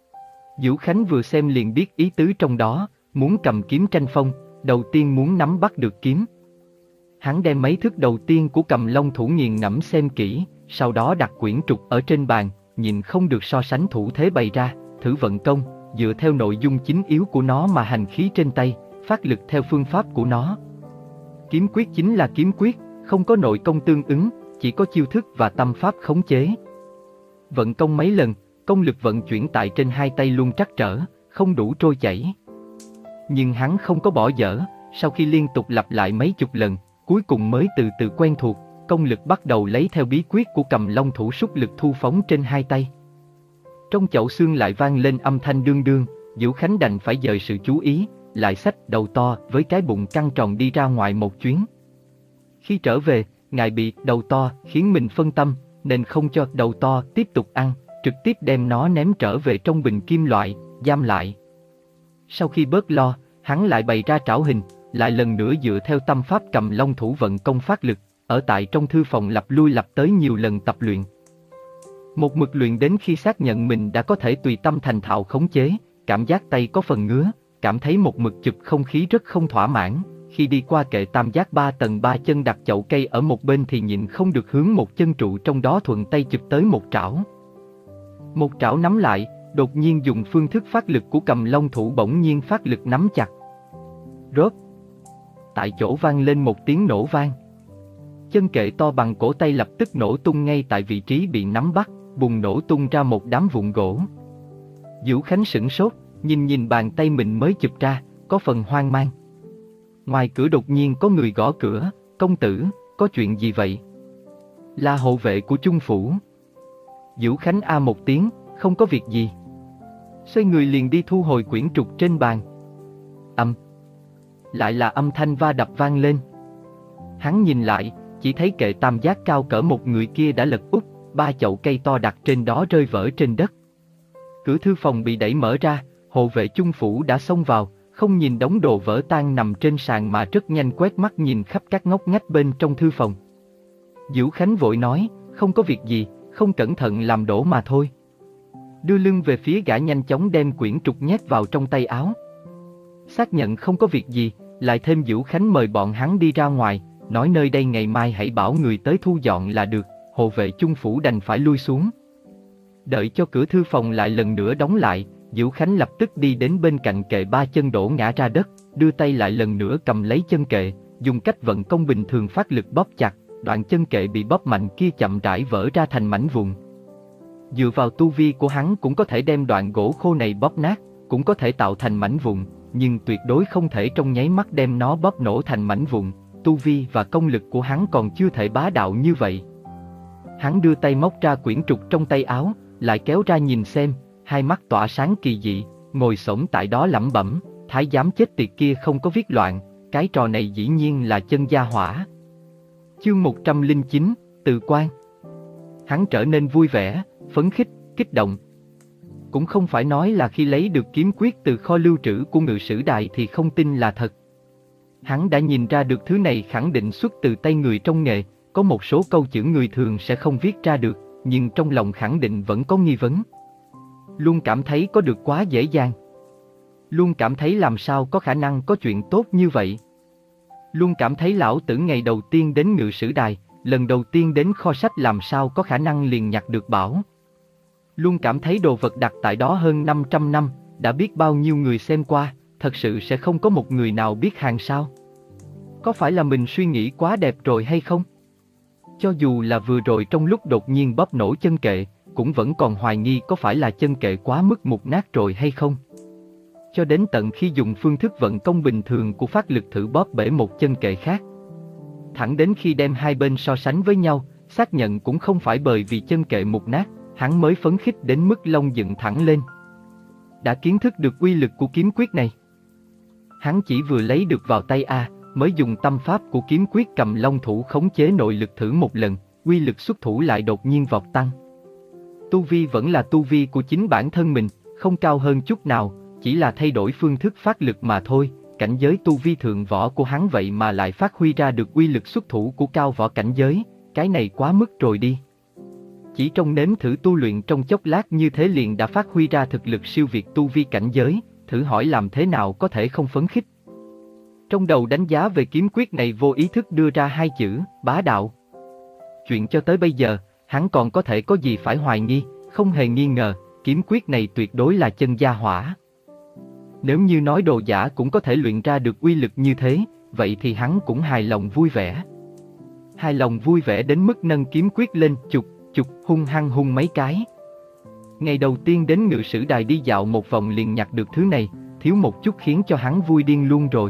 Vũ Khánh vừa xem liền biết ý tứ trong đó, muốn cầm kiếm tranh phong, đầu tiên muốn nắm bắt được kiếm. Hắn đem mấy thức đầu tiên của cầm long thủ nghiền ngẫm xem kỹ, sau đó đặt quyển trục ở trên bàn, nhìn không được so sánh thủ thế bày ra, thử vận công, dựa theo nội dung chính yếu của nó mà hành khí trên tay, phát lực theo phương pháp của nó. Kiếm quyết chính là kiếm quyết, không có nội công tương ứng, chỉ có chiêu thức và tâm pháp khống chế. Vận công mấy lần, công lực vận chuyển tại trên hai tay luôn trắc trở, không đủ trôi chảy. Nhưng hắn không có bỏ dở, sau khi liên tục lặp lại mấy chục lần, cuối cùng mới từ từ quen thuộc, công lực bắt đầu lấy theo bí quyết của cầm long thủ sút lực thu phóng trên hai tay. Trong chậu xương lại vang lên âm thanh đương đương, Vũ Khánh đành phải dời sự chú ý, lại xách đầu to với cái bụng căng tròn đi ra ngoài một chuyến. Khi trở về, ngài bị đầu to khiến mình phân tâm, nên không cho đầu to tiếp tục ăn, trực tiếp đem nó ném trở về trong bình kim loại, giam lại. Sau khi bớt lo, hắn lại bày ra trảo hình, lại lần nữa dựa theo tâm pháp cầm long thủ vận công phát lực, ở tại trong thư phòng lặp lui lặp tới nhiều lần tập luyện. Một mực luyện đến khi xác nhận mình đã có thể tùy tâm thành thạo khống chế, cảm giác tay có phần ngứa, cảm thấy một mực chụp không khí rất không thỏa mãn. Khi đi qua kệ tam giác ba tầng ba chân đặt chậu cây ở một bên thì nhịn không được hướng một chân trụ trong đó thuận tay chụp tới một trảo. Một trảo nắm lại, đột nhiên dùng phương thức phát lực của cầm long thủ bỗng nhiên phát lực nắm chặt. Rốt. Tại chỗ vang lên một tiếng nổ vang. Chân kệ to bằng cổ tay lập tức nổ tung ngay tại vị trí bị nắm bắt, bùng nổ tung ra một đám vụn gỗ. Vũ Khánh sửng sốt, nhìn nhìn bàn tay mình mới chụp ra, có phần hoang mang. Ngoài cửa đột nhiên có người gõ cửa, công tử, có chuyện gì vậy? Là hộ vệ của Chung phủ. Vũ Khánh a một tiếng, không có việc gì. Xoay người liền đi thu hồi quyển trục trên bàn. Âm. Lại là âm thanh va đập vang lên. Hắn nhìn lại, chỉ thấy kệ tam giác cao cỡ một người kia đã lật úp, ba chậu cây to đặt trên đó rơi vỡ trên đất. Cửa thư phòng bị đẩy mở ra, hộ vệ Chung phủ đã xông vào, không nhìn đống đồ vỡ tan nằm trên sàn mà rất nhanh quét mắt nhìn khắp các ngóc ngách bên trong thư phòng. Diễu Khánh vội nói, không có việc gì, không cẩn thận làm đổ mà thôi. Đưa lưng về phía gã nhanh chóng đem quyển trục nhét vào trong tay áo. Xác nhận không có việc gì, lại thêm Diễu Khánh mời bọn hắn đi ra ngoài, nói nơi đây ngày mai hãy bảo người tới thu dọn là được, hộ vệ chung phủ đành phải lui xuống. Đợi cho cửa thư phòng lại lần nữa đóng lại, Diễu Khánh lập tức đi đến bên cạnh kệ ba chân đổ ngã ra đất, đưa tay lại lần nữa cầm lấy chân kệ, dùng cách vận công bình thường phát lực bóp chặt, đoạn chân kệ bị bóp mạnh kia chậm rãi vỡ ra thành mảnh vụn. Dựa vào tu vi của hắn cũng có thể đem đoạn gỗ khô này bóp nát, cũng có thể tạo thành mảnh vụn, nhưng tuyệt đối không thể trong nháy mắt đem nó bóp nổ thành mảnh vụn, tu vi và công lực của hắn còn chưa thể bá đạo như vậy. Hắn đưa tay móc ra quyển trục trong tay áo, lại kéo ra nhìn xem, hai mắt tỏa sáng kỳ dị, ngồi xổm tại đó lẩm bẩm, thái giám chết tiệt kia không có viết loạn, cái trò này dĩ nhiên là chân gia hỏa. Chương một trăm lẻ chín, Từ Quan. Hắn trở nên vui vẻ, phấn khích, kích động. Cũng không phải nói là khi lấy được kiếm quyết từ kho lưu trữ của Ngự Sử Đài thì không tin là thật. Hắn đã nhìn ra được thứ này khẳng định xuất từ tay người trong nghề, có một số câu chữ người thường sẽ không viết ra được, nhưng trong lòng khẳng định vẫn có nghi vấn. Luôn cảm thấy có được quá dễ dàng. Luôn cảm thấy làm sao có khả năng có chuyện tốt như vậy. Luôn cảm thấy lão tử ngày đầu tiên đến Ngự Sử Đài, lần đầu tiên đến kho sách làm sao có khả năng liền nhặt được bảo. Luôn cảm thấy đồ vật đặt tại đó hơn năm trăm năm, đã biết bao nhiêu người xem qua, thật sự sẽ không có một người nào biết hàng sao. Có phải là mình suy nghĩ quá đẹp rồi hay không? Cho dù là vừa rồi trong lúc đột nhiên bóp nổ chân kệ, cũng vẫn còn hoài nghi có phải là chân kệ quá mức mục nát rồi hay không. Cho đến tận khi dùng phương thức vận công bình thường của phát lực thử bóp bể một chân kệ khác. Thẳng đến khi đem hai bên so sánh với nhau, xác nhận cũng không phải bởi vì chân kệ mục nát, hắn mới phấn khích đến mức lông dựng thẳng lên. Đã kiến thức được uy lực của kiếm quyết này. Hắn chỉ vừa lấy được vào tay A, mới dùng tâm pháp của kiếm quyết cầm long thủ khống chế nội lực thử một lần, uy lực xuất thủ lại đột nhiên vọt tăng. Tu vi vẫn là tu vi của chính bản thân mình, không cao hơn chút nào, chỉ là thay đổi phương thức phát lực mà thôi. Cảnh giới tu vi thượng võ của hắn vậy mà lại phát huy ra được uy lực xuất thủ của cao võ cảnh giới, cái này quá mức rồi đi. Chỉ trong nếm thử tu luyện trong chốc lát như thế liền đã phát huy ra thực lực siêu việt tu vi cảnh giới, thử hỏi làm thế nào có thể không phấn khích. Trong đầu đánh giá về kiếm quyết này vô ý thức đưa ra hai chữ, bá đạo. Chuyện cho tới bây giờ, hắn còn có thể có gì phải hoài nghi, không hề nghi ngờ, kiếm quyết này tuyệt đối là chân gia hỏa. Nếu như nói đồ giả cũng có thể luyện ra được uy lực như thế, vậy thì hắn cũng hài lòng vui vẻ. Hài lòng vui vẻ đến mức nâng kiếm quyết lên chục, chục hung hăng hung mấy cái. Ngày đầu tiên đến Ngự Sử Đài đi dạo một vòng liền nhặt được thứ này, thiếu một chút khiến cho hắn vui điên luôn rồi.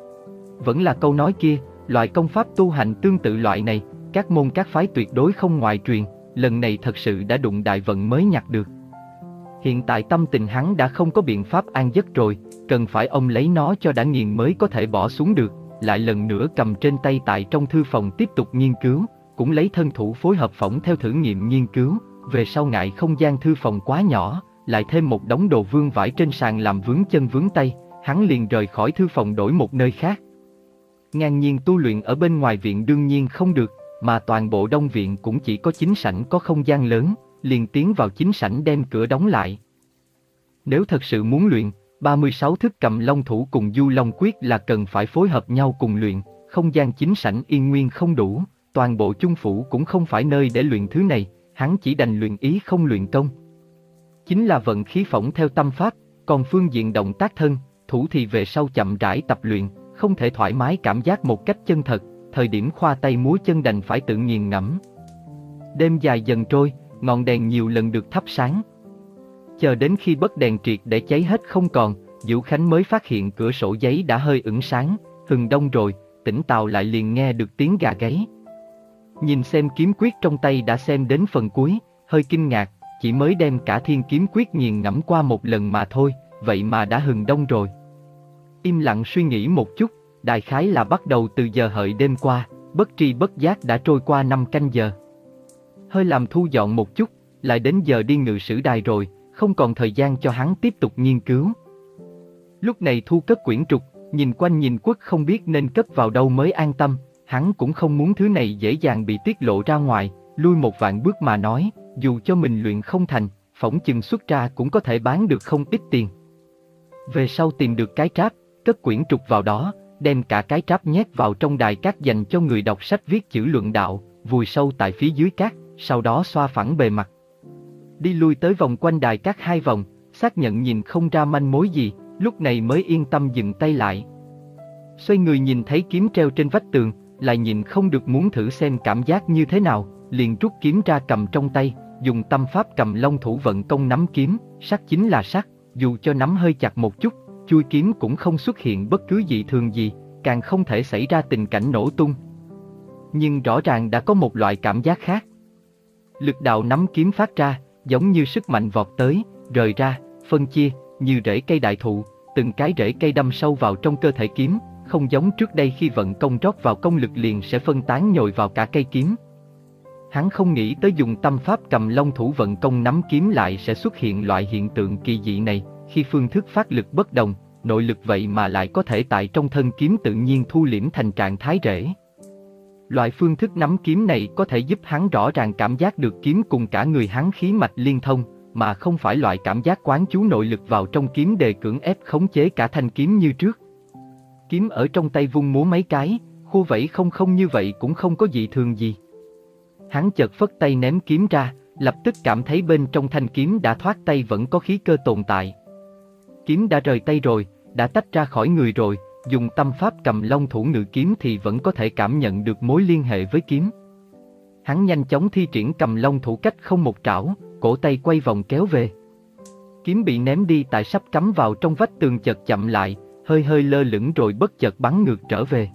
Vẫn là câu nói kia, loại công pháp tu hành tương tự loại này, các môn các phái tuyệt đối không ngoại truyền, lần này thật sự đã đụng đại vận mới nhặt được. Hiện tại tâm tình hắn đã không có biện pháp an giấc rồi, cần phải ông lấy nó cho đã nghiền mới có thể bỏ xuống được, lại lần nữa cầm trên tay tại trong thư phòng tiếp tục nghiên cứu, cũng lấy thân thủ phối hợp phỏng theo thử nghiệm nghiên cứu, về sau ngại không gian thư phòng quá nhỏ, lại thêm một đống đồ vương vãi trên sàn làm vướng chân vướng tay, hắn liền rời khỏi thư phòng đổi một nơi khác. Ngang nhiên tu luyện ở bên ngoài viện đương nhiên không được, mà toàn bộ đông viện cũng chỉ có chính sảnh có không gian lớn, liền tiến vào chính sảnh đem cửa đóng lại. Nếu thật sự muốn luyện, ba mươi sáu thức cầm long thủ cùng du long quyết là cần phải phối hợp nhau cùng luyện, không gian chính sảnh yên nguyên không đủ, toàn bộ chung phủ cũng không phải nơi để luyện thứ này, hắn chỉ đành luyện ý không luyện công. Chính là vận khí phỏng theo tâm pháp, còn phương diện động tác thân, thủ thì về sau chậm rãi tập luyện, không thể thoải mái cảm giác một cách chân thật, thời điểm khoa tay múa chân đành phải tự nghiền ngẫm. Đêm dài dần trôi, ngọn đèn nhiều lần được thắp sáng. Chờ đến khi bất đèn triệt để cháy hết không còn, Diễu Khánh mới phát hiện cửa sổ giấy đã hơi ửng sáng, hừng đông rồi, tỉnh táo lại liền nghe được tiếng gà gáy. Nhìn xem kiếm quyết trong tay đã xem đến phần cuối, hơi kinh ngạc, chỉ mới đem cả thiên kiếm quyết nghiền ngẫm qua một lần mà thôi, vậy mà đã hừng đông rồi. Im lặng suy nghĩ một chút, đại khái là bắt đầu từ giờ hợi đêm qua, bất tri bất giác đã trôi qua năm canh giờ. Hơi làm thu dọn một chút, lại đến giờ đi Ngự Sử Đài rồi, không còn thời gian cho hắn tiếp tục nghiên cứu. Lúc này thu cất quyển trục, nhìn quanh nhìn quất không biết nên cất vào đâu mới an tâm, hắn cũng không muốn thứ này dễ dàng bị tiết lộ ra ngoài, lui một vạn bước mà nói, dù cho mình luyện không thành, phỏng chừng xuất ra cũng có thể bán được không ít tiền. Về sau tìm được cái tráp, cất quyển trục vào đó, đem cả cái tráp nhét vào trong đài cát dành cho người đọc sách viết chữ luận đạo, vùi sâu tại phía dưới cát, sau đó xoa phẳng bề mặt. Đi lui tới vòng quanh đài cát hai vòng, xác nhận nhìn không ra manh mối gì, lúc này mới yên tâm dừng tay lại. Xoay người nhìn thấy kiếm treo trên vách tường, lại nhìn không được muốn thử xem cảm giác như thế nào, liền rút kiếm ra cầm trong tay, dùng tâm pháp cầm long thủ vận công nắm kiếm, sắc chính là sắc, dù cho nắm hơi chặt một chút, chui kiếm cũng không xuất hiện bất cứ dị thường gì, càng không thể xảy ra tình cảnh nổ tung. Nhưng rõ ràng đã có một loại cảm giác khác. Lực đạo nắm kiếm phát ra, giống như sức mạnh vọt tới, rời ra, phân chia, như rễ cây đại thụ, từng cái rễ cây đâm sâu vào trong cơ thể kiếm, không giống trước đây khi vận công rót vào công lực liền sẽ phân tán nhồi vào cả cây kiếm. Hắn không nghĩ tới dùng tâm pháp cầm long thủ vận công nắm kiếm lại sẽ xuất hiện loại hiện tượng kỳ dị này, khi phương thức phát lực bất đồng, nội lực vậy mà lại có thể tại trong thân kiếm tự nhiên thu liễm thành trạng thái rễ. Loại phương thức nắm kiếm này có thể giúp hắn rõ ràng cảm giác được kiếm cùng cả người hắn khí mạch liên thông, mà không phải loại cảm giác quán chú nội lực vào trong kiếm để cưỡng ép khống chế cả thanh kiếm như trước. Kiếm ở trong tay vung múa mấy cái, khu vẫy không không như vậy cũng không có dị thường gì. Hắn chợt phất tay ném kiếm ra, lập tức cảm thấy bên trong thanh kiếm đã thoát tay vẫn có khí cơ tồn tại. Kiếm đã rời tay rồi, đã tách ra khỏi người rồi, dùng tâm pháp cầm long thủ ngự kiếm thì vẫn có thể cảm nhận được mối liên hệ với kiếm. Hắn nhanh chóng thi triển cầm long thủ cách không một trảo, cổ tay quay vòng kéo về. Kiếm bị ném đi tại sắp cắm vào trong vách tường chợt chậm lại, hơi hơi lơ lửng rồi bất chợt bắn ngược trở về.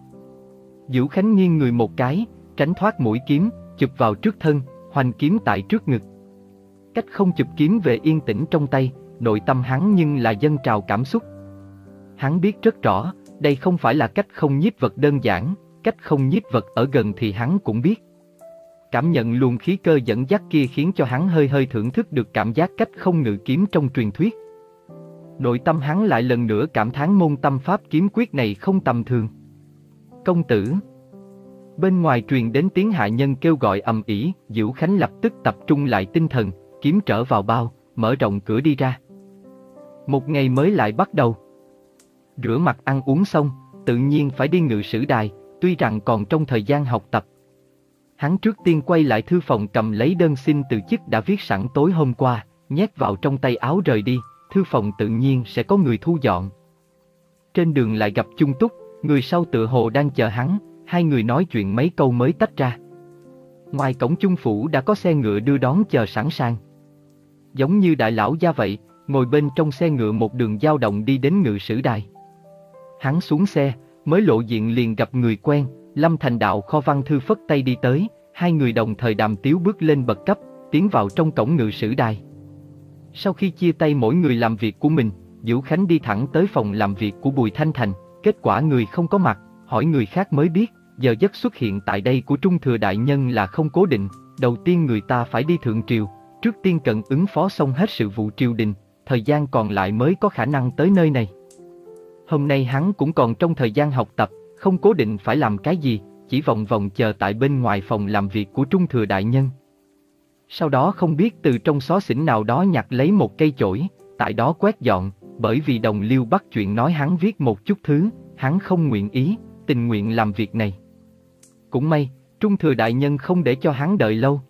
Vũ Khánh nghiêng người một cái, tránh thoát mũi kiếm, chụp vào trước thân, hoành kiếm tại trước ngực. Cách không chụp kiếm về yên tĩnh trong tay, nội tâm hắn nhưng là dâng trào cảm xúc. Hắn biết rất rõ, đây không phải là cách không nhiếp vật đơn giản, cách không nhiếp vật ở gần thì hắn cũng biết. Cảm nhận luồng khí cơ dẫn dắt kia khiến cho hắn hơi hơi thưởng thức được cảm giác cách không ngự kiếm trong truyền thuyết. Nội tâm hắn lại lần nữa cảm thán môn tâm pháp kiếm quyết này không tầm thường. Công tử. Bên ngoài truyền đến tiếng hạ nhân kêu gọi ầm ĩ, Vũ Khánh lập tức tập trung lại tinh thần, kiếm trở vào bao, mở rộng cửa đi ra. Một ngày mới lại bắt đầu. Rửa mặt ăn uống xong, tự nhiên phải đi ngự sử đài, tuy rằng còn trong thời gian học tập. Hắn trước tiên quay lại thư phòng cầm lấy đơn xin từ chức đã viết sẵn tối hôm qua, nhét vào trong tay áo rời đi, thư phòng tự nhiên sẽ có người thu dọn. Trên đường lại gặp Chung Túc, người sau tựa hồ đang chờ hắn, hai người nói chuyện mấy câu mới tách ra. Ngoài cổng Chung phủ đã có xe ngựa đưa đón chờ sẵn sàng. Giống như đại lão gia vậy, ngồi bên trong xe ngựa một đường dao động đi đến ngự sử đài. Hắn xuống xe, mới lộ diện liền gặp người quen, Lâm Thành Đạo kho văn thư phất tay đi tới, hai người đồng thời đàm tiếu bước lên bậc cấp, tiến vào trong cổng ngự sử đài. Sau khi chia tay mỗi người làm việc của mình, Vũ Khánh đi thẳng tới phòng làm việc của Bùi Thanh Thành, kết quả người không có mặt, hỏi người khác mới biết, giờ giấc xuất hiện tại đây của Trung Thừa Đại Nhân là không cố định, đầu tiên người ta phải đi thượng triều, trước tiên cần ứng phó xong hết sự vụ triều đình, thời gian còn lại mới có khả năng tới nơi này. Hôm nay hắn cũng còn trong thời gian học tập, không cố định phải làm cái gì, chỉ vòng vòng chờ tại bên ngoài phòng làm việc của Trung Thừa Đại Nhân. Sau đó không biết từ trong xó xỉnh nào đó nhặt lấy một cây chổi, tại đó quét dọn, bởi vì đồng liêu bắt chuyện nói hắn viết một chút thứ, hắn không nguyện ý, tình nguyện làm việc này. Cũng may, Trung Thừa Đại Nhân không để cho hắn đợi lâu.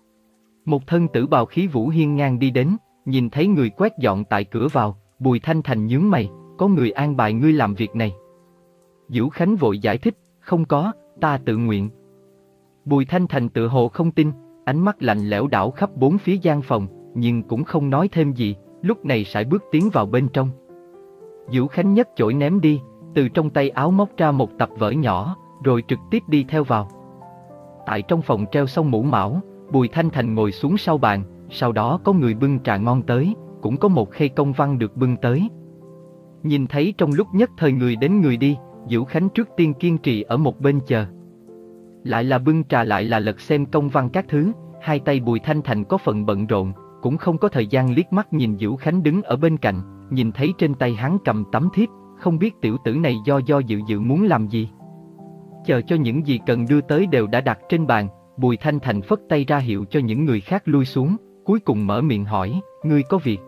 Một thân tử bào khí vũ hiên ngang đi đến, nhìn thấy người quét dọn tại cửa vào, Bùi Thanh Thành nhướng mày, có người an bài ngươi làm việc này. Vũ Khánh vội giải thích, không có, ta tự nguyện. Bùi Thanh Thành tự hồ không tin, ánh mắt lạnh lẽo đảo khắp bốn phía gian phòng, nhưng cũng không nói thêm gì, lúc này sải bước tiến vào bên trong. Vũ Khánh nhấc chổi ném đi, từ trong tay áo móc ra một tập vở nhỏ, rồi trực tiếp đi theo vào. Tại trong phòng treo xong mũ mão, Bùi Thanh Thành ngồi xuống sau bàn, sau đó có người bưng trà ngon tới, cũng có một khay công văn được bưng tới. Nhìn thấy trong lúc nhất thời người đến người đi, Vũ Khánh trước tiên kiên trì ở một bên chờ. Lại là bưng trà lại là lật xem công văn các thứ, hai tay Bùi Thanh Thành có phần bận rộn, cũng không có thời gian liếc mắt nhìn Vũ Khánh đứng ở bên cạnh, nhìn thấy trên tay hắn cầm tấm thiếp, không biết tiểu tử này do do dự dự muốn làm gì. Chờ cho những gì cần đưa tới đều đã đặt trên bàn, Bùi Thanh Thành phất tay ra hiệu cho những người khác lui xuống, cuối cùng mở miệng hỏi, ngươi có việc.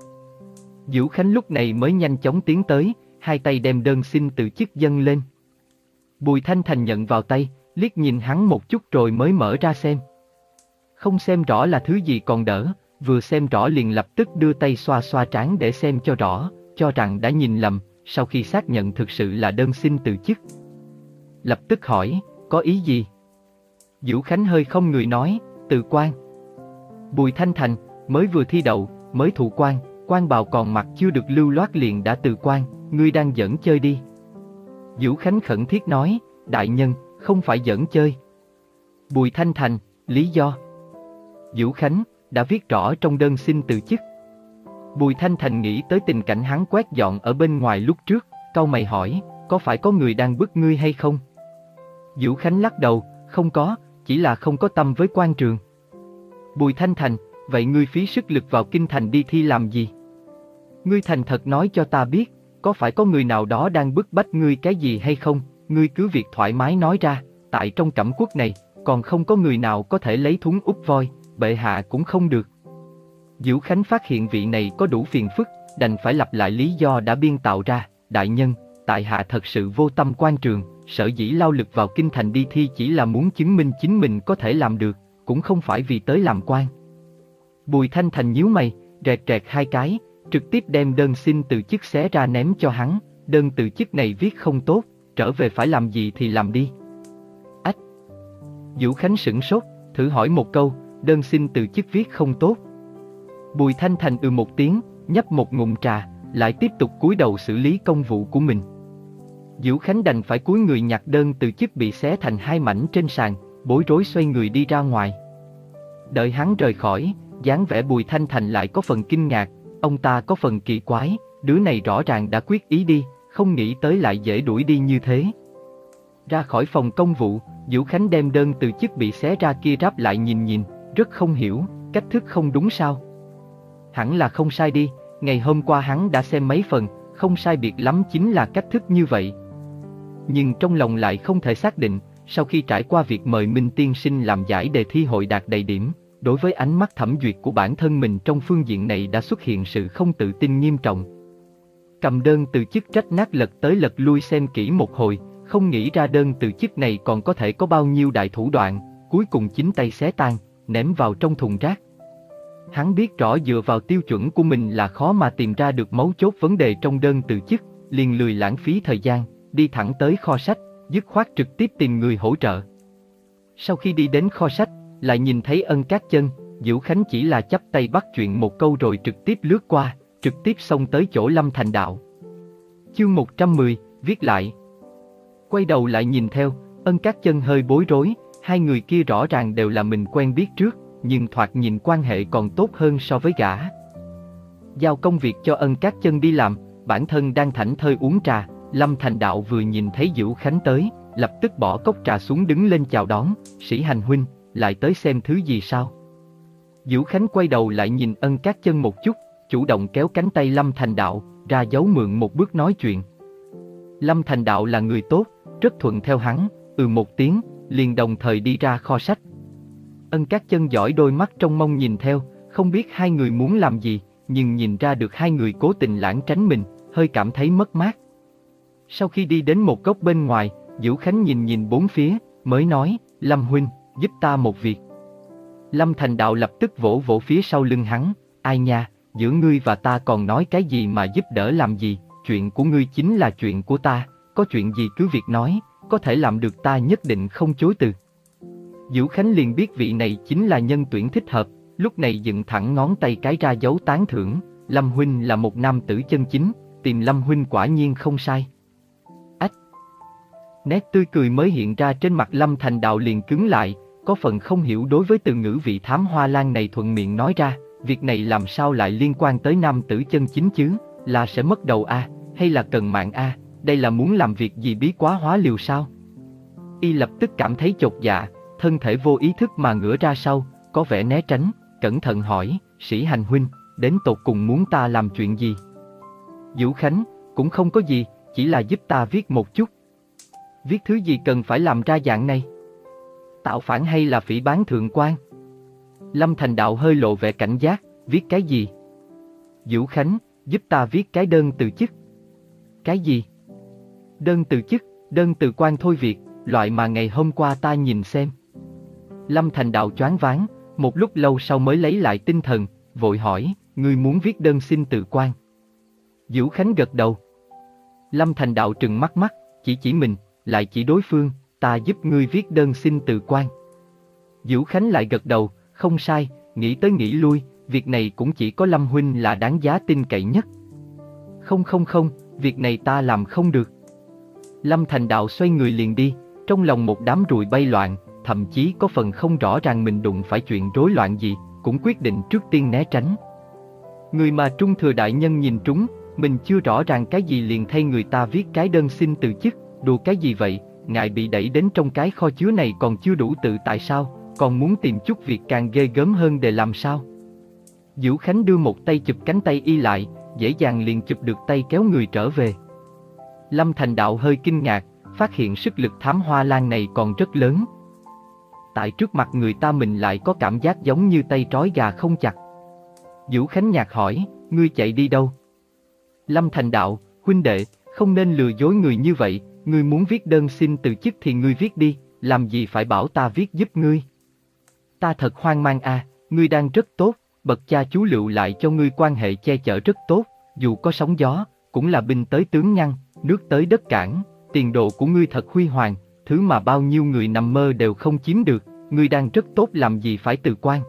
Vũ Khánh lúc này mới nhanh chóng tiến tới, hai tay đem đơn xin từ chức dâng lên. Bùi Thanh Thành nhận vào tay, liếc nhìn hắn một chút rồi mới mở ra xem. Không xem rõ là thứ gì còn đỡ, vừa xem rõ liền lập tức đưa tay xoa xoa trán để xem cho rõ, cho rằng đã nhìn lầm, sau khi xác nhận thực sự là đơn xin từ chức. Lập tức hỏi, có ý gì? Vũ Khánh hơi không người nói, từ quan. Bùi Thanh Thành, mới vừa thi đậu, mới thụ quan, quan bào còn mặc chưa được lưu loát liền đã từ quan, ngươi đang giỡn chơi đi. Vũ Khánh khẩn thiết nói, đại nhân, không phải giỡn chơi. Bùi Thanh Thành, lý do? Vũ Khánh, đã viết rõ trong đơn xin từ chức. Bùi Thanh Thành nghĩ tới tình cảnh hắn quét dọn ở bên ngoài lúc trước, cau mày hỏi, có phải có người đang bức ngươi hay không? Vũ Khánh lắc đầu, không có, chỉ là không có tâm với quan trường. Bùi Thanh Thành, vậy ngươi phí sức lực vào kinh thành đi thi làm gì? Ngươi thành thật nói cho ta biết, có phải có người nào đó đang bức bách ngươi cái gì hay không? Ngươi cứ việc thoải mái nói ra, tại trong Cẩm Quốc này, còn không có người nào có thể lấy thúng úp voi, bệ hạ cũng không được. Vũ Khánh phát hiện vị này có đủ phiền phức, đành phải lặp lại lý do đã biên tạo ra, đại nhân, tại hạ thật sự vô tâm quan trường, sở dĩ lao lực vào kinh thành đi thi chỉ là muốn chứng minh chính mình có thể làm được, cũng không phải vì tới làm quan. Bùi Thanh Thành nhíu mày, rẹt rẹt hai cái, trực tiếp đem đơn xin từ chức xé ra ném cho hắn, đơn từ chức này viết không tốt, trở về phải làm gì thì làm đi. Ách! Vũ Khánh sửng sốt, thử hỏi một câu, đơn xin từ chức viết không tốt. Bùi Thanh Thành ừ một tiếng, nhấp một ngụm trà, lại tiếp tục cúi đầu xử lý công vụ của mình. Vũ Khánh đành phải cúi người nhặt đơn từ chức bị xé thành hai mảnh trên sàn, bối rối xoay người đi ra ngoài. Đợi hắn rời khỏi, dáng vẻ Bùi Thanh Thành lại có phần kinh ngạc, ông ta có phần kỳ quái, đứa này rõ ràng đã quyết ý đi, không nghĩ tới lại dễ đuổi đi như thế. Ra khỏi phòng công vụ, Vũ Khánh đem đơn từ chức bị xé ra kia ráp lại nhìn nhìn, rất không hiểu, cách thức không đúng sao? Hẳn là không sai đi, ngày hôm qua hắn đã xem mấy phần, không sai biệt lắm chính là cách thức như vậy. Nhưng trong lòng lại không thể xác định, sau khi trải qua việc mời Minh Tiên Sinh làm giải đề thi hội đạt đầy điểm, đối với ánh mắt thẩm duyệt của bản thân mình trong phương diện này đã xuất hiện sự không tự tin nghiêm trọng. Cầm đơn từ chức trách nát lật tới lật lui xem kỹ một hồi, không nghĩ ra đơn từ chức này còn có thể có bao nhiêu đại thủ đoạn, cuối cùng chính tay xé tan, ném vào trong thùng rác. Hắn biết rõ dựa vào tiêu chuẩn của mình là khó mà tìm ra được mấu chốt vấn đề trong đơn từ chức, liền lười lãng phí thời gian, đi thẳng tới kho sách, dứt khoát trực tiếp tìm người hỗ trợ. Sau khi đi đến kho sách, lại nhìn thấy Ân Cát Chân, Vũ Khánh chỉ là chắp tay bắt chuyện một câu rồi trực tiếp lướt qua, trực tiếp xông tới chỗ Lâm Thành Đạo. Chương một trăm mười, viết lại. Quay đầu lại nhìn theo, Ân Cát Chân hơi bối rối, hai người kia rõ ràng đều là mình quen biết trước, nhưng thoạt nhìn quan hệ còn tốt hơn so với gã. Giao công việc cho Ân Cát Chân đi làm, bản thân đang thảnh thơi uống trà, Lâm Thành Đạo vừa nhìn thấy Vũ Khánh tới, lập tức bỏ cốc trà xuống đứng lên chào đón, Sĩ Hành huynh, lại tới xem thứ gì sao? Vũ Khánh quay đầu lại nhìn Ân Cát Chân một chút, chủ động kéo cánh tay Lâm Thành Đạo, ra dấu mượn một bước nói chuyện. Lâm Thành Đạo là người tốt, rất thuận theo hắn, ừ một tiếng, liền đồng thời đi ra kho sách. Ân Cát Chân giỏi đôi mắt trong mông nhìn theo, không biết hai người muốn làm gì, nhưng nhìn ra được hai người cố tình lảng tránh mình, hơi cảm thấy mất mát. Sau khi đi đến một góc bên ngoài, Vũ Khánh nhìn nhìn bốn phía, mới nói, Lâm huynh, giúp ta một việc. Lâm Thành Đạo lập tức vỗ vỗ phía sau lưng hắn, ai nha, giữa ngươi và ta còn nói cái gì mà giúp đỡ làm gì, chuyện của ngươi chính là chuyện của ta, có chuyện gì cứ việc nói, có thể làm được ta nhất định không chối từ. Vũ Khánh liền biết vị này chính là nhân tuyển thích hợp, lúc này dựng thẳng ngón tay cái ra dấu tán thưởng, Lâm huynh là một nam tử chân chính, tìm Lâm huynh quả nhiên không sai. Ách! Nét tươi cười mới hiện ra trên mặt Lâm Thành Đạo liền cứng lại, có phần không hiểu đối với từ ngữ vị thám hoa lan này thuận miệng nói ra, việc này làm sao lại liên quan tới nam tử chân chính chứ, là sẽ mất đầu a, à, hay là cần mạng a, à, đây là muốn làm việc gì bí quá hóa liều sao? Y lập tức cảm thấy chột dạ, thân thể vô ý thức mà ngửa ra sau, có vẻ né tránh, cẩn thận hỏi, Sĩ Hành huynh, đến tột cùng muốn ta làm chuyện gì? Vũ Khánh, cũng không có gì, chỉ là giúp ta viết một chút. Viết thứ gì cần phải làm ra dạng này? Tạo phản hay là phỉ báng thượng quan? Lâm Thành Đạo hơi lộ vẻ cảnh giác, viết cái gì? Vũ Khánh, giúp ta viết cái đơn từ chức. Cái gì? Đơn từ chức, đơn từ quan thôi việc, loại mà ngày hôm qua ta nhìn xem. Lâm Thành Đạo choáng váng, một lúc lâu sau mới lấy lại tinh thần, vội hỏi, ngươi muốn viết đơn xin từ quan? Vũ Khánh gật đầu. Lâm Thành Đạo trừng mắt mắt, chỉ chỉ mình, lại chỉ đối phương, ta giúp ngươi viết đơn xin từ quan. Vũ Khánh lại gật đầu, không sai, nghĩ tới nghĩ lui, việc này cũng chỉ có Lâm huynh là đáng giá tin cậy nhất. Không không không, việc này ta làm không được. Lâm Thành Đạo xoay người liền đi, trong lòng một đám ruồi bay loạn, thậm chí có phần không rõ ràng mình đụng phải chuyện rối loạn gì, cũng quyết định trước tiên né tránh. Người mà Trung Thừa đại nhân nhìn trúng, mình chưa rõ ràng cái gì liền thay người ta viết cái đơn xin từ chức, đùa cái gì vậy, ngài bị đẩy đến trong cái kho chứa này còn chưa đủ tự tại sao, còn muốn tìm chút việc càng ghê gớm hơn để làm sao? Vũ Khánh đưa một tay chụp cánh tay y lại, dễ dàng liền chụp được tay kéo người trở về. Lâm Thành Đạo hơi kinh ngạc, phát hiện sức lực thám hoa lan này còn rất lớn. Tại trước mặt người ta mình lại có cảm giác giống như tay trói gà không chặt. Vũ Khánh nhạt hỏi, ngươi chạy đi đâu? Lâm Thành Đạo, huynh đệ, không nên lừa dối người như vậy, ngươi muốn viết đơn xin từ chức thì ngươi viết đi, làm gì phải bảo ta viết giúp ngươi? Ta thật hoang mang a, à, ngươi đang rất tốt, bậc cha chú Lựu lại cho ngươi quan hệ che chở rất tốt, dù có sóng gió, cũng là binh tới tướng ngăn, nước tới đất cản, tiền đồ của ngươi thật huy hoàng, thứ mà bao nhiêu người nằm mơ đều không chiếm được, ngươi đang rất tốt làm gì phải từ quan.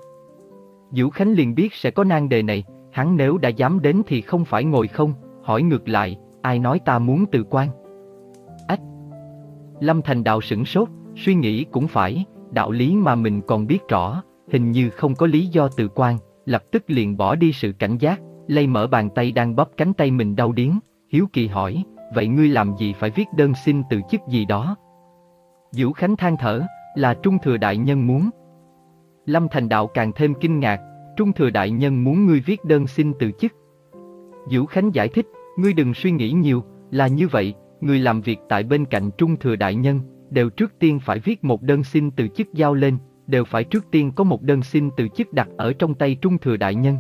Vũ Khánh liền biết sẽ có nan đề này, hắn nếu đã dám đến thì không phải ngồi không, hỏi ngược lại, ai nói ta muốn từ quan? Ách! Lâm Thành Đạo sửng sốt, suy nghĩ cũng phải, đạo lý mà mình còn biết rõ, hình như không có lý do từ quan, lập tức liền bỏ đi sự cảnh giác, lay mở bàn tay đang bóp cánh tay mình đau điếng, hiếu kỳ hỏi, vậy ngươi làm gì phải viết đơn xin từ chức gì đó? Vũ Khánh than thở, là Trung Thừa đại nhân muốn. Lâm Thành Đạo càng thêm kinh ngạc, Trung Thừa đại nhân muốn ngươi viết đơn xin từ chức. Vũ Khánh giải thích, ngươi đừng suy nghĩ nhiều, là như vậy, người làm việc tại bên cạnh Trung Thừa đại nhân, đều trước tiên phải viết một đơn xin từ chức giao lên, đều phải trước tiên có một đơn xin từ chức đặt ở trong tay Trung Thừa đại nhân.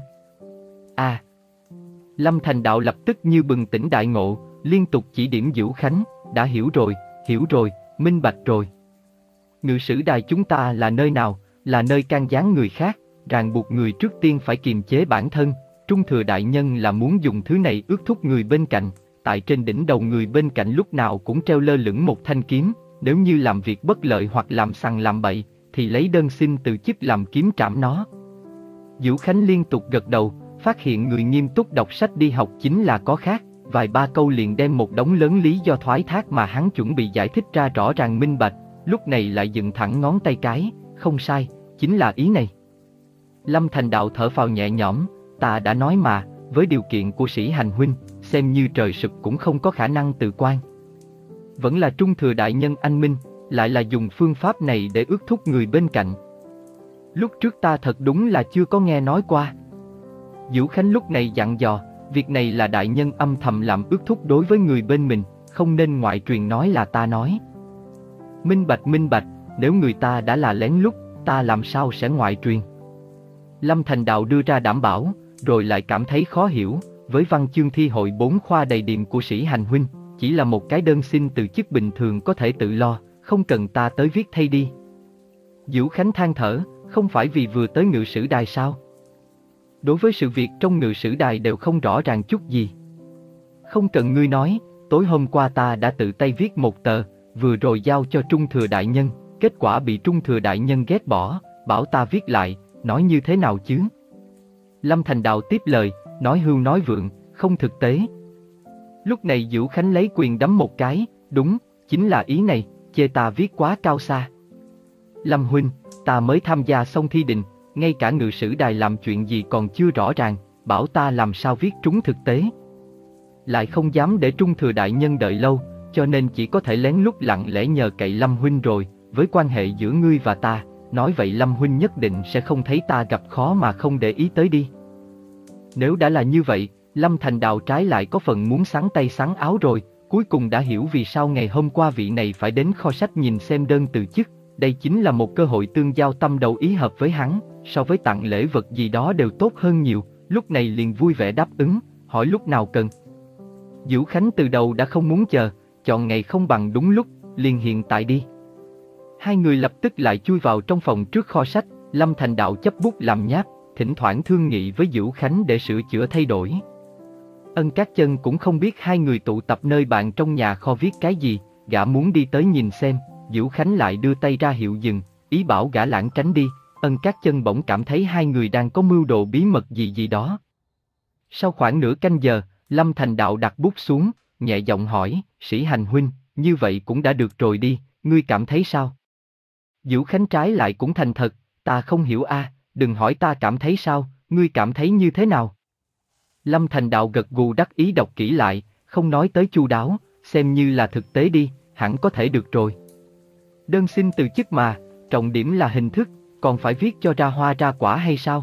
À! Lâm Thành Đạo lập tức như bừng tỉnh đại ngộ, liên tục chỉ điểm Vũ Khánh, đã hiểu rồi, hiểu rồi, minh bạch rồi. Ngự sử đài chúng ta là nơi nào, là nơi can gián người khác, ràng buộc người trước tiên phải kiềm chế bản thân, Trung Thừa đại nhân là muốn dùng thứ này ước thúc người bên cạnh, tại trên đỉnh đầu người bên cạnh lúc nào cũng treo lơ lửng một thanh kiếm, nếu như làm việc bất lợi hoặc làm sằng làm bậy, thì lấy đơn xin từ chức làm kiếm trảm nó. Vũ Khánh liên tục gật đầu, phát hiện người nghiêm túc đọc sách đi học chính là có khác, vài ba câu liền đem một đống lớn lý do thoái thác mà hắn chuẩn bị giải thích ra rõ ràng minh bạch, lúc này lại dựng thẳng ngón tay cái, không sai, chính là ý này. Lâm Thành Đạo thở phào nhẹ nhõm, ta đã nói mà, với điều kiện của Sĩ Hành huynh, xem như trời sụp cũng không có khả năng từ quan. Vẫn là Trung Thừa đại nhân anh minh, lại là dùng phương pháp này để ước thúc người bên cạnh. Lúc trước ta thật đúng là chưa có nghe nói qua. Vũ Khánh lúc này dặn dò, việc này là đại nhân âm thầm làm ước thúc đối với người bên mình, không nên ngoại truyền nói là ta nói. Minh bạch minh bạch, nếu người ta đã là lén lút, ta làm sao sẽ ngoại truyền. Lâm Thành Đạo đưa ra đảm bảo, rồi lại cảm thấy khó hiểu, với văn chương thi hội bốn khoa đầy điểm của Sĩ Hành huynh, chỉ là một cái đơn xin từ chức bình thường có thể tự lo, không cần ta tới viết thay đi. Vũ Khánh than thở, không phải vì vừa tới ngự sử đài sao? Đối với sự việc trong ngự sử đài đều không rõ ràng chút gì. Không cần ngươi nói, tối hôm qua ta đã tự tay viết một tờ, vừa rồi giao cho Trung Thừa đại nhân, kết quả bị Trung Thừa đại nhân ghét bỏ, bảo ta viết lại, nói như thế nào chứ? Lâm Thành Đạo tiếp lời, nói hưu nói vượng, không thực tế. Lúc này Vũ Khánh lấy quyền đấm một cái, đúng, chính là ý này, chê ta viết quá cao xa. Lâm huynh, ta mới tham gia xong thi đình, ngay cả ngự sử đài làm chuyện gì còn chưa rõ ràng, bảo ta làm sao viết trúng thực tế. Lại không dám để Trung Thừa đại nhân đợi lâu, cho nên chỉ có thể lén lút lặng lẽ nhờ cậy Lâm huynh rồi, với quan hệ giữa ngươi và ta, nói vậy Lâm huynh nhất định sẽ không thấy ta gặp khó mà không để ý tới đi. Nếu đã là như vậy, Lâm Thành Đạo trái lại có phần muốn xắn tay xắn áo rồi, cuối cùng đã hiểu vì sao ngày hôm qua vị này phải đến kho sách nhìn xem đơn từ chức. Đây chính là một cơ hội tương giao tâm đầu ý hợp với hắn, so với tặng lễ vật gì đó đều tốt hơn nhiều, lúc này liền vui vẻ đáp ứng, hỏi lúc nào cần. Vũ Khánh từ đầu đã không muốn chờ, chọn ngày không bằng đúng lúc, liền hiện tại đi. Hai người lập tức lại chui vào trong phòng trước kho sách, Lâm Thành Đạo chấp bút làm nháp, thỉnh thoảng thương nghị với Vũ Khánh để sửa chữa thay đổi. Ân Cát Chân cũng không biết hai người tụ tập nơi bạn trong nhà kho viết cái gì, gã muốn đi tới nhìn xem, Vũ Khánh lại đưa tay ra hiệu dừng, ý bảo gã lãng tránh đi. Ân Cát Chân bỗng cảm thấy hai người đang có mưu đồ bí mật gì gì đó. Sau khoảng nửa canh giờ, Lâm Thành Đạo đặt bút xuống, nhẹ giọng hỏi, Sĩ Hành huynh, như vậy cũng đã được rồi đi, ngươi cảm thấy sao? Vũ Khánh trái lại cũng thành thật, ta không hiểu a, đừng hỏi ta cảm thấy sao, ngươi cảm thấy như thế nào? Lâm Thành Đạo gật gù đắc ý đọc kỹ lại, không nói tới chu đáo, xem như là thực tế đi, hẳn có thể được rồi. Đơn xin từ chức mà, trọng điểm là hình thức, còn phải viết cho ra hoa ra quả hay sao?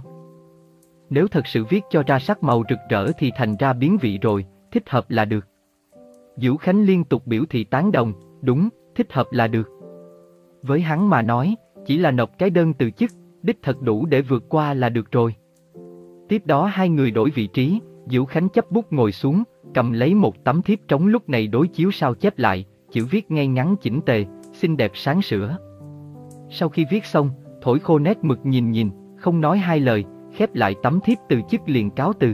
Nếu thật sự viết cho ra sắc màu rực rỡ thì thành ra biến vị rồi, thích hợp là được. Vũ Khánh liên tục biểu thị tán đồng, đúng, thích hợp là được. Với hắn mà nói, chỉ là nộp cái đơn từ chức, đích thật đủ để vượt qua là được rồi. Tiếp đó hai người đổi vị trí, Vũ Khánh chấp bút ngồi xuống, cầm lấy một tấm thiếp trống lúc này đối chiếu sao chép lại, chữ viết ngay ngắn chỉnh tề, xinh đẹp sáng sủa. Sau khi viết xong, thổi khô nét mực nhìn nhìn, không nói hai lời, khép lại tấm thiếp từ chức liền cáo từ.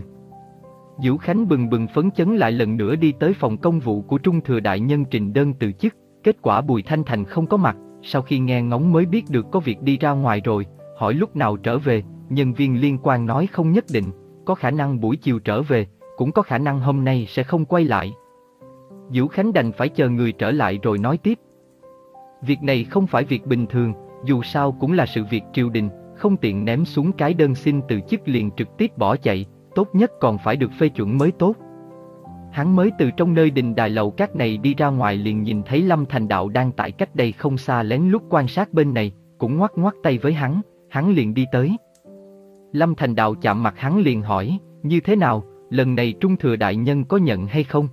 Vũ Khánh bừng bừng phấn chấn lại lần nữa đi tới phòng công vụ của Trung Thừa Đại Nhân trình đơn từ chức, kết quả Bùi Thanh Thành không có mặt, sau khi nghe ngóng mới biết được có việc đi ra ngoài rồi, hỏi lúc nào trở về, nhân viên liên quan nói không nhất định, có khả năng buổi chiều trở về, cũng có khả năng hôm nay sẽ không quay lại. Vũ Khánh đành phải chờ người trở lại rồi nói tiếp. Việc này không phải việc bình thường, dù sao cũng là sự việc triều đình, không tiện ném xuống cái đơn xin từ chức liền trực tiếp bỏ chạy, tốt nhất còn phải được phê chuẩn mới tốt. Hắn mới từ trong nơi đình đài lầu các này đi ra ngoài liền nhìn thấy Lâm Thành Đạo đang tại cách đây không xa lén lút quan sát bên này, cũng ngoắc ngoắc tay với hắn, hắn liền đi tới. Lâm Thành Đạo chạm mặt hắn liền hỏi, như thế nào, lần này Trung Thừa Đại Nhân có nhận hay không?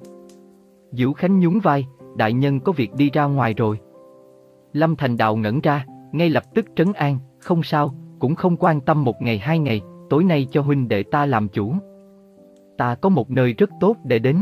Vũ Khánh nhún vai, Đại Nhân có việc đi ra ngoài rồi. Lâm Thành Đạo ngẩn ra, ngay lập tức trấn an, không sao, cũng không quan tâm một ngày hai ngày, tối nay cho huynh đệ ta làm chủ. Ta có một nơi rất tốt để đến.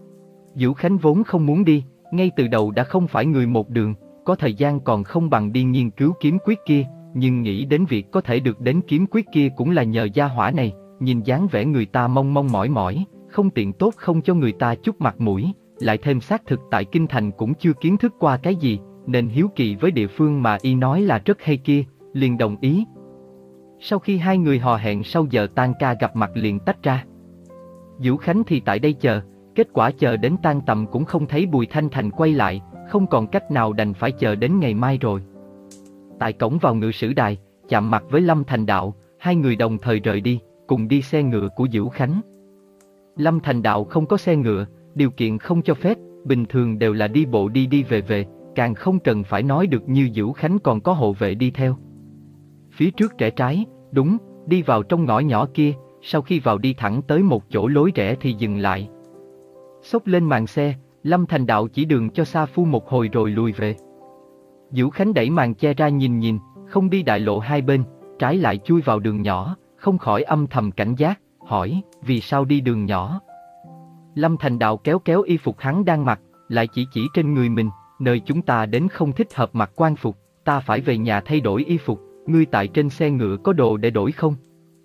Vũ Khánh vốn không muốn đi, ngay từ đầu đã không phải người một đường, có thời gian còn không bằng đi nghiên cứu kiếm quyết kia, nhưng nghĩ đến việc có thể được đến kiếm quyết kia cũng là nhờ gia hỏa này, nhìn dáng vẻ người ta mong mong mỏi mỏi, không tiện tốt không cho người ta chút mặt mũi, lại thêm xác thực tại Kinh Thành cũng chưa kiến thức qua cái gì, nên hiếu kỳ với địa phương mà y nói là rất hay kia, liền đồng ý. Sau khi hai người hò hẹn sau giờ tan ca gặp mặt liền tách ra. Vũ Khánh thì tại đây chờ, kết quả chờ đến tan tầm cũng không thấy Bùi Thanh Thành quay lại, không còn cách nào đành phải chờ đến ngày mai rồi. Tại cổng vào Ngự Sử Đài, chạm mặt với Lâm Thành Đạo, hai người đồng thời rời đi, cùng đi xe ngựa của Vũ Khánh. Lâm Thành Đạo không có xe ngựa, điều kiện không cho phép, bình thường đều là đi bộ đi đi về về, càng không cần phải nói được như Vũ Khánh còn có hộ vệ đi theo. Phía trước rẽ trái, đúng, đi vào trong ngõ nhỏ kia, sau khi vào đi thẳng tới một chỗ lối rẽ thì dừng lại. Xốc lên màn xe, Lâm Thành Đạo chỉ đường cho Sa Phu một hồi rồi lùi về. Vũ Khánh đẩy màn che ra nhìn nhìn, không đi đại lộ hai bên, trái lại chui vào đường nhỏ, không khỏi âm thầm cảnh giác, hỏi, vì sao đi đường nhỏ? Lâm Thành Đạo kéo kéo y phục hắn đang mặc, lại chỉ chỉ trên người mình, nơi chúng ta đến không thích hợp mặc quan phục, ta phải về nhà thay đổi y phục, ngươi tại trên xe ngựa có đồ để đổi không?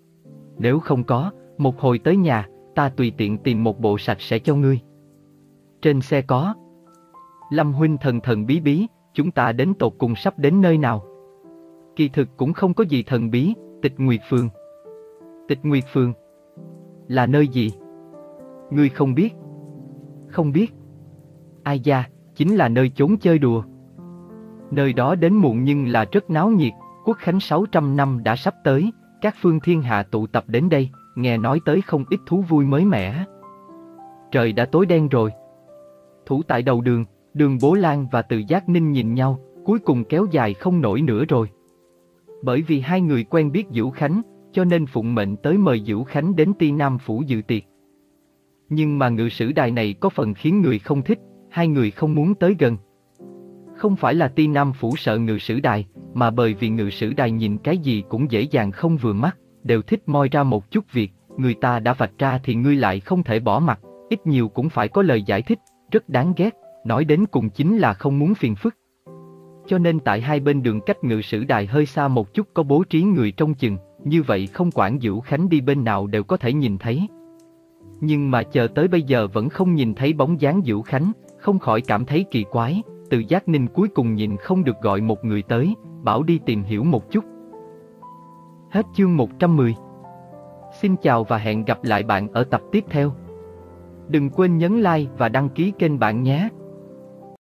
Nếu không có, một hồi tới nhà, ta tùy tiện tìm một bộ sạch sẽ cho ngươi. Trên xe có. Lâm huynh thần thần bí bí, chúng ta đến tột cùng sắp đến nơi nào? Kỳ thực cũng không có gì thần bí, Tịch Nguyệt Phường. Tịch Nguyệt Phường? Là nơi gì? Ngươi không biết? Không biết. Ai da, chính là nơi chốn chơi đùa. Nơi đó đến muộn nhưng là rất náo nhiệt, Quốc khánh sáu trăm năm đã sắp tới, các phương thiên hạ tụ tập đến đây, nghe nói tới không ít thú vui mới mẻ. Trời đã tối đen rồi. Thủ tại đầu đường, Đường Bố Lan và Từ Giác Ninh nhìn nhau, cuối cùng kéo dài không nổi nữa rồi. Bởi vì hai người quen biết Vũ Khánh, cho nên phụng mệnh tới mời Vũ Khánh đến Ti Nam Phủ dự tiệc. Nhưng mà ngự sử đài này có phần khiến người không thích, hai người không muốn tới gần. Không phải là Ti Nam Phủ sợ ngự sử đài, mà bởi vì ngự sử đài nhìn cái gì cũng dễ dàng không vừa mắt, đều thích moi ra một chút việc, người ta đã vạch ra thì ngươi lại không thể bỏ mặc, ít nhiều cũng phải có lời giải thích, rất đáng ghét, nói đến cùng chính là không muốn phiền phức. Cho nên tại hai bên đường cách ngự sử đài hơi xa một chút có bố trí người trông chừng, như vậy không quản Dữu Khánh đi bên nào đều có thể nhìn thấy. Nhưng mà chờ tới bây giờ vẫn không nhìn thấy bóng dáng Dữu Khánh, không khỏi cảm thấy kỳ quái, Từ Giác Ninh cuối cùng nhìn không được gọi một người tới, bảo đi tìm hiểu một chút. Hết chương một trăm mười. Xin chào và hẹn gặp lại bạn ở tập tiếp theo. Đừng quên nhấn like và đăng ký kênh bạn nhé.